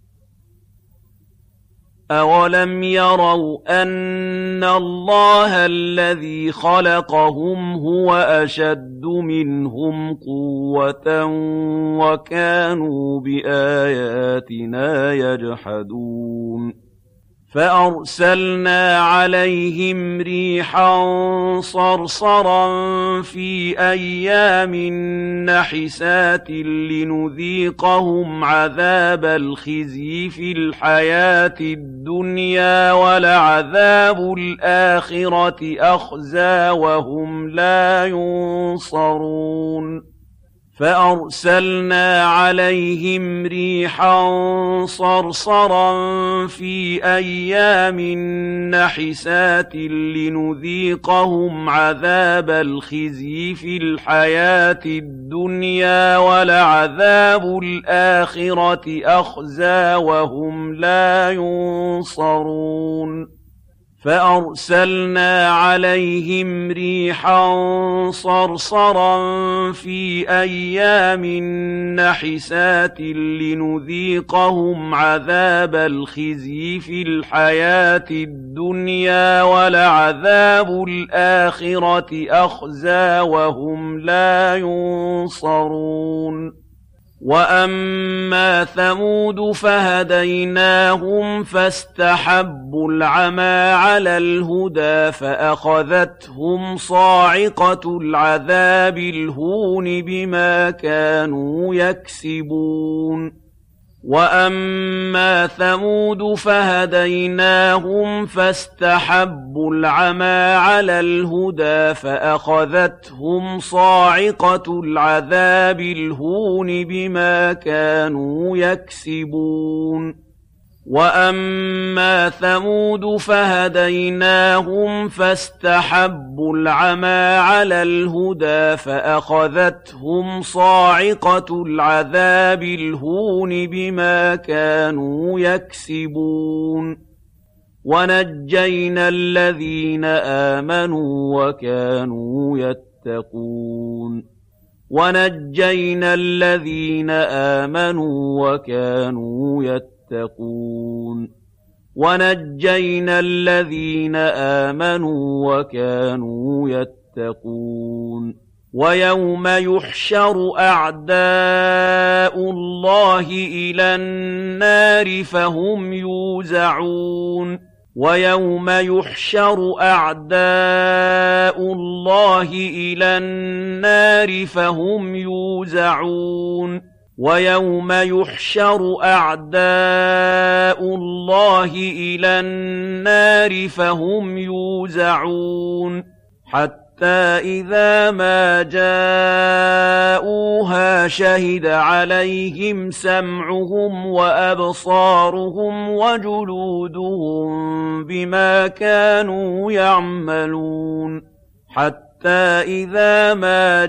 أَوَلَمْ يَرَوْا أَنَّ اللَّهَ الَّذِي خَلَقَهُمْ هُوَ أَشَدُّ مِنْهُمْ قُوَّةً وَكَانُوا بِآيَاتِنَا يَجْحَدُونَ فَأَرْسَلْنَا عَلَيْهِمْ رِيحًا صَرْصَرًا فِي أَيَّامٍ نَّحِسَاتٍ لِّنُذِيقَهُمْ عَذَابَ الْخِزْيِ فِي الْحَيَاةِ الدُّنْيَا وَلَعَذَابُ الْآخِرَةِ أَخْزَىٰ وَهُمْ لَا يُنصَرُونَ فَأَرْسَلْنَا عَلَيْهِمْ رِيحًا صَرْصَرًا فِي أَيَّامٍ نَّحِسَاتٍ لِّنُذِيقَهُمْ عَذَابَ الْخِزْيِ فِي الْحَيَاةِ الدُّنْيَا وَلَعَذَابُ الْآخِرَةِ أَخْزَىٰ وَهُمْ لَا يُنصَرُونَ فَأَرْسَلْنَا عَلَيْهِمْ رِيحًا صَرْصَرًا فِي أَيَّامٍ نَّحِسَاتٍ لِّنُذِيقَهُمْ عَذَابَ الْخِزْيِ فِي الْحَيَاةِ الدُّنْيَا وَلَعَذَابُ الْآخِرَةِ أَخْزَىٰ وَهُمْ لَا يُنصَرُونَ وَأَمَّا ثَمُودُ فَهَدَيْنَاهُمْ فَاسْتَحَبُّوا الْعَمَىٰ عَلَى الْهُدَىٰ فَأَخَذَتْهُمْ صَاعِقَةُ الْعَذَابِ الْهُونِ بِمَا كَانُوا يَكْسِبُونَ وَأَمَّا ثَمُودُ فَهَدَيْنَاهُمْ فَاسْتَحَبُّوا الْعَمَىٰ عَلَى الْهُدَىٰ فَأَخَذَتْهُمْ صَاعِقَةُ الْعَذَابِ الْهُونِ بِمَا كَانُوا يَكْسِبُونَ وَأَمَّا ثَمُودُ فَهَدَيْنَاهُمْ فَاسْتَحَبُّوا الْعَمَىٰ عَلَى الْهُدَىٰ فَأَخَذَتْهُمْ صَاعِقَةُ الْعَذَابِ الْهُونِ بِمَا كَانُوا يَكْسِبُونَ وَنَجَّيْنَا الَّذِينَ آمَنُوا وَكَانُوا يَتَّقُونَ وَنَجَّيْنَا الَّذِينَ آمَنُوا وَكَانُوا يَتَّقُونَ وَنَجَّيْنَا الَّذِينَ آمَنُوا وَكَانُوا يَتَّقُونَ وَيَوْمَ يُحْشَرُ أَعْدَاءُ اللَّهِ إِلَى النَّارِ فَهُمْ يُوزَعُونَ وَيَوْمَ يُحْشَرُ أَعْدَاءُ اللَّهِ إِلَى النَّارِ فَهُمْ يُوزَعُونَ وَيَوْمَ يُحْشَرُ أَعْدَاءُ اللَّهِ إِلَى النَّارِ فَهُمْ يُوزَعُونَ حَتَّى إِذَا مَا جَاءُوهَا شَهِدَ عَلَيْهِمْ سَمْعُهُمْ وَأَبْصَارُهُمْ وَجُلُودُهُم بِمَا كَانُوا يَعْمَلُونَ حَتَّى إِذَا مَا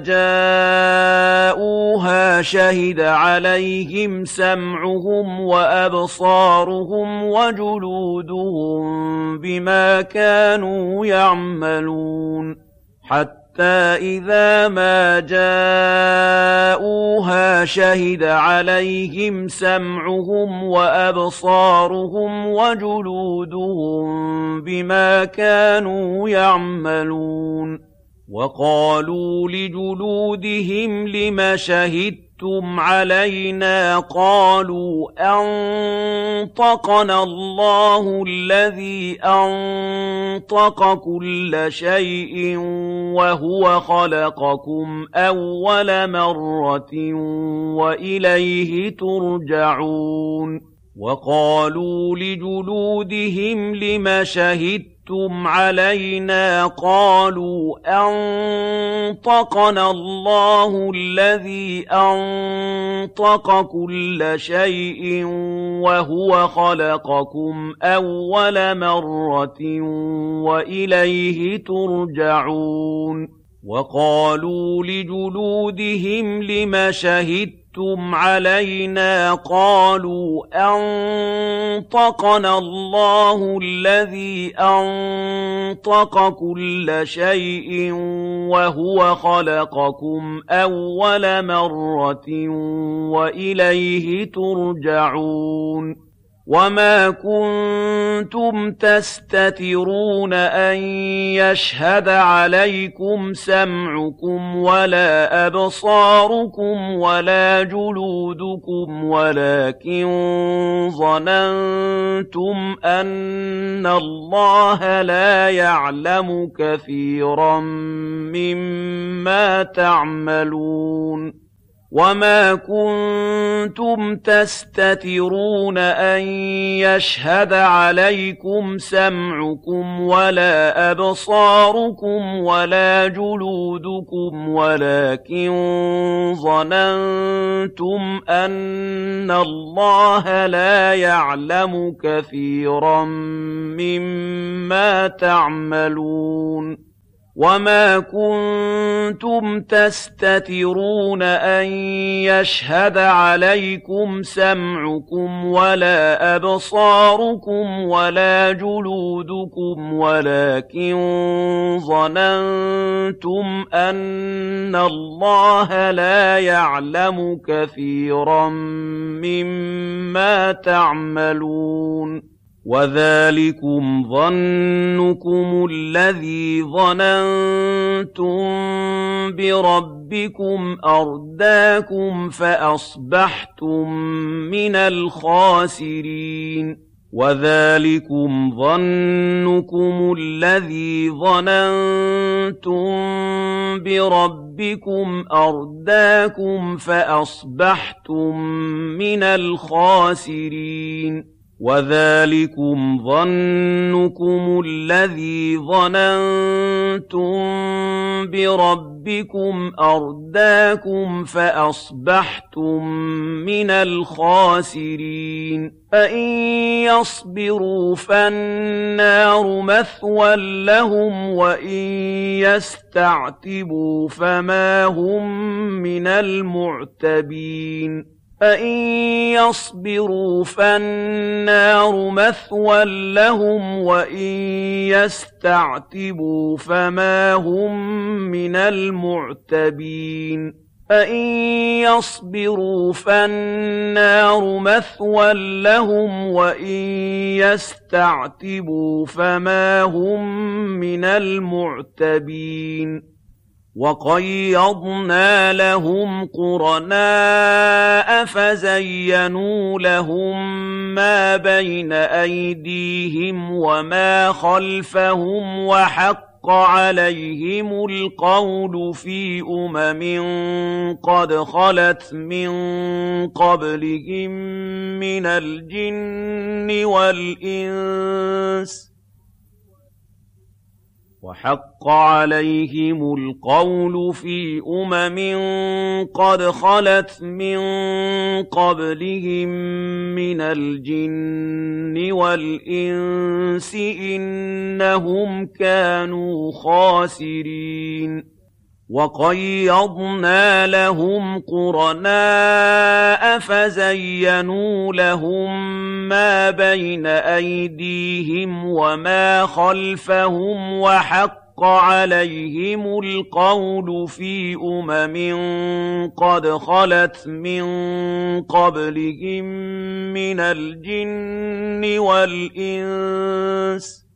جَاءُوهَا شَهِدَ عَلَيْهِمْ سَمْعُهُمْ وَأَبْصَارُهُمْ وَجُلُودُهُم بِمَا كَانُوا يَعْمَلُونَ حَتَّى إِذَا مَا جَاءُوهَا شَهِدَ عَلَيْهِمْ سَمْعُهُمْ وَأَبْصَارُهُمْ وَجُلُودُهُم بِمَا كَانُوا يَعْمَلُونَ وَقَالُوا لِجُلُودِهِمْ لِمَ شَهِدتُّمْ عَلَيْنَا قَالُوا أَنطَقَنَا اللَّهُ الَّذِي أَنطَقَ كُلَّ شَيْءٍ وَهُوَ خَلَقَكُمْ أَوَّلَ مَرَّةٍ وَإِلَيْهِ تُرْجَعُونَ وَقَالُوا لِجُلُودِهِمْ لِمَ شَهِدتُّمْ عَلَيْنَا قَالُوا أَنطَقَنَا اللَّهُ الَّذِي أَنطَقَ كُلَّ شَيْءٍ وَهُوَ خَلَقَكُمْ أَوَّلَ مَرَّةٍ وَإِلَيْهِ تُرْجَعُونَ وَقَالُوا لِجُلُودِهِمْ لِمَ شَهِدتُّمْ عَلَيْنَا قَالُوا أَنطَقَنَا اللَّهُ الَّذِي أَنطَقَ كُلَّ شَيْءٍ وَهُوَ خَلَقَكُمْ أَوَّلَ مَرَّةٍ وَإِلَيْهِ تُرْجَعُونَ وَمَا كُنتُمْ تَسْتَتِرُونَ أَن يَشْهَدَ عَلَيْكُمْ سَمْعُكُمْ وَلَا أَبْصَارُكُمْ وَلَا جُلُودُكُمْ وَلَٰكِن ظَنَنتُمْ أَنَّ اللَّهَ لَا يَعْلَمُ كَثِيرًا مِّمَّا تَعْمَلُونَ وَمَا كُنتُمْ تَسْتَتِرُونَ أَن يَشْهَدَ عَلَيْكُمْ سَمْعُكُمْ وَلَا أَبْصَارُكُمْ وَلَا جُلُودُكُمْ وَلَٰكِن ظَنَنتُمْ أَنَّ اللَّهَ لَا يَعْلَمُ كَثِيرًا مِّمَّا تَعْمَلُونَ وَمَا كُنتُمْ تَسْتَتِرُونَ أَن يَشْهَدَ عَلَيْكُمْ سَمْعُكُمْ وَلَا أَبْصَارُكُمْ وَلَا جُلُودُكُمْ وَلَٰكِن ظَنَنتُمْ أَنَّ اللَّهَ لَا يَعْلَمُ كَثِيرًا مِّمَّا تَعْمَلُونَ وَذَٰلِكُمْ ظَنُّكُمُ الَّذِي ظَنَنتُم بِرَبِّكُمْ أَرْدَاكُمْ فَأَصْبَحْتُم مِّنَ الْخَاسِرِينَ وَذَٰلِكُمْ ظَنُّكُمُ الَّذِي ظَنَنتُم بِرَبِّكُمْ أَرْدَاكُمْ فَأَصْبَحْتُم مِّنَ الْخَاسِرِينَ وَذَٰلِكُمْ ظَنُّكُمُ الَّذِي ظَنَنتُم بِرَبِّكُمْ أَرْدَاكُمْ فَأَصْبَحْتُم مِّنَ الْخَاسِرِينَ فَإِن يَصْبِرُوا فَالنَّارُ مَثْوًى لَّهُمْ وَإِن يَسْتَعْتِبُوا فَمَا هُم مِّنَ الْمُعْتَبِينَ فَإِن يَصْبِرُوا فَالنَّارُ مَثْوًى لَّهُمْ وَإِن يَسْتَعْتِبُوا فَمَا هُم مِّنَ الْمُعْتَبِينَ فَإِن يَصْبِرُوا فَالنَّارُ مَثْوًى لَّهُمْ وَإِن يَسْتَعْتِبُوا فَمَا هُم مِّنَ الْمُعْتَبِينَ وَقَيَّضْنَا لَهُمْ قُرَنَاءَ فَزَيَّنُوا لَهُم مَّا بَيْنَ أَيْدِيهِمْ وَمَا خَلْفَهُمْ وَحَقَّ عَلَيْهِمُ الْقَوْلُ فِي قَدْ خَلَتْ مِن قَبْلِهِم مِّنَ الْجِنِّ وَالْإِنسِ وَحَقَّ عَلَيْهِمُ الْقَوْلُ فِي قَدْ خَلَتْ مِن قَبْلِهِم مِّنَ الْجِنِّ وَالْإِنسِ إِنَّهُمْ كَانُوا خَاسِرِينَ وَقَيَّضْنَا لَهُمْ قُرَنَاءَ فَزَيَّنُوا لَهُم مَّا بَيْنَ أَيْدِيهِمْ وَمَا خَلْفَهُمْ وَحَقَّ عَلَيْهِمُ الْقَوْلُ فِي قَدْ خَلَتْ مِن قَبْلِهِم مِّنَ الْجِنِّ وَالْإِنسِ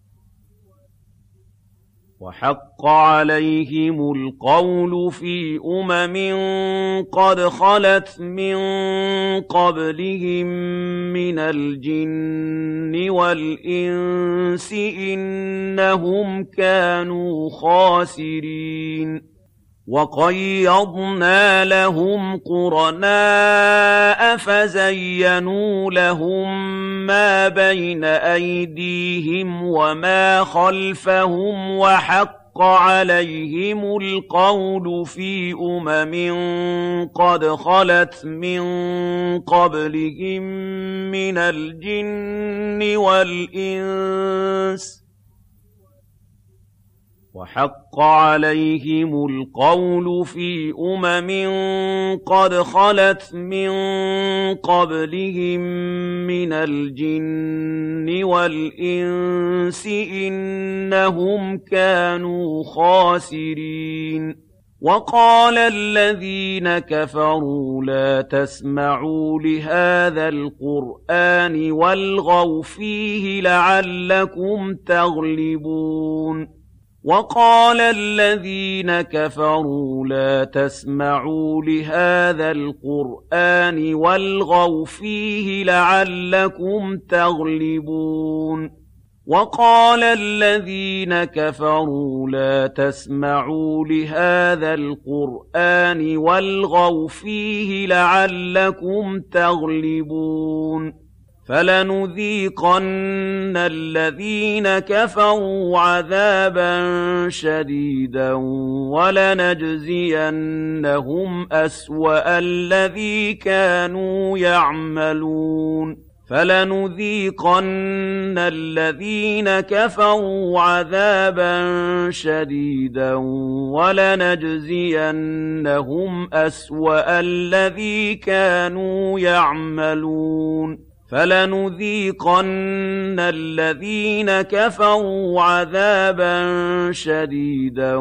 وَحَقَّ عَلَيْهِمُ الْقَوْلُ فِي قَدْ خَلَتْ مِن قَبْلِهِم مِّنَ الْجِنِّ وَالْإِنسِ إِنَّهُمْ كَانُوا خَاسِرِينَ وَقَيَّضْنَا لَهُمْ قُرَنَاءَ فَزَيَّنُوا لَهُم مَّا بَيْنَ أَيْدِيهِمْ وَمَا خَلْفَهُمْ وَحَقَّ عَلَيْهِمُ الْقَوْلُ فِي قَدْ خَلَتْ مِن قَبْلِهِم مِّنَ الْجِنِّ وَالْإِنسِ وَحَقَّ عَلَيْهِمُ الْقَوْلُ فِي قَدْ خَلَتْ مِن قَبْلِهِم مِّنَ الْجِنِّ وَالْإِنسِ إِنَّهُمْ كَانُوا خَاسِرِينَ وَقَالَ الَّذِينَ كَفَرُوا لَا تَسْمَعُوا لِهَٰذَا الْقُرْآنِ وَالْغَوْا فِيهِ لَعَلَّكُمْ تَغْلِبُونَ وَقَالَ الَّذِينَ كَفَرُوا لَا تَسْمَعُوا لِهَٰذَا الْقُرْآنِ وَالْغَوْا فِيهِ لَعَلَّكُمْ تَغْلِبُونَ وَقَالَ الَّذِينَ كَفَرُوا لَا تَسْمَعُوا لِهَٰذَا الْقُرْآنِ وَالْغَوْا فِيهِ لَعَلَّكُمْ تَغْلِبُونَ فَلَنُذِيقَنَّ الَّذِينَ كَفَرُوا عَذَابًا شَدِيدًا وَلَنَجْزِيَنَّهُمْ أَسْوَأَ الَّذِي كَانُوا يَعْمَلُونَ فَلَنُذِيقَنَّ الَّذِينَ كَفَرُوا عَذَابًا شَدِيدًا وَلَنَجْزِيَنَّهُمْ أَسْوَأَ الَّذِي كَانُوا يَعْمَلُونَ فَلَنُذِيقَنَّ الَّذِينَ كَفَرُوا عَذَابًا شَدِيدًا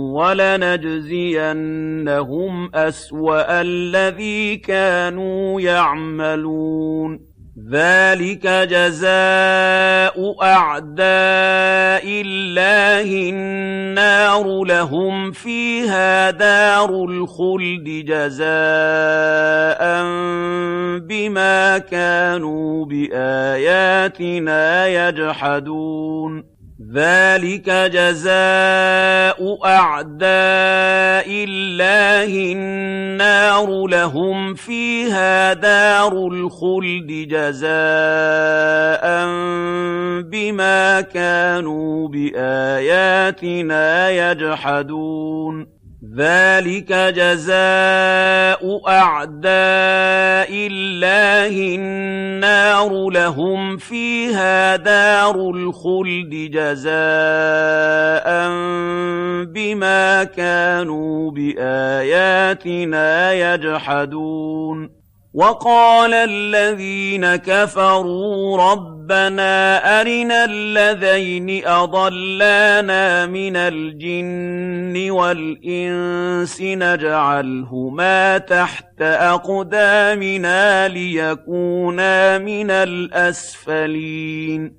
وَلَنَجْزِيَنَّهُمْ أَسْوَأَ الَّذِي كَانُوا يَعْمَلُونَ ذَلِكَ جَزَاءُ أَعْدَاءِ اللَّهِ النَّارُ لَهُمْ فِيهَا دَارُ الْخُلْدِ جَزَاءً بِمَا كَانُوا بِآيَاتِنَا يَجْحَدُونَ ذَلِكَ جَزَاءُ أَعْدَاءِ اللَّهِ النَّارُ لَهُمْ فِيهَا دَارُ الْخُلْدِ جَزَاءً بِمَا كَانُوا بِآيَاتِنَا يَجْحَدُونَ ذَلِكَ جَزَاءُ أَعْدَاءِ اللَّهِ النَّارُ لَهُمْ فِيهَا دَارُ الْخُلْدِ جَزَاءً بِمَا كَانُوا بِآيَاتِنَا يَجْحَدُونَ وَقَالَ الَّذِينَ كَفَرُوا رَبَّنَا أَرِنَا اللَّذَيْنِ أَضَلَّانَا مِنَ الْجِنِّ وَالْإِنسِ نَجْعَلْهُمَا تَحْتَ أَقْدَامِنَا لِيَكُونَا مِنَ الْأَسْفَلِينَ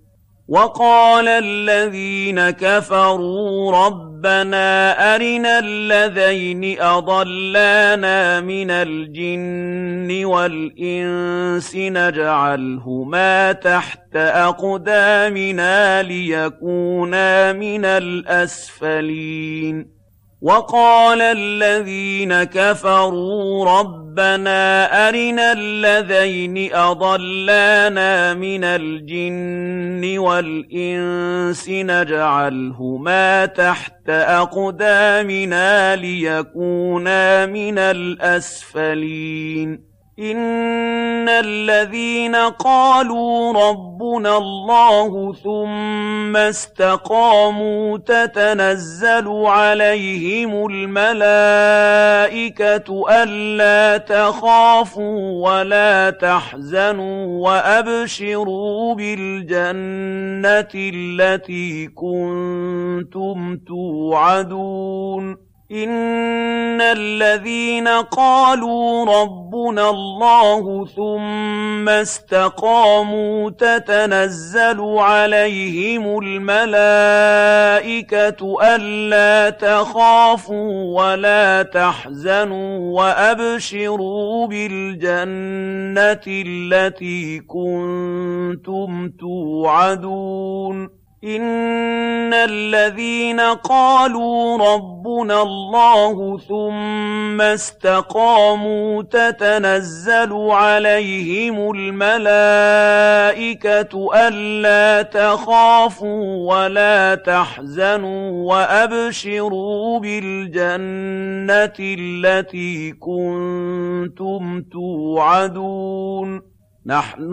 وقال الذين كفروا ربنا أرنا الذين أضلانا من الجن والإنس نجعلهما تحت أقدامنا ليكونا من الأسفلين وقال الذين كفروا ربنا أرنا الذين أضلانا من الجن والإنس نجعلهما تحت أقدامنا ليكونا من الأسفلين إن الذين قالوا ربنا الله ثم استقاموا تتنزل عليهم الملائكة ألا تخافوا ولا تحزنوا وأبشروا بالجنة التي كنتم توعدون إن الذين قالوا ربنا الله ثم استقاموا تتنزل عليهم الملائكة ألا تخافوا ولا تحزنوا وأبشروا بالجنة التي كنتم توعدون إن الذين قالوا ربنا الله ثم استقاموا تتنزل عليهم الملائكة ألا تخافوا ولا تحزنوا وأبشروا بالجنة التي كنتم توعدون نحن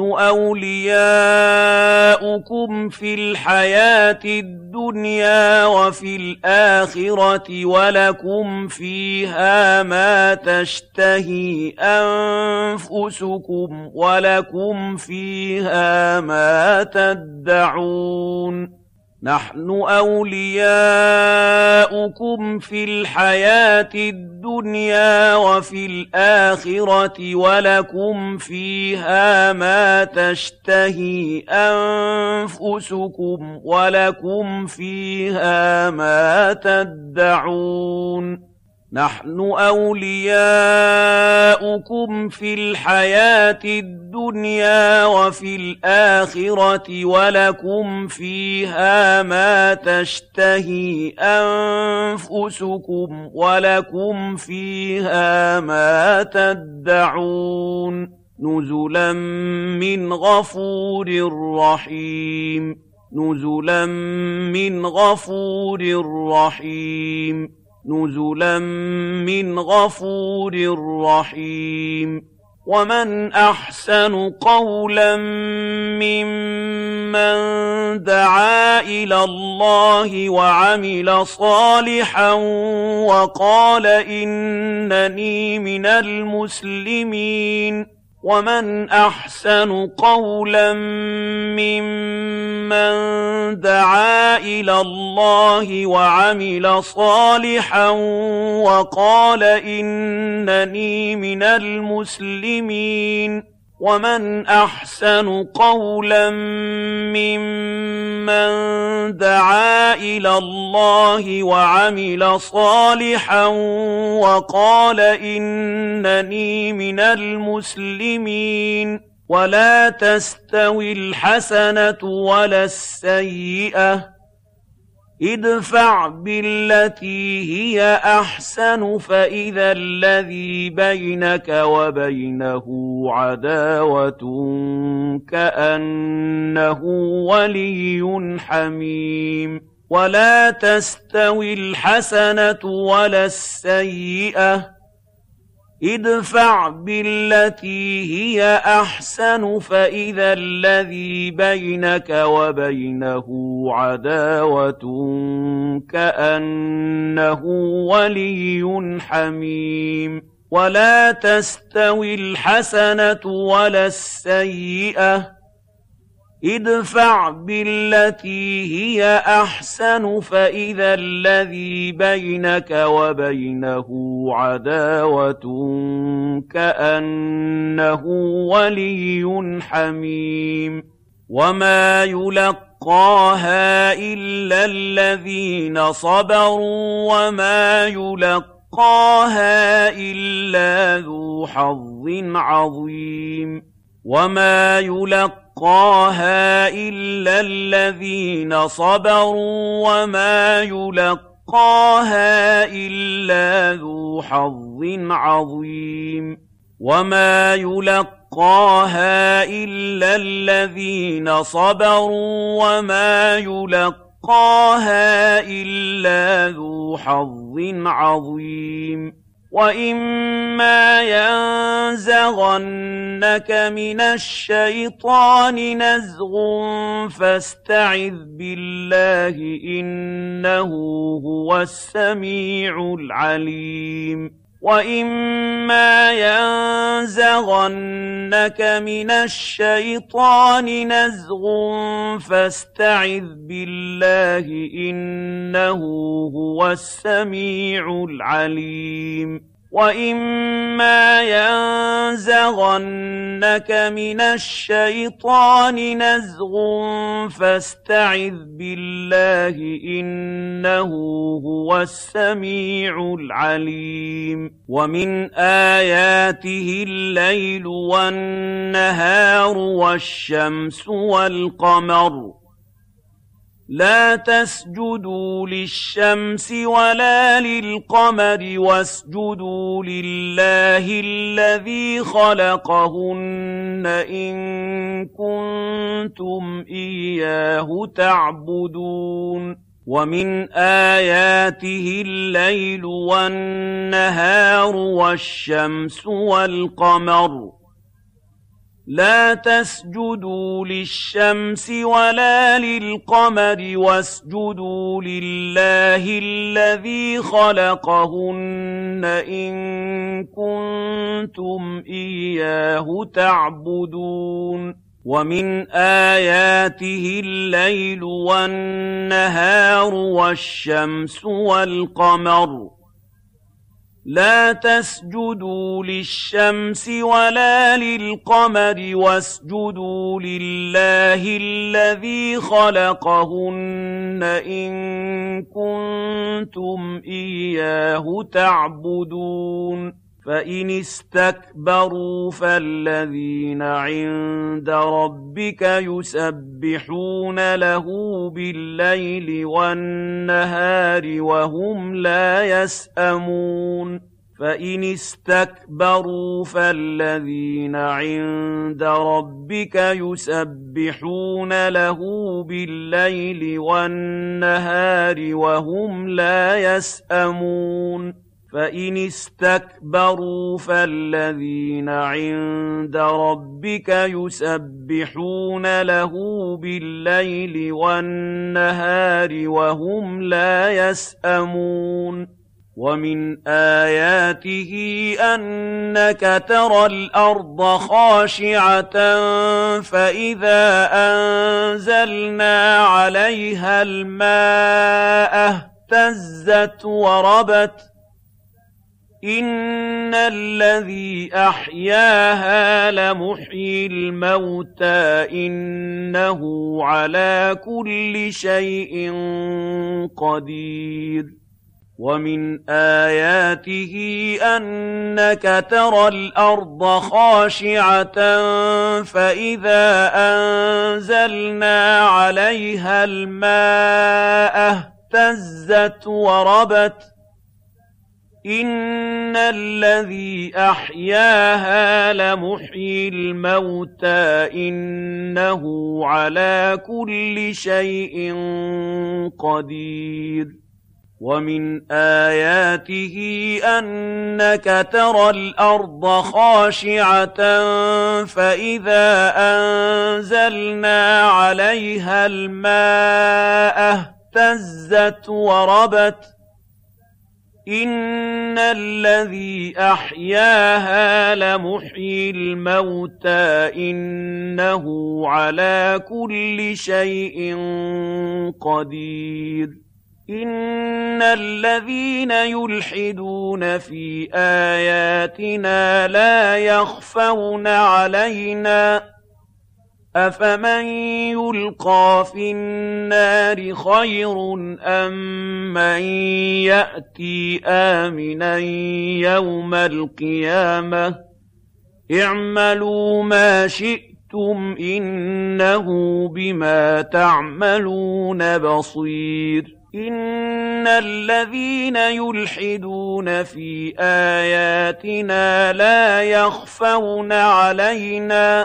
أولياؤكم في الحياة الدنيا وفي الآخرة ولكم فيها ما تشتهي أنفسكم ولكم فيها ما تدعون نحن أولياؤكم في الحياة الدنيا وفي الآخرة ولكم فيها ما تشتهي أنفسكم ولكم فيها ما تدعون نحن أولياؤكم في الحياة الدنيا وفي الآخرة ولكم فيها ما تشتهي أنفسكم ولكم فيها ما تدعون نزلا من غفور رحيم نزلا من غفور رحيم نزلا من غفور رحيم ومن أحسن قولا ممن دعا إلى الله وعمل صالحا وقال إنني من المسلمين ومن أحسن قولا ممن دعا إلى الله وعمل صالحا وقال إنني من المسلمين ومن أحسن قولا ممن دعا إلى الله وعمل صالحا وقال إنني من المسلمين ولا تستوي الحسنة ولا السيئة ادفع بالتي هي أحسن فإذا الذي بينك وبينه عداوة كأنه ولي حميم ولا تستوي الحسنة ولا السيئة ادفع بالتي هي أحسن فإذا الذي بينك وبينه عداوة كأنه ولي حميم ولا تستوي الحسنة ولا السيئة ادفع بالتي هي أحسن فإذا الذي بينك وبينه عداوة كأنه ولي حميم وما يلقى يُلَقَّاهَا إِلَّا الَّذِينَ صَبَرُوا وَمَا يُلَقَّاهَا إِلَّا ذُو حَظٍّ عَظِيمٍ وَمَا يُلَقَّاهَا إِلَّا الَّذِينَ صَبَرُوا وَمَا يُلَقَّاهَا إِلَّا ذُو حَظٍّ عَظِيمٍ وَمَا يُلَقَّاهَا إِلَّا الَّذِينَ صَبَرُوا وَمَا يُلَقَّاهَا إِلَّا ذُو حَظٍّ عَظِيمٍ وَإِمَّا يَنزَغَنَّكَ مِنَ الشَّيْطَانِ نَزْغٌ فَاسْتَعِذْ بِاللَّهِ ۖ إِنَّهُ هُوَ السَّمِيعُ الْعَلِيمُ وَإِمَّا يَنزَغَنَّكَ مِنَ الشَّيْطَانِ نَزْغٌ فَاسْتَعِذْ بِاللَّهِ ۖ إِنَّهُ هُوَ السَّمِيعُ الْعَلِيمُ وَإِمَّا يَنزَغَنَّكَ مِنَ الشَّيْطَانِ نَزْغٌ فَاسْتَعِذْ بِاللَّهِ ۖ إِنَّهُ هُوَ السَّمِيعُ الْعَلِيمُ وَمِنْ آيَاتِهِ اللَّيْلُ وَالنَّهَارُ وَالشَّمْسُ وَالْقَمَرُ لَا تَسْجُدُوا لِلشَّمْسِ وَلَا لِلْقَمَرِ وَاسْجُدُوا لِلَّهِ الَّذِي خَلَقَهُنَّ إِن كُنتُمْ إِيَّاهُ تَعْبُدُونَ وَمِنْ آيَاتِهِ اللَّيْلُ وَالنَّهَارُ وَالشَّمْسُ وَالْقَمَرُ لَا تَسْجُدُوا لِلشَّمْسِ وَلَا لِلْقَمَرِ وَاسْجُدُوا لِلَّهِ الَّذِي خَلَقَهُنَّ إِن كُنتُمْ إِيَّاهُ تَعْبُدُونَ وَمِنْ آيَاتِهِ اللَّيْلُ وَالنَّهَارُ وَالشَّمْسُ وَالْقَمَرُ لَا تَسْجُدُوا لِلشَّمْسِ وَلَا لِلْقَمَرِ وَاسْجُدُوا لِلَّهِ الَّذِي خَلَقَهُنَّ إِن كُنتُمْ إِيَّاهُ تَعْبُدُونَ فَإِنِ اسْتَكْبَرُوا فَالَّذِينَ عِندَ رَبِّكَ يُسَبِّحُونَ لَهُ بِاللَّيْلِ وَالنَّهَارِ وَهُمْ لَا يَسْأَمُونَ فَإِنِ اسْتَكْبَرُوا فَالَّذِينَ عِندَ رَبِّكَ يُسَبِّحُونَ لَهُ بِاللَّيْلِ وَالنَّهَارِ وَهُمْ لَا يَسْأَمُونَ فَإِنِ اسْتَكْبَرُوا فَالَّذِينَ عِندَ رَبِّكَ يُسَبِّحُونَ لَهُ بِاللَّيْلِ وَالنَّهَارِ وَهُمْ لَا يَسْأَمُونَ وَمِنْ آيَاتِهِ أَنَّكَ تَرَى الْأَرْضَ خَاشِعَةً فَإِذَا أَنزَلْنَا عَلَيْهَا الْمَاءَ اهْتَزَّتْ وَرَبَتْ إِنَّ الَّذِي أَحْيَاهَا لَمُحْيِي الْمَوْتَىٰ إِنَّهُ عَلَىٰ كُلِّ شَيْءٍ قَدِيرٌ وَمِنْ آيَاتِهِ أَنَّكَ تَرَى الْأَرْضَ خَاشِعَةً فَإِذَا أَنزَلْنَا عَلَيْهَا الْمَاءَ اهْتَزَّتْ وَرَبَتْ إِنَّ الَّذِي أَحْيَاهَا لَمُحْيِي الْمَوْتَىٰ إِنَّهُ عَلَىٰ كُلِّ شَيْءٍ قَدِيرٌ وَمِنْ آيَاتِهِ أَنَّكَ تَرَى الْأَرْضَ خَاشِعَةً فَإِذَا أَنزَلْنَا عَلَيْهَا الْمَاءَ اهْتَزَّتْ وَرَبَتْ إِنَّ الَّذِي أَحْيَاهَا لَمُحْيِي الْمَوْتَىٰ إِنَّهُ عَلَىٰ كُلِّ شَيْءٍ قَدِيرٌ إِنَّ الَّذِينَ يُلْحِدُونَ فِي آيَاتِنَا لَا يَخْفَوْنَ عَلَيْنَا أَفَمَن يُلْقَىٰ فِي النَّارِ خَيْرٌ أَم مَّن يَأْتِي آمِنًا يَوْمَ الْقِيَامَةِ ۚ اعْمَلُوا مَا شِئْتُمْ إِنَّهُ بِمَا تَعْمَلُونَ بَصِيرٌ إِنَّ الَّذِينَ يُلْحِدُونَ فِي آيَاتِنَا لَا يَخْفَوْنَ عَلَيْنَا ۗ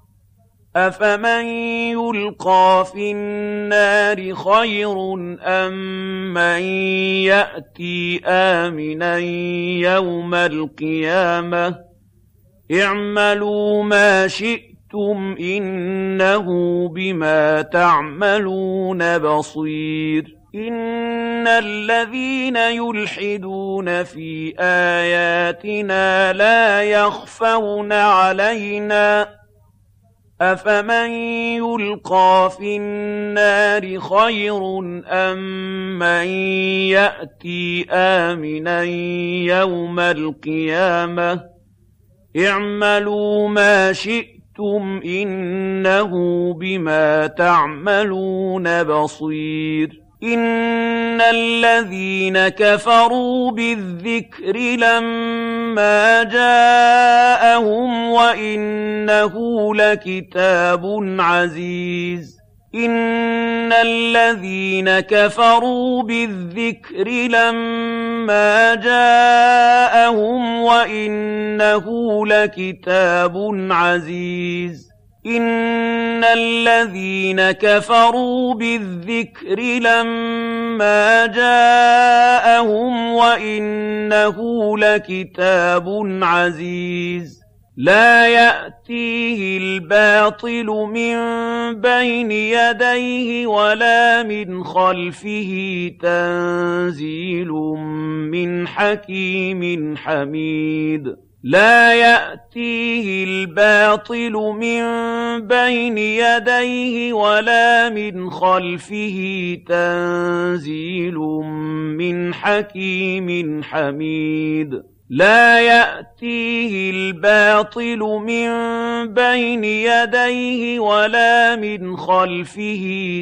أَفَمَن يُلْقَىٰ فِي النَّارِ خَيْرٌ أَم مَّن يَأْتِي آمِنًا يَوْمَ الْقِيَامَةِ ۚ اعْمَلُوا مَا شِئْتُمْ إِنَّهُ بِمَا تَعْمَلُونَ بَصِيرٌ إِنَّ الَّذِينَ يُلْحِدُونَ فِي آيَاتِنَا لَا يَخْفَوْنَ عَلَيْنَا ۗ أَفَمَن يُلْقَىٰ فِي النَّارِ خَيْرٌ أَم مَّن يَأْتِي آمِنًا يَوْمَ الْقِيَامَةِ ۚ اعْمَلُوا مَا شِئْتُمْ إِنَّهُ بِمَا تَعْمَلُونَ بَصِيرٌ إِنَّ الَّذِينَ كَفَرُوا بِالذِّكْرِ لَمَّا جَاءَهُمْ وَإِنَّهُ لَكِتَابٌ عَزِيزٌ إِنَّ الَّذِينَ كَفَرُوا بِالذِّكْرِ لَمَّا جَاءَهُمْ وَإِنَّهُ لَكِتَابٌ عَزِيزٌ إِنَّ الَّذِينَ كَفَرُوا بِالذِّكْرِ لَمَّا جَاءَهُمْ وَإِنَّهُ لَكِتَابٌ عَزِيزٌ لَّا يَأْتِيهِ الْبَاطِلُ مِن بَيْنِ يَدَيْهِ وَلَا مِنْ خَلْفِهِ تَنزِيلٌ مِّنْ حَكِيمٍ حَمِيدٍ لَّا يَأْتِيهِ الْبَاطِلُ مِن بَيْنِ يَدَيْهِ وَلَا مِنْ خَلْفِهِ تَنزِيلٌ مِّنْ حَكِيمٍ حَمِيدٍ لَّا يَأْتِيهِ الْبَاطِلُ مِن بَيْنِ يَدَيْهِ وَلَا مِنْ خَلْفِهِ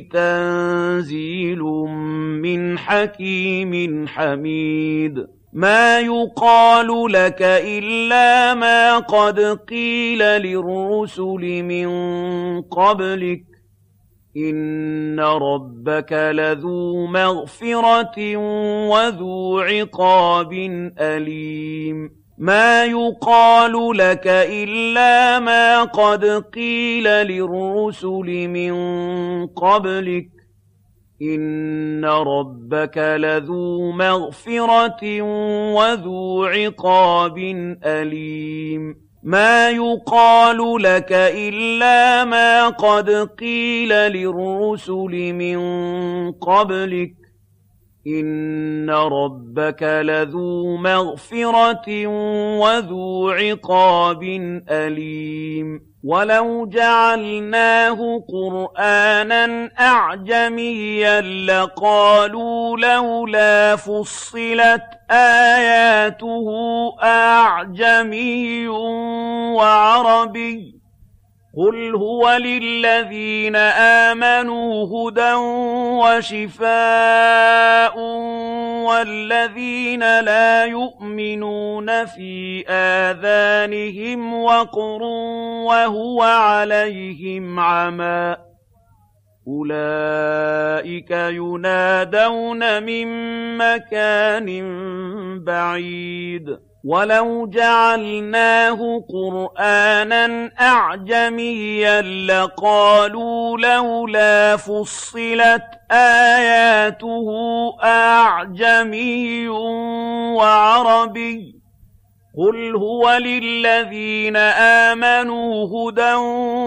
تَنزِيلٌ مِّنْ حَكِيمٍ حَمِيدٍ مَا يُقَالُ لَكَ إِلَّا مَا قَدْ قِيلَ لِلرُّسُلِ مِن قَبْلِكَ ۚ إِنَّ رَبَّكَ لَذُو مَغْفِرَةٍ وَذُو عِقَابٍ أَلِيمٍ مَا يُقَالُ لَكَ إِلَّا مَا قَدْ قِيلَ لِلرُّسُلِ مِن قَبْلِكَ ۚ إِنَّ رَبَّكَ لَذُو مَغْفِرَةٍ وَذُو عِقَابٍ أَلِيمٍ مَا يُقَالُ لَكَ إِلَّا مَا قَدْ قِيلَ لِلرُّسُلِ مِن قَبْلِكَ ۚ إِنَّ رَبَّكَ لَذُو مَغْفِرَةٍ وَذُو عِقَابٍ أَلِيمٍ وَلَوْ جَعَلْنَاهُ قُرْآنًا أَعْجَمِيًّا لَّقَالُوا لَوْلَا فُصِّلَتْ آيَاتُهُ أَعْجَمِيٌّ وَعَرَبِيٌّ قُلْ هُوَ لِلَّذِينَ آمَنُوا هُدًى وَشِفَاءٌ وَالَّذِينَ لَا يُؤْمِنُونَ فِي آذَانِهِمْ وَقْرٌ وَهُوَ عَلَيْهِمْ عَمًى أُولَٰئِكَ يُنَادَوْنَ مِن مَّكَانٍ بَعِيدٍ وَلَوْ جَعَلْنَاهُ قُرْآنًا أَعْجَمِيًّا لَّقَالُوا لَوْلَا فُصِّلَتْ آيَاتُهُ أَعْجَمِيٌّ وَعَرَبِيٌّ قُلْ هُوَ لِلَّذِينَ آمَنُوا هُدًى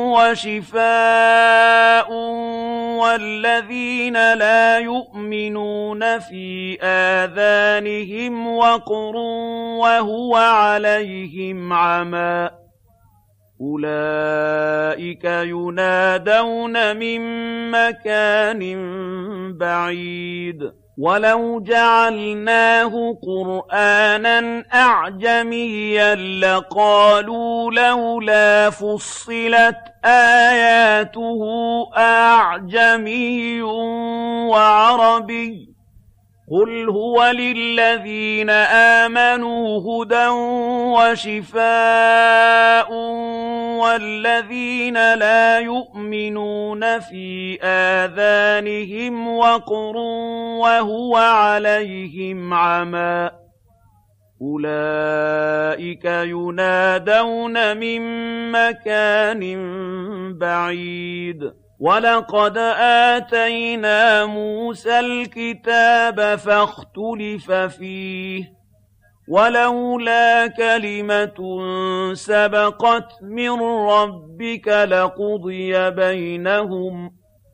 وَشِفَاءٌ وَالَّذِينَ لَا يُؤْمِنُونَ فِي آذَانِهِمْ وَقْرٌ وَهُوَ عَلَيْهِمْ عَمًى أُولَٰئِكَ يُنَادَوْنَ مِن مَّكَانٍ بَعِيدٍ وَلَوْ جَعَلْنَاهُ قُرْآنًا أَعْجَمِيًّا لَّقَالُوا لَوْلَا فُصِّلَتْ آيَاتُهُ أَعْجَمِيٌّ وَعَرَبِيٌّ ۗ قُلْ هُوَ لِلَّذِينَ آمَنُوا هُدًى وَشِفَاءٌ وَالَّذِينَ لَا يُؤْمِنُونَ فِي آذَانِهِمْ وَقْرٌ وَهُوَ عَلَيْهِمْ عَمًى أُولَٰئِكَ يُنَادَوْنَ مِن مَّكَانٍ بَعِيدٍ وَلَقَدْ آتَيْنَا مُوسَى الْكِتَابَ فَاخْتُلِفَ فِيهِ وَلَوْلَا كَلِمَةٌ سَبَقَتْ مِن رَّبِّكَ لَقُضِيَ بَيْنَهُمْ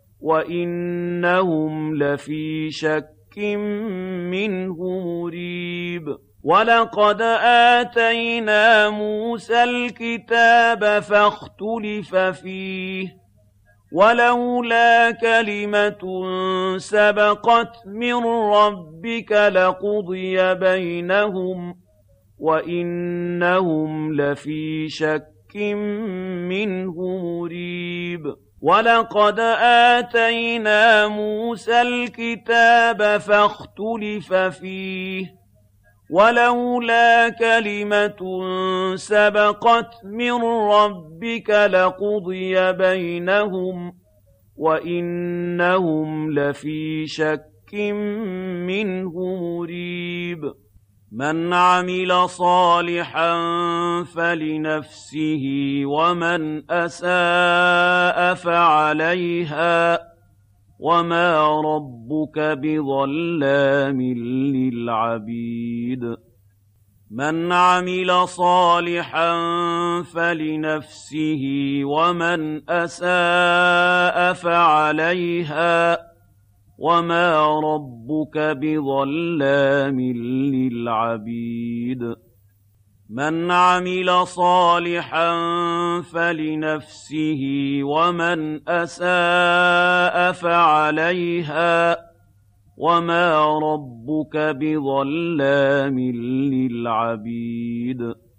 وَإِنَّهُمْ لَفِي شَكٍّ مِّنْهُ مُرِيبٍ وَلَقَدْ آتَيْنَا مُوسَى الْكِتَابَ فَاخْتُلِفَ فِيهِ وَلَوْلَا كَلِمَةٌ سَبَقَتْ مِن رَّبِّكَ لَقُضِيَ بَيْنَهُمْ وَإِنَّهُمْ لَفِي شَكٍّ مِّنْهُ مُرِيبٍ وَلَقَدْ آتَيْنَا مُوسَى الْكِتَابَ فَاخْتُلِفَ فِيهِ وَلَوْلَا كَلِمَةٌ سَبَقَتْ مِن رَّبِّكَ لَقُضِيَ بَيْنَهُمْ وَإِنَّهُمْ لَفِي شَكٍّ مِّنْهُ مُرِيبٍ مَنْ عَمِلَ صَالِحًا فَلِنَفْسِهِ وَمَنْ أَسَاءَ فَعَلَيْهَا وَمَا رَبُّكَ بِظَلَّامٍ لِّلْعَبِيدِ مَنْ عَمِلَ صَالِحًا فَلِنَفْسِهِ وَمَنْ أَسَاءَ فَعَلَيْهَا وَمَا رَبُّكَ بِظَلَّامٍ لِّلْعَبِيدِ مَنْ عَمِلَ صَالِحًا فَلِنَفْسِهِ وَمَنْ أَسَاءَ فَعَلَيْهَا وَمَا رَبُّكَ بِظَلَّامٍ لِّلْعَبِيدِ